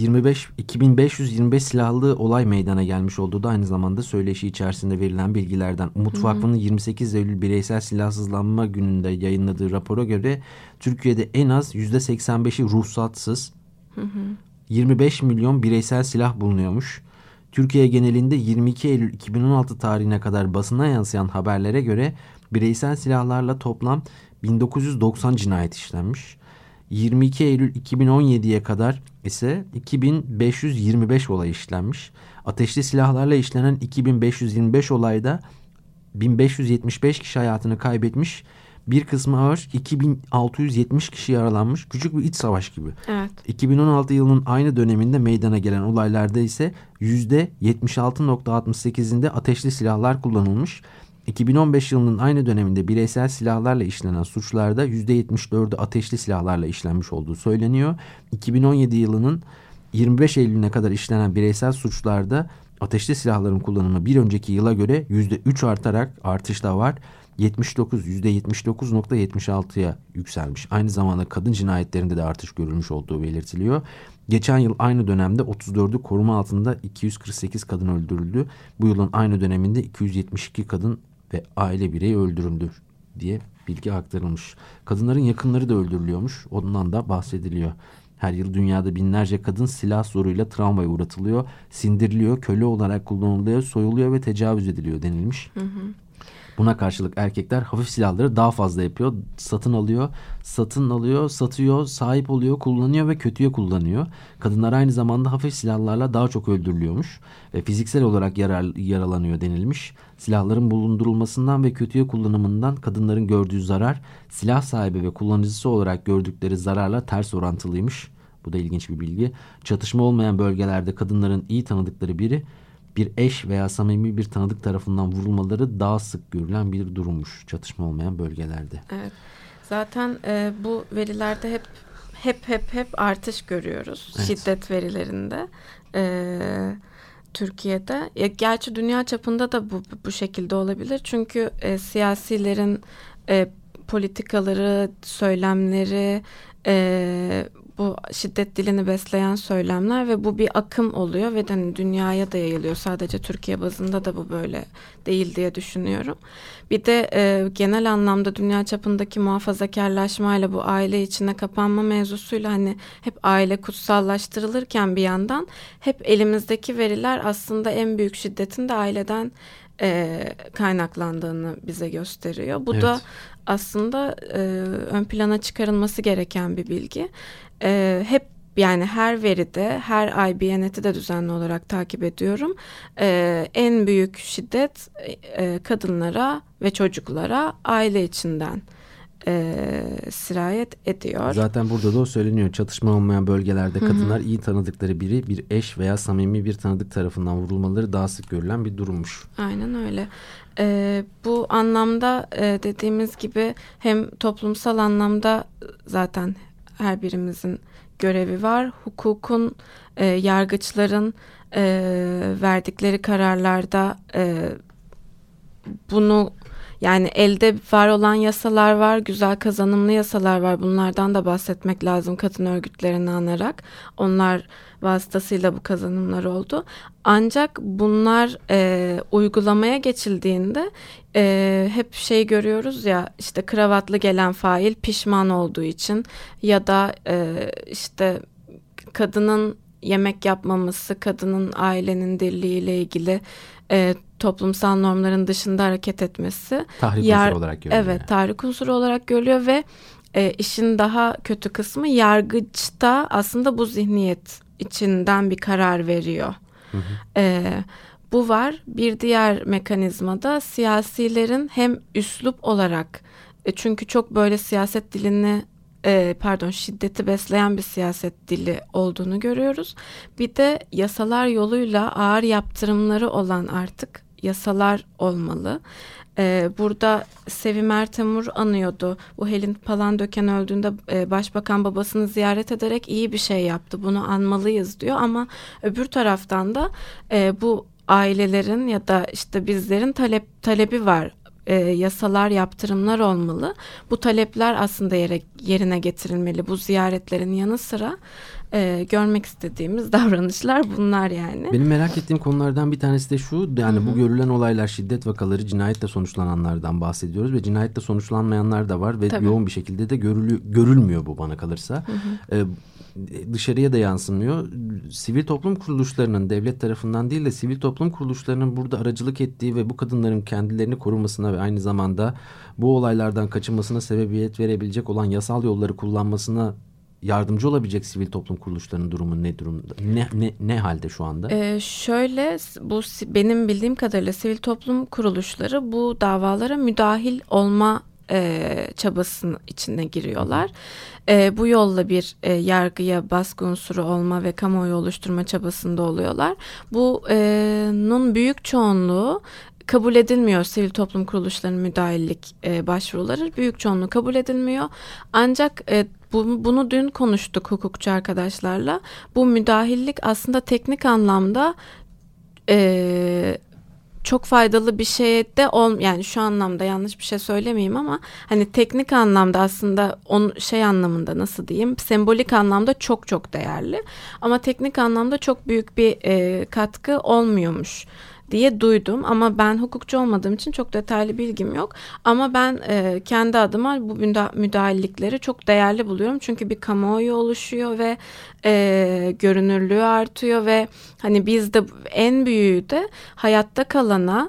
[SPEAKER 2] 2525 silahlı olay meydana gelmiş olduğu da aynı zamanda söyleşi içerisinde verilen bilgilerden. Umut Vakfı'nın 28 Eylül Bireysel Silahsızlanma Günü'nde yayınladığı rapora göre Türkiye'de en az %85'i ruhsatsız, 25 milyon bireysel silah bulunuyormuş. Türkiye genelinde 22 Eylül 2016 tarihine kadar basına yansıyan haberlere göre bireysel silahlarla toplam 1990 cinayet işlenmiş. 22 Eylül 2017'ye kadar ise 2525 olay işlenmiş. Ateşli silahlarla işlenen 2525 olayda 1575 kişi hayatını kaybetmiş. Bir kısmı ağır, 2670 kişi yaralanmış. Küçük bir iç savaş gibi.
[SPEAKER 8] Evet.
[SPEAKER 2] 2016 yılının aynı döneminde meydana gelen olaylarda ise %76.68'inde ateşli silahlar kullanılmış. 2015 yılının aynı döneminde bireysel silahlarla işlenen suçlarda %74'ü ateşli silahlarla işlenmiş olduğu söyleniyor. 2017 yılının 25 Eylül'üne kadar işlenen bireysel suçlarda ateşli silahların kullanımı bir önceki yıla göre %3 artarak artış da var. %79.76'ya yükselmiş. Aynı zamanda kadın cinayetlerinde de artış görülmüş olduğu belirtiliyor. Geçen yıl aynı dönemde 34'ü koruma altında 248 kadın öldürüldü. Bu yılın aynı döneminde 272 kadın ve aile bireyi öldürüldü diye bilgi aktarılmış. Kadınların yakınları da öldürülüyormuş. Ondan da bahsediliyor. Her yıl dünyada binlerce kadın silah zoruyla travmaya uğratılıyor, sindiriliyor, köle olarak kullanılıyor, soyuluyor ve tecavüz ediliyor denilmiş. Hı hı. Buna karşılık erkekler hafif silahları daha fazla yapıyor, satın alıyor, satıyor, sahip oluyor, kullanıyor ve kötüye kullanıyor. Kadınlar aynı zamanda hafif silahlarla daha çok öldürülüyormuş ve fiziksel olarak yaralanıyor denilmiş. Silahların bulundurulmasından ve kötüye kullanımından kadınların gördüğü zarar, silah sahibi ve kullanıcısı olarak gördükleri zararla ters orantılıymış. Bu da ilginç bir bilgi. Çatışma olmayan bölgelerde kadınların iyi tanıdıkları biri, bir eş veya samimi bir tanıdık tarafından vurulmaları daha sık görülen bir durummuş çatışma olmayan bölgelerde.
[SPEAKER 8] Evet. Zaten bu verilerde hep artış görüyoruz. Evet. Şiddet verilerinde. Türkiye'de. Gerçi dünya çapında da bu şekilde olabilir. Çünkü siyasilerin politikaları, söylemleri, bu şiddet dilini besleyen söylemler ve bu bir akım oluyor ve hani dünyaya da yayılıyor. Sadece Türkiye bazında da bu böyle değil diye düşünüyorum. Bir de genel anlamda dünya çapındaki muhafazakarlaşmayla bu aile içine kapanma mevzusuyla hani hep aile kutsallaştırılırken bir yandan hep elimizdeki veriler aslında en büyük şiddetin de aileden kaynaklandığını bize gösteriyor. Bu da aslında ön plana çıkarılması gereken bir bilgi. Hep yani her veride, her ay Biyanet'i de düzenli olarak takip ediyorum. En büyük şiddet kadınlara ve çocuklara aile içinden sirayet ediyor.
[SPEAKER 2] Zaten burada da o söyleniyor. Çatışma olmayan bölgelerde kadınlar iyi tanıdıkları biri, bir eş veya samimi bir tanıdık tarafından vurulmaları daha sık görülen bir durummuş.
[SPEAKER 8] Aynen öyle. Bu anlamda dediğimiz gibi hem toplumsal anlamda zaten her birimizin görevi var. Hukukun, yargıçların verdikleri kararlarda bunu yani elde var olan yasalar var, güzel kazanımlı yasalar var. Bunlardan da bahsetmek lazım kadın örgütlerini anarak. Onlar vasıtasıyla bu kazanımlar oldu. Ancak bunlar uygulamaya geçildiğinde hep şey görüyoruz ya işte kravatlı gelen fail pişman olduğu için ya da işte kadının yemek yapmaması, kadının ailenin dirliğiyle ilgili toplumsal normların dışında hareket etmesi.
[SPEAKER 2] Tahrik unsuru olarak görülüyor.
[SPEAKER 8] Evet, tahrik unsuru olarak görülüyor ve işin daha kötü kısmı yargıç da aslında bu zihniyet içinden bir karar veriyor. Bu var. Bir diğer mekanizma da siyasilerin hem üslup olarak çünkü çok böyle siyaset dilini şiddeti besleyen bir siyaset dili olduğunu görüyoruz. Bir de yasalar yoluyla ağır yaptırımları olan artık yasalar olmalı. Burada Sevim Ertemur anıyordu. Bu Helin Palandöken öldüğünde başbakan babasını ziyaret ederek iyi bir şey yaptı. Bunu anmalıyız diyor ama öbür taraftan da bu ailelerin ya da işte bizlerin talebi var. Yasalar, yaptırımlar olmalı. Bu talepler aslında yerine getirilmeli. Bu ziyaretlerin yanı sıra görmek istediğimiz davranışlar bunlar yani.
[SPEAKER 2] Benim merak ettiğim konulardan bir tanesi de şu. Yani bu görülen olaylar, şiddet vakaları, cinayetle sonuçlananlardan bahsediyoruz ve cinayetle sonuçlanmayanlar da var ve
[SPEAKER 8] Tabii.
[SPEAKER 2] yoğun bir şekilde de görülmüyor bu bana kalırsa. Dışarıya da yansımıyor. Sivil toplum kuruluşlarının, devlet tarafından değil de sivil toplum kuruluşlarının burada aracılık ettiği ve bu kadınların kendilerini korumasına ve aynı zamanda bu olaylardan kaçınmasına sebebiyet verebilecek olan yasal yolları kullanmasına yardımcı olabilecek sivil toplum kuruluşlarının durumu ne durumda? Ne halde şu anda?
[SPEAKER 8] Şöyle, bu benim bildiğim kadarıyla sivil toplum kuruluşları bu davalara müdahil olma çabasının içine giriyorlar. Bu yolla bir yargıya baskı unsuru olma ve kamuoyu oluşturma çabasında oluyorlar. Bunun büyük çoğunluğu kabul edilmiyor, sivil toplum kuruluşlarının müdahillik başvuruları. Büyük çoğunluğu kabul edilmiyor. Ancak bunu dün konuştuk hukukçu arkadaşlarla. Bu müdahillik aslında teknik anlamda çok faydalı bir şey de yani şu anlamda yanlış bir şey söylemeyeyim ama hani teknik anlamda aslında anlamında nasıl diyeyim, sembolik anlamda çok çok değerli ama teknik anlamda çok büyük bir katkı olmuyormuş diye duydum ama ben hukukçu olmadığım için çok detaylı bilgim yok ama ben kendi adıma bu müdahillikleri çok değerli buluyorum çünkü bir kamuoyu oluşuyor ve görünürlüğü artıyor ve hani bizde en büyüğü de hayatta kalana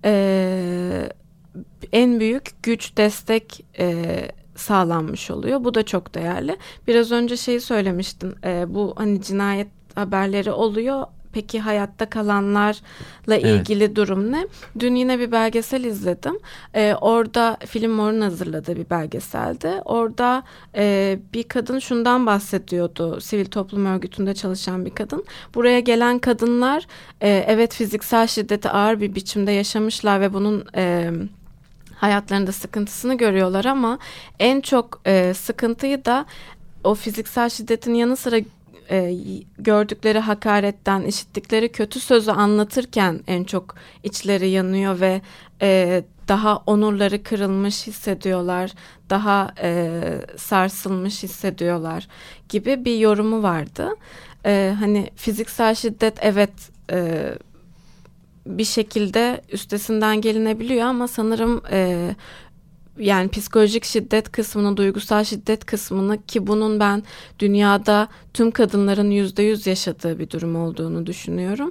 [SPEAKER 8] en büyük güç, destek sağlanmış oluyor. Bu da çok değerli. Biraz önce şeyi söylemiştin, bu hani cinayet haberleri oluyor. Peki hayatta kalanlarla ilgili durum ne? Dün yine bir belgesel izledim. Orada Film Mor'un hazırladığı bir belgeseldi. Orada bir kadın şundan bahsediyordu. Sivil toplum örgütünde çalışan bir kadın. Buraya gelen kadınlar evet fiziksel şiddeti ağır bir biçimde yaşamışlar ve bunun hayatlarında sıkıntısını görüyorlar ama en çok sıkıntıyı da o fiziksel şiddetin yanı sıra gördükleri hakaretten, işittikleri kötü sözü anlatırken en çok içleri yanıyor ve daha onurları kırılmış hissediyorlar, daha sarsılmış hissediyorlar gibi bir yorumu vardı. Hani fiziksel şiddet evet bir şekilde üstesinden gelinebiliyor ama sanırım yani psikolojik şiddet kısmını, duygusal şiddet kısmını ki bunun ben dünyada tüm kadınların %100 yaşadığı bir durum olduğunu düşünüyorum.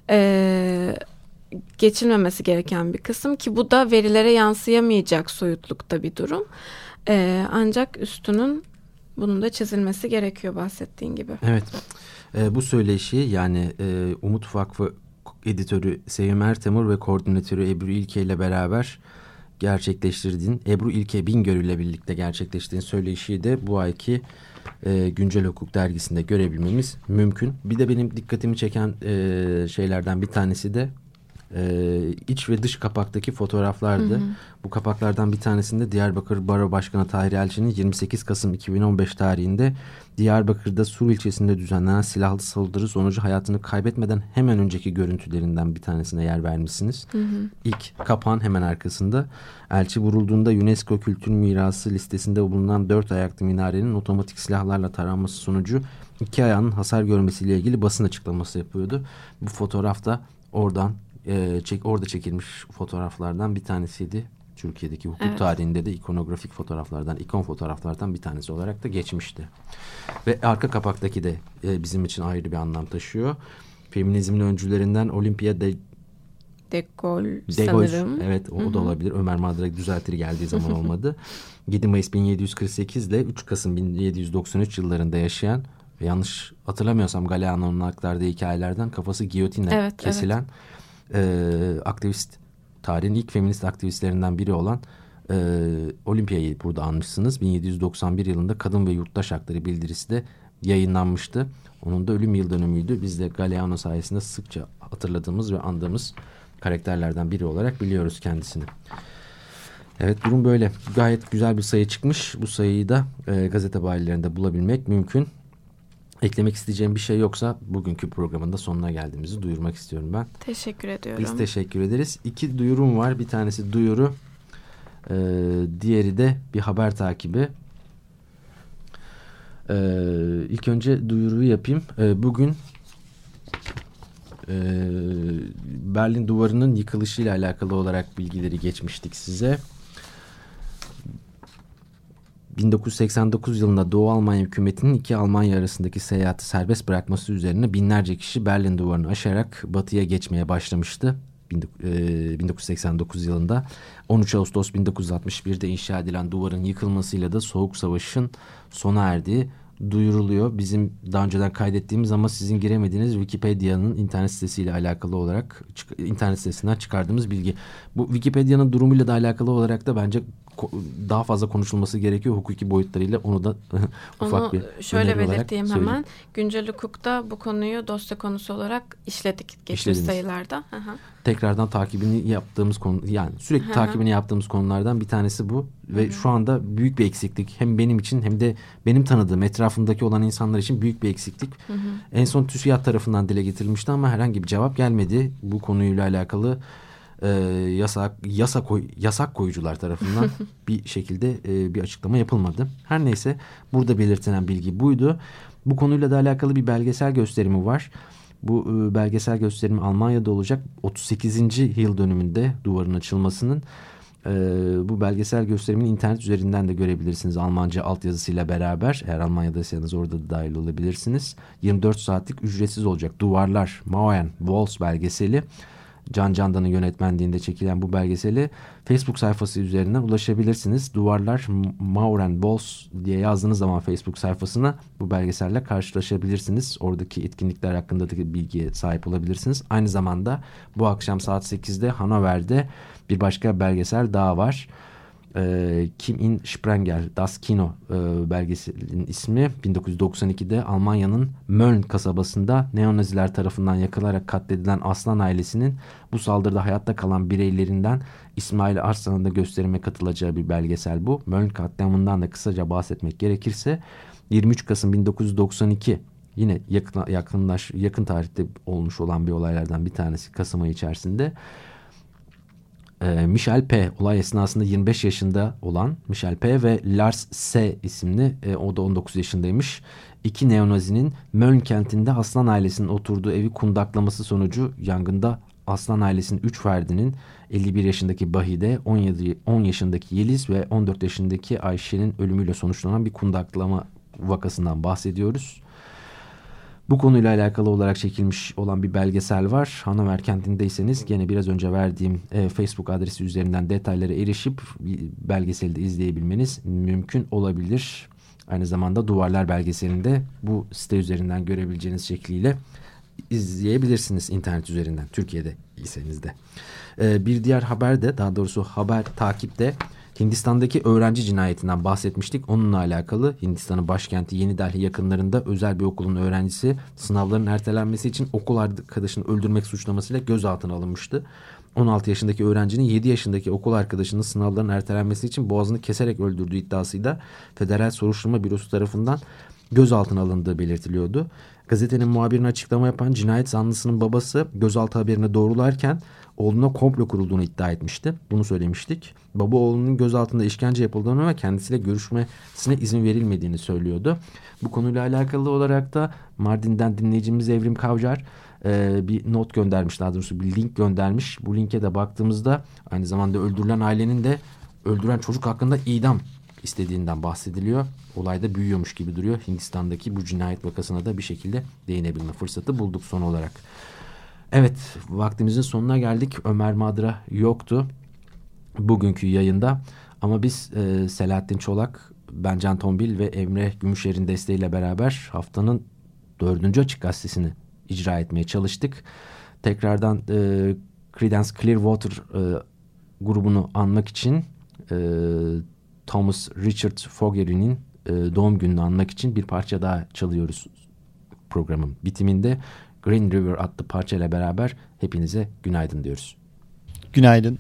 [SPEAKER 8] Geçilmemesi gereken bir kısım ki bu da verilere yansıyamayacak soyutlukta bir durum. Ancak üstünün bunun da çizilmesi gerekiyor bahsettiğin gibi.
[SPEAKER 2] Evet. Bu söyleşi yani Umut Vakfı editörü Sevim Ertemur ve koordinatörü Ebru İlke ile beraber gerçekleştirdiğin, Ebru İlke Bingöl ile birlikte gerçekleştirdiğin söyleşiyi de bu ayki Güncel Hukuk dergisinde görebilmemiz mümkün. Bir de benim dikkatimi çeken şeylerden bir tanesi de iç ve dış kapaktaki fotoğraflardı. Bu kapaklardan bir tanesinde Diyarbakır Baro Başkanı Tahir Elçi'nin 28 Kasım 2015 tarihinde Diyarbakır'da Sur ilçesinde düzenlenen silahlı saldırı sonucu hayatını kaybetmeden hemen önceki görüntülerinden bir tanesine yer vermişsiniz. İlk kapağın hemen arkasında elçi vurulduğunda UNESCO Kültür Mirası listesinde bulunan 4 ayaklı minarenin otomatik silahlarla taranması sonucu 2 ayağının hasar görmesiyle ilgili basın açıklaması yapıyordu. Bu fotoğraf da orada çekilmiş fotoğraflardan bir tanesiydi. Türkiye'deki hukuk tarihinde de ikonografik fotoğraflardan, ikon fotoğraflardan bir tanesi olarak da geçmişti. Ve arka kapaktaki de bizim için ayrı bir anlam taşıyor. Feminizmin öncülerinden Olympia de Gaulle sanırım. Evet, o da olabilir. Ömer Madra düzeltir geldiği zaman olmadı. 7 Mayıs 1748 ile 3 Kasım 1793 yıllarında yaşayan ve yanlış hatırlamıyorsam Galeano'nun aktardığı hikayelerden kafası giyotinle kesilen aktivist, tarihin ilk feminist aktivistlerinden biri olan Olympia'yı burada anmışsınız. 1791 yılında Kadın ve Yurttaş Hakları bildirisi de yayınlanmıştı. Onun da ölüm yıl dönümüydü. Biz de Galeano sayesinde sıkça hatırladığımız ve andığımız karakterlerden biri olarak biliyoruz kendisini. Evet, durum böyle. Gayet güzel bir sayı çıkmış. Bu sayıyı da gazete bayilerinde bulabilmek mümkün. Eklemek isteyeceğim bir şey yoksa bugünkü programın da sonuna geldiğimizi duyurmak istiyorum ben.
[SPEAKER 8] Teşekkür ediyorum.
[SPEAKER 2] Biz teşekkür ederiz. 2 duyurum var. Bir tanesi duyuru. Diğeri de bir haber takibi. İlk önce duyuruyu yapayım. Bugün Berlin Duvarı'nın yıkılışıyla alakalı olarak bilgileri geçmiştik size. 1989 yılında Doğu Almanya hükümetinin 2 Almanya arasındaki seyahati serbest bırakması üzerine binlerce kişi Berlin Duvarı'nı aşarak batıya geçmeye başlamıştı. 1989 yılında 13 Ağustos 1961'de inşa edilen duvarın yıkılmasıyla da Soğuk Savaş'ın sona erdiği duyuruluyor. Bizim daha önceden kaydettiğimiz ama sizin giremediğiniz Wikipedia'nın internet sitesiyle alakalı olarak internet sitesinden çıkardığımız bilgi. Bu Wikipedia'nın durumuyla da alakalı olarak da bence daha fazla konuşulması gerekiyor hukuki boyutlarıyla. Onu da ufak bir
[SPEAKER 8] şöyle belirteyim hemen. Güncel hukukta bu konuyu dosya konusu olarak işledik geçmiş sayılarda.
[SPEAKER 2] Tekrardan takibini yaptığımız konu, yani sürekli takibini yaptığımız konulardan bir tanesi bu ve şu anda büyük bir eksiklik. Hem benim için hem de benim tanıdığım etrafımdaki olan insanlar için büyük bir eksiklik. En son TÜSİAD tarafından dile getirilmişti ama herhangi bir cevap gelmedi. Bu konuyla alakalı yasak koyucular tarafından bir şekilde bir açıklama yapılmadı. Her neyse, burada belirtilen bilgi buydu. Bu konuyla da alakalı bir belgesel gösterimi var. Bu belgesel gösterimi Almanya'da olacak. 38. yıl dönümünde duvarın açılmasının. Bu belgesel gösterimini internet üzerinden de görebilirsiniz. Almanca altyazısıyla beraber. Eğer Almanya'daysanız orada da dahil olabilirsiniz. 24 saatlik ücretsiz olacak. Duvarlar, Mauern, Walls belgeseli. Can Candan'ın yönetmenliğinde çekilen bu belgeseli Facebook sayfası üzerinden ulaşabilirsiniz. Duvarlar Mauern Walls diye yazdığınız zaman Facebook sayfasına bu belgeselle karşılaşabilirsiniz. Oradaki etkinlikler hakkında da bilgiye sahip olabilirsiniz. Aynı zamanda bu akşam saat 8'de Hannover'de bir başka belgesel daha var. Kim in Sprengel, Das Kino belgeselin ismi. 1992'de Almanya'nın Mölln kasabasında neonaziler tarafından yakılarak katledilen Aslan ailesinin bu saldırıda hayatta kalan bireylerinden İsmail Arslan'ın da gösterime katılacağı bir belgesel bu. Mölln katliamından da kısaca bahsetmek gerekirse 23 Kasım 1992 yine yakın tarihte olmuş olan bir olaylardan bir tanesi, Kasım ayı içerisinde. Michel P. olay esnasında 25 yaşında olan Michel P. ve Lars S. isimli, o da 19 yaşındaymış. 2 neonazinin Mölln kentinde Aslan ailesinin oturduğu evi kundaklaması sonucu yangında Aslan ailesinin 3 ferdinin 51 yaşındaki Bahide, 10 yaşındaki Yeliz ve 14 yaşındaki Ayşe'nin ölümüyle sonuçlanan bir kundaklama vakasından bahsediyoruz. Bu konuyla alakalı olarak çekilmiş olan bir belgesel var. Hannover kentindeyseniz gene biraz önce verdiğim Facebook adresi üzerinden detaylara erişip belgeseli de izleyebilmeniz mümkün olabilir. Aynı zamanda Duvarlar belgeselinde bu site üzerinden görebileceğiniz şekliyle izleyebilirsiniz internet üzerinden, Türkiye'de iseniz de. Bir diğer haber de, daha doğrusu haber takipte, Hindistan'daki öğrenci cinayetinden bahsetmiştik. Onunla alakalı Hindistan'ın başkenti Yeni Delhi yakınlarında özel bir okulun öğrencisi sınavların ertelenmesi için okul arkadaşını öldürmek suçlamasıyla gözaltına alınmıştı. 16 yaşındaki öğrencinin 7 yaşındaki okul arkadaşının sınavların ertelenmesi için boğazını keserek öldürdüğü iddiasıyla Federal Soruşturma Bürosu tarafından gözaltına alındığı belirtiliyordu. Gazetenin muhabirine açıklama yapan cinayet zanlısının babası gözaltı haberini doğrularken oğluna komplo kurulduğunu iddia etmişti. Bunu söylemiştik. Baba oğlunun gözaltında işkence yapıldığını ve kendisiyle görüşmesine izin verilmediğini söylüyordu. Bu konuyla alakalı olarak da Mardin'den dinleyicimiz Evrim Kavcar bir not göndermiş, daha doğrusu bir link göndermiş. Bu linke de baktığımızda aynı zamanda öldürülen ailenin de öldüren çocuk hakkında idam istediğinden bahsediliyor. Olayda büyüyormuş gibi duruyor. Hindistan'daki bu cinayet vakasına da bir şekilde değinebilme fırsatı bulduk son olarak. Evet, vaktimizin sonuna geldik. Ömer Madra yoktu bugünkü yayında. Ama biz Selahattin Çolak, ben Can Tombil ve Emre Gümüşer'in desteğiyle beraber haftanın 4. Açık Gazetesi'ni icra etmeye çalıştık. Tekrardan Creedence Clearwater grubunu anmak için Thomas Richard Fogerty'nin doğum gününü anmak için bir parça daha çalıyoruz programın bitiminde. Green River adlı parçayla beraber hepinize günaydın diyoruz.
[SPEAKER 9] Günaydın.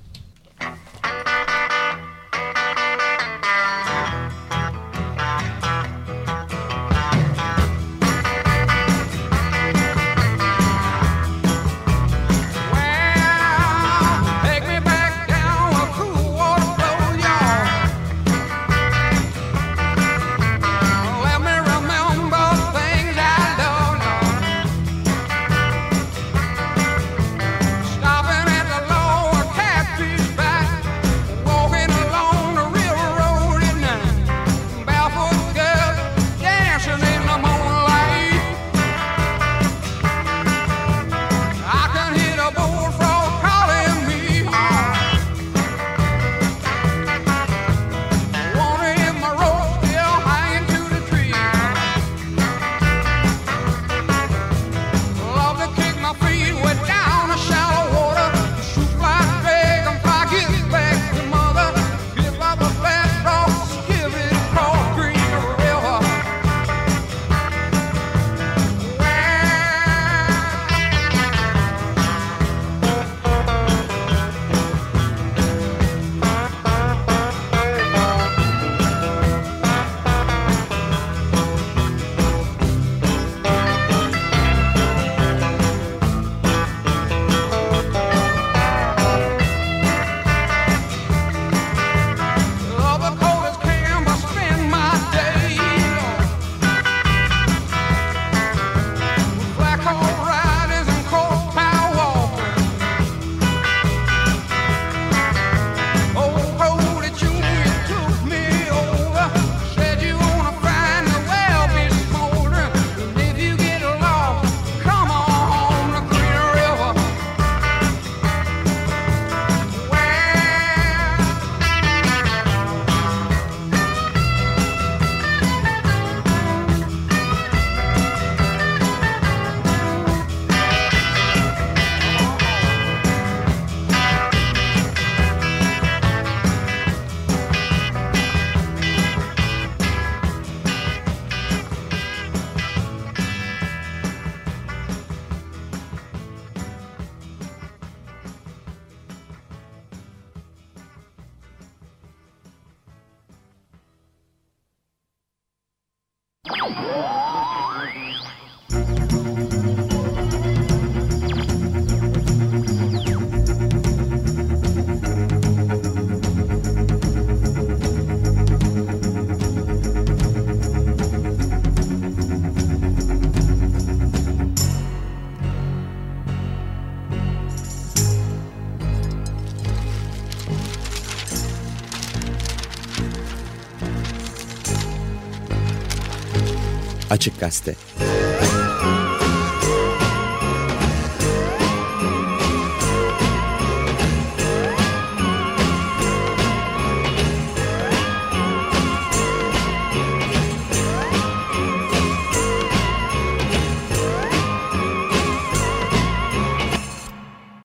[SPEAKER 10] Açık Gazete.